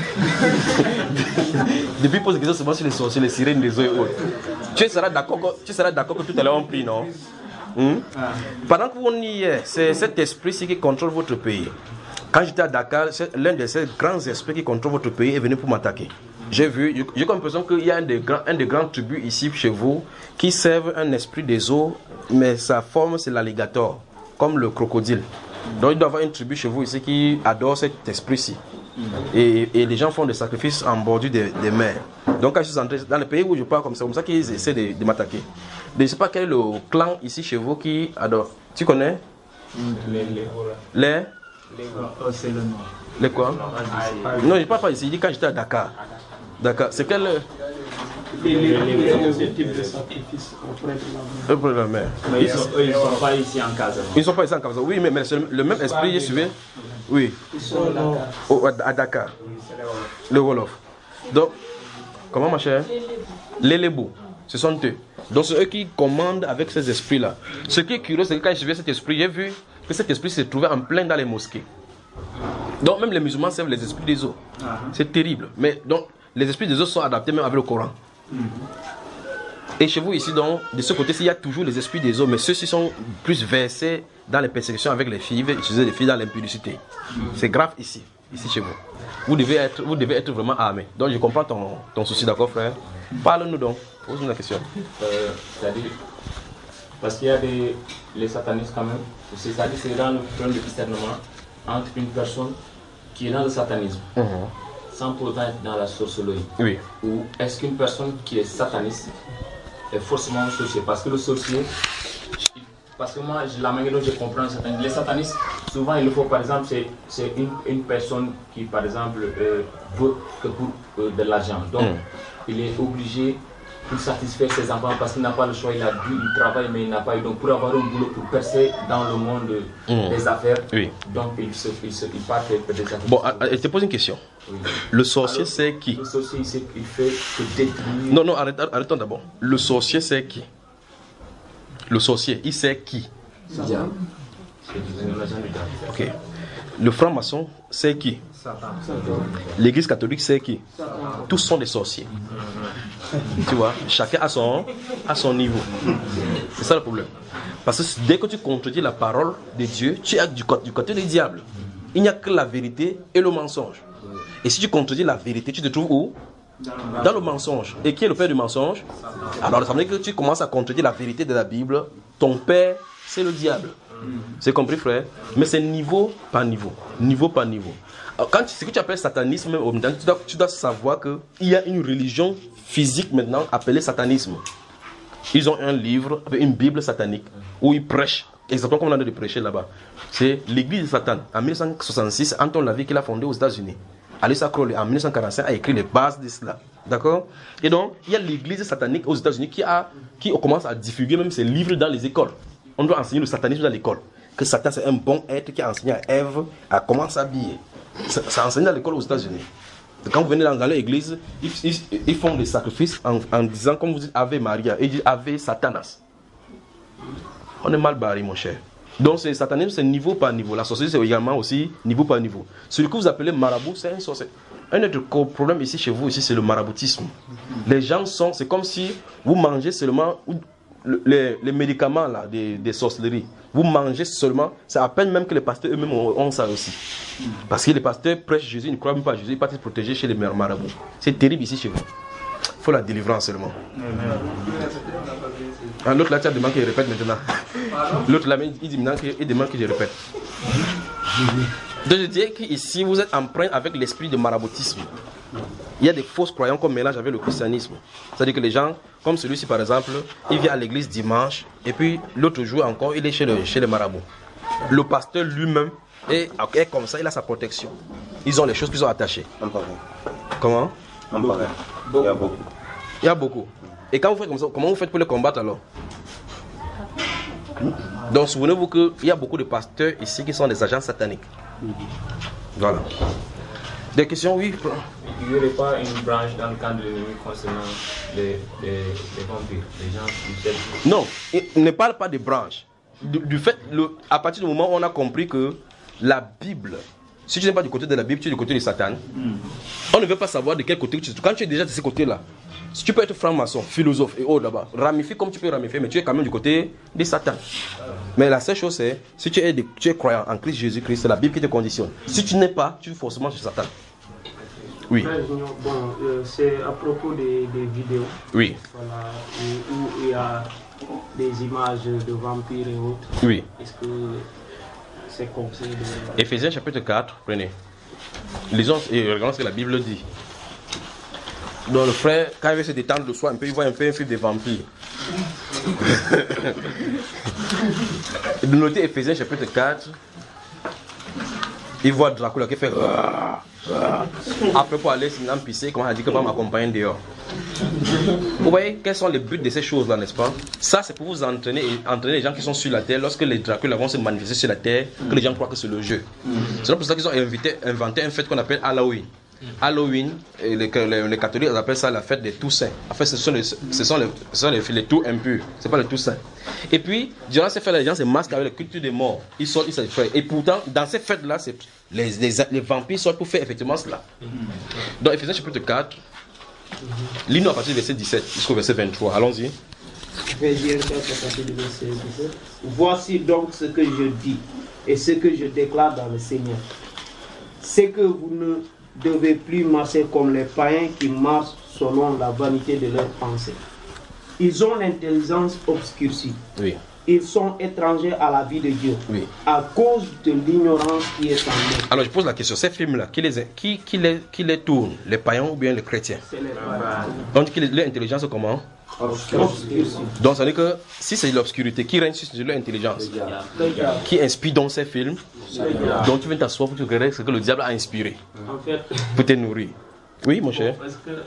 Depuis, pose des questions seulement sur les sorciers, les sirènes, les eaux et autres. Tu seras d'accord que, que tout à l'heure on prie, non? Hum? Ah. Pendant que vous y êtes, c'est cet esprit-ci qui contrôle votre pays. Quand j'étais à Dakar, l'un de ces grands esprits qui contrôle votre pays est venu pour m'attaquer. J'ai vu, j'ai comme l'impression qu'il y a un des, grands, un des grands tribus ici chez vous qui servent un esprit des eaux, mais sa forme c'est l'alligator, comme le crocodile. Donc il doit y avoir une tribu chez vous ici qui adore cet esprit-ci. Et, et les gens font des sacrifices en bordure des, des mers. Donc quand je suis entré dans le pays où je parle comme ça, comme ça qu'ils essaient de, de m'attaquer. Je ne sais pas quel est le clan ici chez vous qui adore. Tu connais? Les... Les... les Oh, c'est le nom. Les quoi? Non, je ne parle pas ici. Il dit quand j'étais à Dakar. Dakar, c'est quel... Les, les, les, les types de sacrifices auprès de la mer. Mais ils ne sont, sont pas ici en Casa. Ils ne sont pas ici en Casa. Oui, mais, mais c'est le même esprit, je suivais. Oui. Ils sont à Dakar. Oh, à Dakar. Le Wolof. Donc, comment ma chère? Les Lébou. Ce sont eux. Donc, c'est eux qui commandent avec ces esprits-là. Ce qui est curieux, c'est que quand je suivais cet esprit, j'ai vu que cet esprit se trouvait en plein dans les mosquées. Donc, même les musulmans servent les esprits des eaux. C'est terrible. Mais donc, les esprits des eaux sont adaptés même avec le Coran. Et chez vous ici, donc, de ce côté-ci, il y a toujours les esprits des eaux, mais ceux-ci sont plus versés dans les persécutions avec les filles, utiliser les filles dans l'impudicité. C'est grave ici, ici chez vous. Vous devez être, vous devez être vraiment armés. Donc je comprends ton, ton souci, d'accord frère? Parle-nous donc, pose-nous la question. Euh, c'est-à-dire, parce qu'il y a des les satanistes quand même, c'est-à-dire c'est dans le problème de discernement entre une personne qui est dans le satanisme. Mm-hmm. Sans pour autant être dans la sorcellerie. Oui. Ou est-ce qu'une personne qui est sataniste est forcément un sorcier? Parce que le sorcier, parce que moi, la manière dont je comprends le satanisme, les satanistes, souvent il le faut, par exemple, c'est une, une personne qui, par exemple, euh, veut que pour euh, de l'argent. Donc, mm. il est obligé pour satisfaire ses enfants parce qu'il n'a pas le choix, il a dû, il travaille mais il n'a pas eu. Donc, pour avoir un boulot, pour percer dans le monde mm. des affaires, oui. donc il, se, il, se, il part faire des affaires. Bon, je te pose une question. Oui. Le sorcier, c'est qui? Le sorcier, c'est il fait que détruire. Non, non, arrête, arrêtons d'abord. Le sorcier, c'est qui? Le sorcier, il sait qui? Diable. Ok. Le franc-maçon, c'est qui? L'église catholique, c'est qui? Tous sont des sorciers. Tu vois, chacun a son, a son niveau. C'est ça le problème. Parce que dès que tu contredis la parole de Dieu, tu es du côté, du côté du diable. Il n'y a que la vérité et le mensonge. Et si tu contredis la vérité, tu te trouves où? Dans le mensonge. Et qui est le père du mensonge? Alors ça veut dire que tu commences à contredire la vérité de la Bible. Ton père, c'est le diable. C'est compris, frère? Mais c'est niveau par niveau. Niveau par niveau. Alors, quand ce que tu appelles satanisme, tu dois, tu dois savoir qu'il y a une religion physique maintenant appelée satanisme. Ils ont un livre avec une Bible satanique où ils prêchent exactement comme on a de prêcher là-bas. C'est l'église de Satan. En mille neuf cent soixante-six, Anton Lavey qui l'a fondé aux États-Unis. Alistair Crowley en mille neuf cent quarante-cinq a écrit les bases de cela. D'accord? Et donc, il y a l'église satanique aux États-Unis qui, a, qui commence à diffuser même ses livres dans les écoles. On doit enseigner le satanisme dans l'école. Que Satan c'est un bon être qui a enseigné à Ève à comment s'habiller. Ça enseigne dans l'école aux États-Unis. Quand vous venez dans, dans l'église, ils, ils, ils font des sacrifices en, en disant, comme vous dites, Ave Maria, et ils disent Ave Satanas. On est mal barré, mon cher. Donc, c'est satanisme, c'est niveau par niveau. La sorcellerie, c'est également aussi niveau par niveau. Celui que vous appelez marabout, c'est un sorcier. Un autre problème ici chez vous, ici, c'est le maraboutisme. Les gens sont, c'est comme si vous mangez seulement les, les médicaments là, des, des sorcelleries. Vous mangez seulement, c'est à peine même que les pasteurs eux-mêmes ont, ont ça aussi. Parce que les pasteurs prêchent Jésus, ils ne croient même pas à Jésus, ils partent se protéger chez les marabouts. C'est terrible ici chez vous. Il faut la délivrance seulement. Ah, l'autre là, tu as demandé qu'il répète maintenant. L'autre là, il dit maintenant qu'il demande que je répète. Donc je dirais qu'ici, vous êtes empreint avec l'esprit de maraboutisme. Il y a des fausses croyances qu'on mélange avec le christianisme. C'est-à-dire que les gens, comme celui-ci par exemple, il vient à l'église dimanche, et puis l'autre jour encore, il est chez, le, chez les marabouts. Le pasteur lui-même est, est comme ça, il a sa protection. Ils ont les choses qu'ils ont attachées. Comment? Il y a beaucoup. Il y a beaucoup. Et quand vous faites comme ça, comment vous faites pour les combattre alors? Donc souvenez-vous qu'il y a beaucoup de pasteurs ici qui sont des agents sataniques. Voilà. Des questions, oui. Il n'y aurait pas une branche dans le camp de l'ennemi concernant les, les, les vampires, les gens qui cherchent? Non, il ne parle pas de branches. Du, du fait, le, à partir du moment où on a compris que la Bible, si tu n'es pas du côté de la Bible, tu es du côté de Satan. Mm. On ne veut pas savoir de quel côté tu es. Quand tu es déjà de ce côté-là, si tu peux être franc-maçon, philosophe et autres là-bas, ramifie comme tu peux ramifier, mais tu es quand même du côté de Satan. Mais la seule chose c'est, si tu es, de, tu es croyant en Christ Jésus-Christ, c'est la Bible qui te conditionne. Si tu n'es pas, tu es forcément chez Satan. Oui. Bon, euh, c'est à propos des, des vidéos. Oui. Voilà, où, où il y a des images de vampires et autres. Oui. Est-ce que c'est conseillé de... Éphésiens chapitre quatre, prenez. Lisons et regardons ce que la Bible dit. Donc le frère, quand il veut se détendre de soi un peu, il voit un peu un film des vampires. De noter Éphésiens chapitre quatre, il voit Dracula qui fait... Après pour aller sinon pisser, comment on a dit que va m'accompagner dehors. Vous voyez quels sont les buts de ces choses-là, n'est-ce pas? Ça c'est pour vous entraîner et entraîner les gens qui sont sur la terre. Lorsque les Dracula vont se manifester sur la terre, que les gens croient que c'est le jeu. C'est pour ça qu'ils ont invité, inventé un fête qu'on appelle Halloween. Halloween, et les, les, les catholiques appellent ça la fête des Toussaints. En fait, ce sont les, ce sont les, ce sont les, les tout impurs, c'est pas les Toussaints. Et puis, durant ces fêtes, les gens se masquent avec la culture des morts. Ils sortent, ils s'effraient. Et pourtant, dans ces fêtes-là, les, les, les vampires sortent pour faire effectivement cela. Dans Éphésiens chapitre quatre, lis-nous à partir du verset dix-sept jusqu'au verset vingt-trois. Allons-y. Éphésiens quatre, à partir du verset dix-sept. Voici donc ce que je dis et ce que je déclare dans le Seigneur. C'est que vous ne devez plus marcher comme les païens qui marchent selon la vanité de leurs pensées. Ils ont l'intelligence obscurcie. Oui. Ils sont étrangers à la vie de Dieu. Oui. À cause de l'ignorance qui est en eux. Alors je pose la question, ces films-là, qui les, qui, qui, les, qui les tourne? Les païens ou bien les chrétiens? C'est les païens. Donc leur intelligence comment? Obscurcie. Donc ça veut dire que si c'est l'obscurité qui règne sur leur intelligence, qui inspire dans ces films, donc tu viens t'asseoir pour te regarder ce que le diable a inspiré, en fait, pour te nourrir. Oui mon cher. Parce que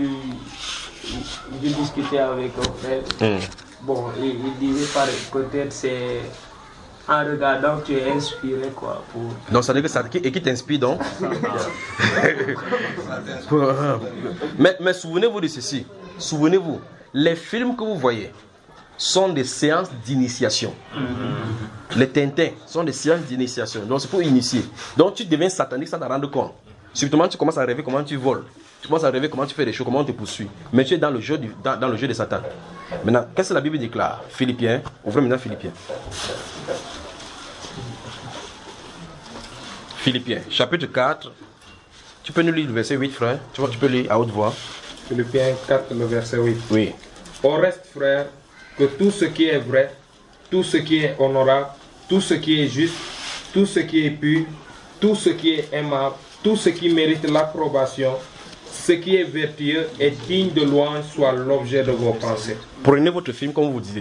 j'ai discuté avec un frère, mm. bon, il, il disait par peut-être c'est en regardant que tu es inspiré quoi. Pour... Donc ça veut dire que ça, et qui t'inspire donc? mais, mais souvenez-vous de ceci, souvenez-vous. Les films que vous voyez sont des séances d'initiation. Mm-hmm. Les Tintins sont des séances d'initiation. Donc c'est pour initier. Donc tu deviens satanique sans t'en rendre compte. Subtement tu commences à rêver comment tu voles. Tu commences à rêver comment tu fais des choses, comment on te poursuit. Mais tu es dans le jeu, du, dans, dans le jeu de Satan. Maintenant, qu'est-ce que la Bible déclare? Philippiens, ouvrez maintenant Philippiens. Philippiens, chapitre quatre. Tu peux nous lire le verset huit, frère? Tu vois, tu peux lire à haute voix. Philippiens quatre, le verset huit. Oui. Au reste, frère, que tout ce qui est vrai, tout ce qui est honorable, tout ce qui est juste, tout ce qui est pur, tout ce qui est aimable, tout ce qui mérite l'approbation, ce qui est vertueux et digne de louange soit l'objet de vos pensées. Prenez votre film comme vous disiez.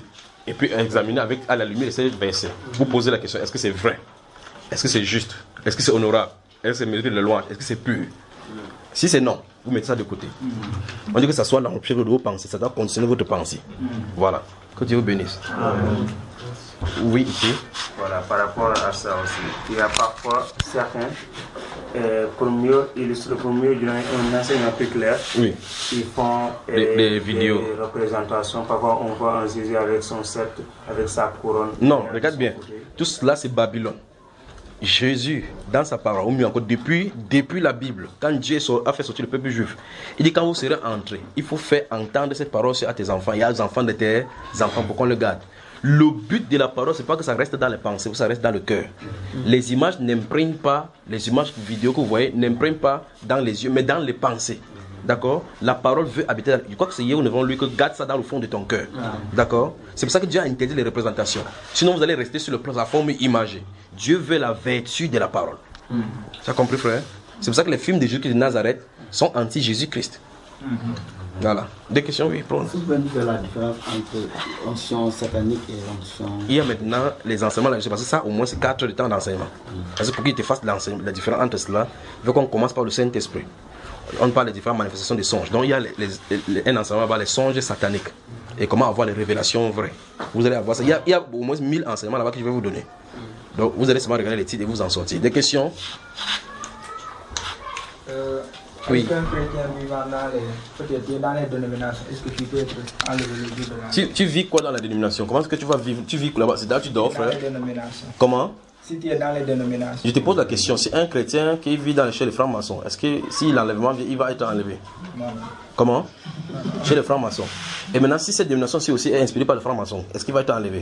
et puis examiner avec, à la lumière de ces versets. Vous posez la question, est-ce que c'est vrai? Est-ce que c'est juste? Est-ce que c'est honorable? Est-ce que c'est mérité de louange? Est-ce que c'est pur? Si c'est non, vous mettez ça de côté. On dit que ça soit l'empire de vos pensées, ça doit conditionner votre pensée. Voilà. Que Dieu vous bénisse. Amen. Oui, ici. Voilà, par rapport à ça aussi. Il y a parfois certains, euh, pour mieux illustrer, pour mieux donner un enseignement plus clair, oui. ils font euh, des, des vidéos. Des représentations. Parfois, on voit un Jésus avec son sceptre, avec sa couronne. Non, regarde bien. Tout cela, c'est Babylone. Jésus, dans sa parole, ou mieux encore, depuis, depuis la Bible, quand Dieu a fait sortir le peuple juif, il dit quand vous serez entrés, il faut faire entendre cette parole à tes enfants. Il y a des enfants de tes enfants pour qu'on le garde. Le but de la parole, c'est pas que ça reste dans les pensées, que ça reste dans le cœur. Les images n'impriment pas, les images vidéo que vous voyez n'impriment pas dans les yeux, mais dans les pensées. D'accord? La parole veut habiter. Je crois que c'est hier ou devant lui que garde ça dans le fond de ton cœur. D'accord? C'est pour ça que Dieu a interdit les représentations. Sinon, vous allez rester sur le plan, la forme imagée. Dieu veut la vertu de la parole. Mm. Tu as compris, frère? C'est pour ça que les films de Jésus de Nazareth sont anti-Jésus-Christ. Mm-hmm. Voilà. Des questions, oui, prends. Vous pouvez nous faire la différence entre l'onction satanique et l'onction. Il y a maintenant les enseignements, parce que ça, au moins, c'est quatre heures de temps d'enseignement. Mm. Parce que pour qu'il te fasse la différence entre cela, il faut qu'on commence par le Saint-Esprit. On parle des différentes manifestations des songes. Donc il y a les, les, les, un enseignement sur les songes sataniques et comment avoir les révélations vraies. Vous allez avoir ça. Il y a, il y a au moins mille enseignements là-bas que je vais vous donner. Donc vous allez seulement regarder les titres et vous en sortir. Des questions? euh, Oui. Un chrétien vivant dans les, peut-être dans les dénominations, est-ce que tu peux être enlevé le jour de la... tu, tu vis quoi dans la dénomination? Comment est-ce que tu vas vivre? Tu vis là-bas? C'est là que tu dors, frère? Dans les dénominations. Comment? Si tu es dans les dénominations. Je te pose la question, c'est un chrétien qui vit dans, chez les francs-maçons, est-ce que si l'enlèvement vient, il va être enlevé? Non. Comment? Non. Chez les francs-maçons. Et maintenant, si cette dénomination aussi est inspirée par les francs-maçons, est-ce qu'il va être enlevé?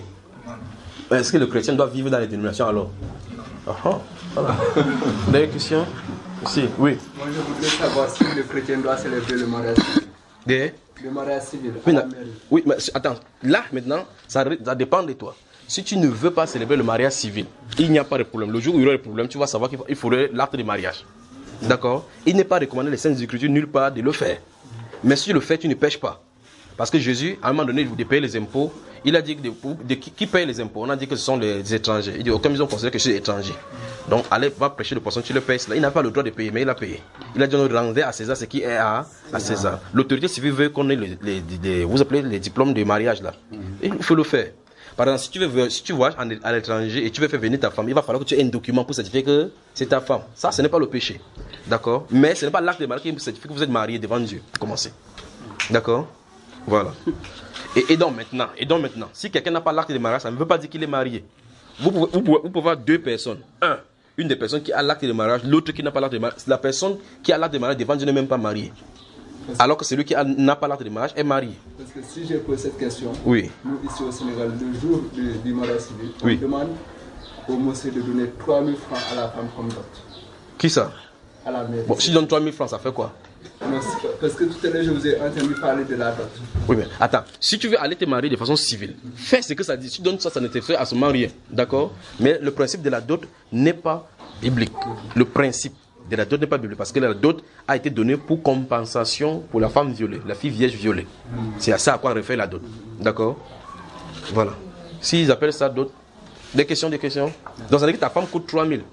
Non. Est-ce que le chrétien doit vivre dans les dénominations alors? Non. Oh, voilà. Vous avez une question? Si, oui. Moi, je voudrais savoir si le chrétien doit célébrer le mariage civil. Des? Le mariage civil. Oui, oui, mais attends, là maintenant, ça, ça dépend de toi. Si tu ne veux pas célébrer le mariage civil, il n'y a pas de problème. Le jour où il y aura des problèmes, tu vas savoir qu'il faudrait l'acte de mariage. D'accord? Il n'est pas recommandé les Saintes Écritures nulle part de le faire. Mais si tu le fais, tu ne pêches pas. Parce que Jésus, à un moment donné, il vous paye les impôts. Il a dit que de, de, qui, qui paye les impôts? On a dit que ce sont les étrangers. Il dit, oh, comme ils ont considéré que je suis étranger. Donc, allez, va prêcher le poisson, tu le payes. Il n'a pas le droit de payer, mais il a payé. Il a dit, on rendait à César ce qui est à, à César. L'autorité civile veut qu'on ait les, les, les, vous appelez les diplômes de mariage là. Il faut le faire. Par exemple, si tu, veux, si tu voyages à l'étranger et tu veux faire venir ta femme, il va falloir que tu aies un document pour certifier que c'est ta femme. Ça, ce n'est pas le péché. D'accord? Mais ce n'est pas l'acte de mariage qui certifie que vous êtes marié devant Dieu. Pour commencer. D'accord? Voilà. Et, et donc maintenant, et donc maintenant, si quelqu'un n'a pas l'acte de mariage, ça ne veut pas dire qu'il est marié. Vous pouvez, vous, pouvez, vous pouvez avoir deux personnes. Un, une des personnes qui a l'acte de mariage, l'autre qui n'a pas l'acte de mariage. La personne qui a l'acte de mariage devant Dieu n'est même pas mariée. Alors que celui qui n'a pas l'acte de mariage est marié. Parce que si je pose cette question, oui. Nous ici au Sénégal, le jour du, du mariage civil, on oui. demande au monsieur de donner trois mille francs à la femme comme dot. Qui ça? À la mairie. Bon, si je donne trois mille francs, ça fait quoi? Non, parce que tout à l'heure, je vous ai entendu parler de la dot. Oui, mais attends, si tu veux aller te marier de façon civile, fais ce que ça dit. Si tu donnes ça, ça ne te fait à se marier. D'accord? Mais le principe de la dot n'est pas biblique. Le principe de la dot n'est pas biblique parce que la dot a été donnée pour compensation pour la femme violée, la fille vierge violée. C'est à ça à quoi réfère la dot. D'accord? Voilà. S'ils appellent ça dot, des questions, des questions. Donc ça veut dire que ta femme coûte trois mille.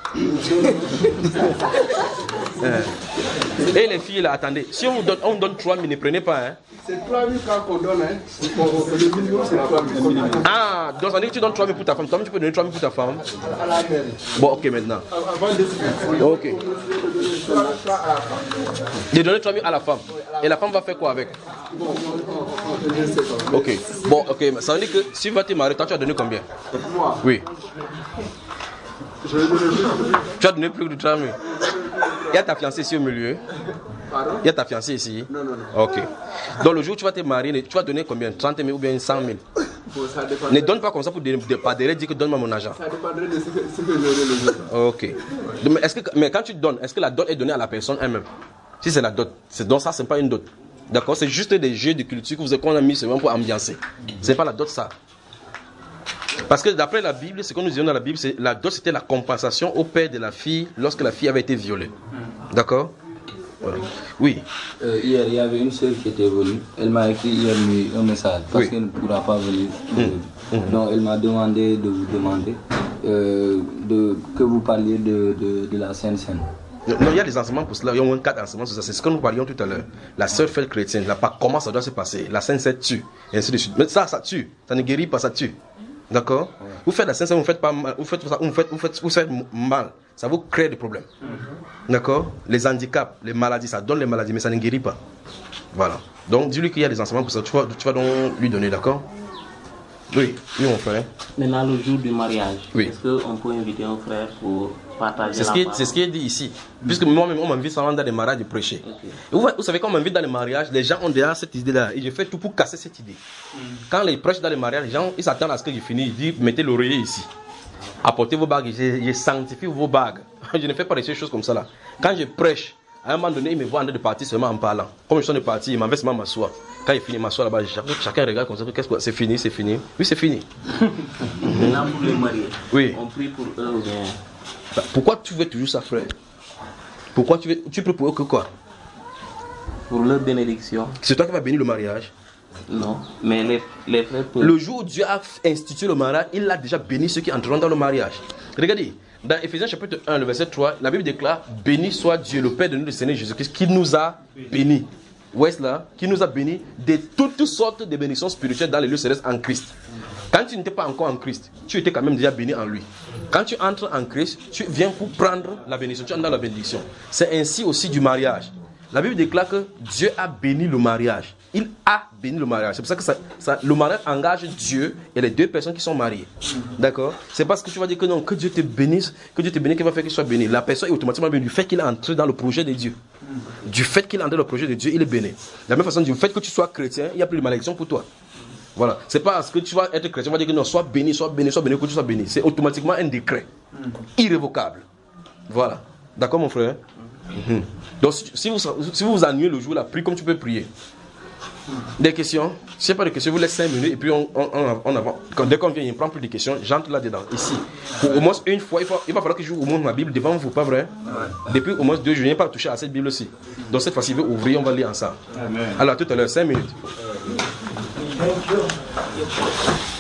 Et les filles là, attendez, si on vous donne, on vous donne trois mille, ne prenez pas. Hein. C'est trois mille francs qu'on donne. Hein. Le minimum, c'est trois mille. Ah, donc ça veut dire que tu donnes trois mille pour ta femme. Toi, tu peux donner trois mille pour ta femme. À la mairie. Bon, ok, maintenant. Avant de ok. De donner trois mille à la femme. Et la femme va faire quoi avec? Ok. Bon, ok. Ça veut dire que si tu vas te marier, toi, tu vas donner combien? Moi. Oui. Tu as donné plus de trois mille. Il y a ta fiancée ici au milieu. Pardon? Il y a ta fiancée ici. Non, non, non. Ok. Donc le jour où tu vas te marier, tu vas donner combien? trente mille ou bien cent mille? Bon, ça dépend. Ne donne pas comme ça pour ne pas dire que donne-moi mon argent. Ça dépendrait de ce que, ce que j'aurai le jour. Ok. Donc, mais, est-ce que, mais quand tu donnes, est-ce que la dot est donnée à la personne elle-même? Si c'est la dot, c'est donc ça, c'est pas une dot. D'accord? C'est juste des jeux de culture que vous avez qu'on a mis seulement pour ambiancer. C'est pas la dot ça. Parce que d'après la Bible, ce que nous disons dans la Bible, c'est la dot c'était la compensation au père de la fille lorsque la fille avait été violée. D'accord? Voilà. Oui. Euh, hier, il y avait une sœur qui était venue. Elle m'a écrit hier nuit un message parce Oui. qu'elle ne pourra pas venir. Mmh. Mmh. Donc, elle m'a demandé de vous demander euh, de, que vous parliez de, de, de la Sainte Seine. Non, il y a des enseignements pour cela. Il y a au moins quatre enseignements sur ça. C'est ce que nous parlions tout à l'heure. La sœur fait le chrétien. Là, pas comment ça doit se passer. La Sainte Seine tue. Et ainsi de suite. Mais ça, ça tue. Ça ne guérit pas, ça tue. D'accord? Ouais. Vous faites la Sainte Seine, vous faites pas mal. Vous faites ça, vous faites, vous faites, vous faites mal. Ça vous crée des problèmes. Mm-hmm. D'accord? Les handicaps, les maladies, ça donne les maladies, mais ça ne guérit pas. Voilà. Donc, dis-lui qu'il y a des enseignements pour ça. Tu vas, tu vas donc lui donner, d'accord? Oui, oui, mon frère. Maintenant, le jour du mariage, oui. Est-ce qu'on peut inviter un frère pour partager c'est ce la qui, parole? C'est ce qui est dit ici. Puisque moi-même, on m'invite souvent dans les mariages de prêcher. Okay. Vous, vous savez, quand on m'invite dans les mariages, les gens ont déjà cette idée-là. Et je fais tout pour casser cette idée. Mm. Quand les prêches dans les mariages, les gens ils s'attendent à ce que je finisse. Ils disent, mettez l'oreiller ici. Apportez vos bagues. Je, je sanctifie vos bagues. Je ne fais pas des choses comme ça là. Quand je prêche, à un moment donné, il me voit en train de partir seulement en parlant. Comme je suis en train de partir, il m'en fait seulement m'asseoir. Quand il finit m'asseoir là-bas, chacun, chacun regarde comme ça. Qu'est-ce que c'est fini, c'est fini. Oui, c'est fini. Maintenant, pour les mariés, oui. On prie pour eux ou bien. Bah, pourquoi tu veux toujours ça, frère? Pourquoi tu veux, tu pries pour eux que quoi? Pour leur bénédiction. C'est toi qui vas bénir le mariage? Non, mais les, les frères peuvent. Le jour où Dieu a institué le mariage, il a déjà béni ceux qui entreront dans le mariage. Regardez, dans Ephésiens chapitre un, le verset trois, la Bible déclare: béni soit Dieu, le Père de notre Seigneur Jésus-Christ, qui nous a bénis. Où est-ce là? Qui nous a bénis de toutes sortes de bénédictions spirituelles dans les lieux célestes en Christ. Quand tu n'étais pas encore en Christ, tu étais quand même déjà béni en lui. Quand tu entres en Christ, tu viens pour prendre la bénédiction, tu entres dans la bénédiction. C'est ainsi aussi du mariage. La Bible déclare que Dieu a béni le mariage. Il a béni le mariage. C'est pour ça que ça, ça, le mariage engage Dieu et les deux personnes qui sont mariées. D'accord? C'est parce que tu vas dire que non, que Dieu te bénisse, que Dieu te bénisse, qu'il va faire qu'il soit béni. La personne est automatiquement bénie du fait qu'il est entré dans le projet de Dieu. Du fait qu'il est entré dans le projet de Dieu, il est béni. De la même façon, du fait que tu sois chrétien, il n'y a plus de malédiction pour toi. Voilà. C'est pas parce que tu vas être chrétien, on va dire que non, sois béni, sois béni, sois béni, que tu sois béni. C'est automatiquement un décret. Irrévocable. Voilà. D'accord, mon frère? Mm-hmm. Donc, si vous, si vous vous ennuyez le jour, là, prie comme tu peux prier. Des questions? Si ce n'est pas de questions, je vous laisse cinq minutes et puis on, on, on, on avance. Quand, dès qu'on vient, il ne prend plus de questions, j'entre là-dedans, ici. Pour au moins une fois, il, faut, il va falloir que je ouvre ma Bible devant vous, pas vrai? Depuis au moins deux, je ne viens pas toucher à cette Bible-ci. Donc cette fois-ci, il veut ouvrir, on va lire ensemble. Amen. Alors, tout à l'heure, cinq minutes.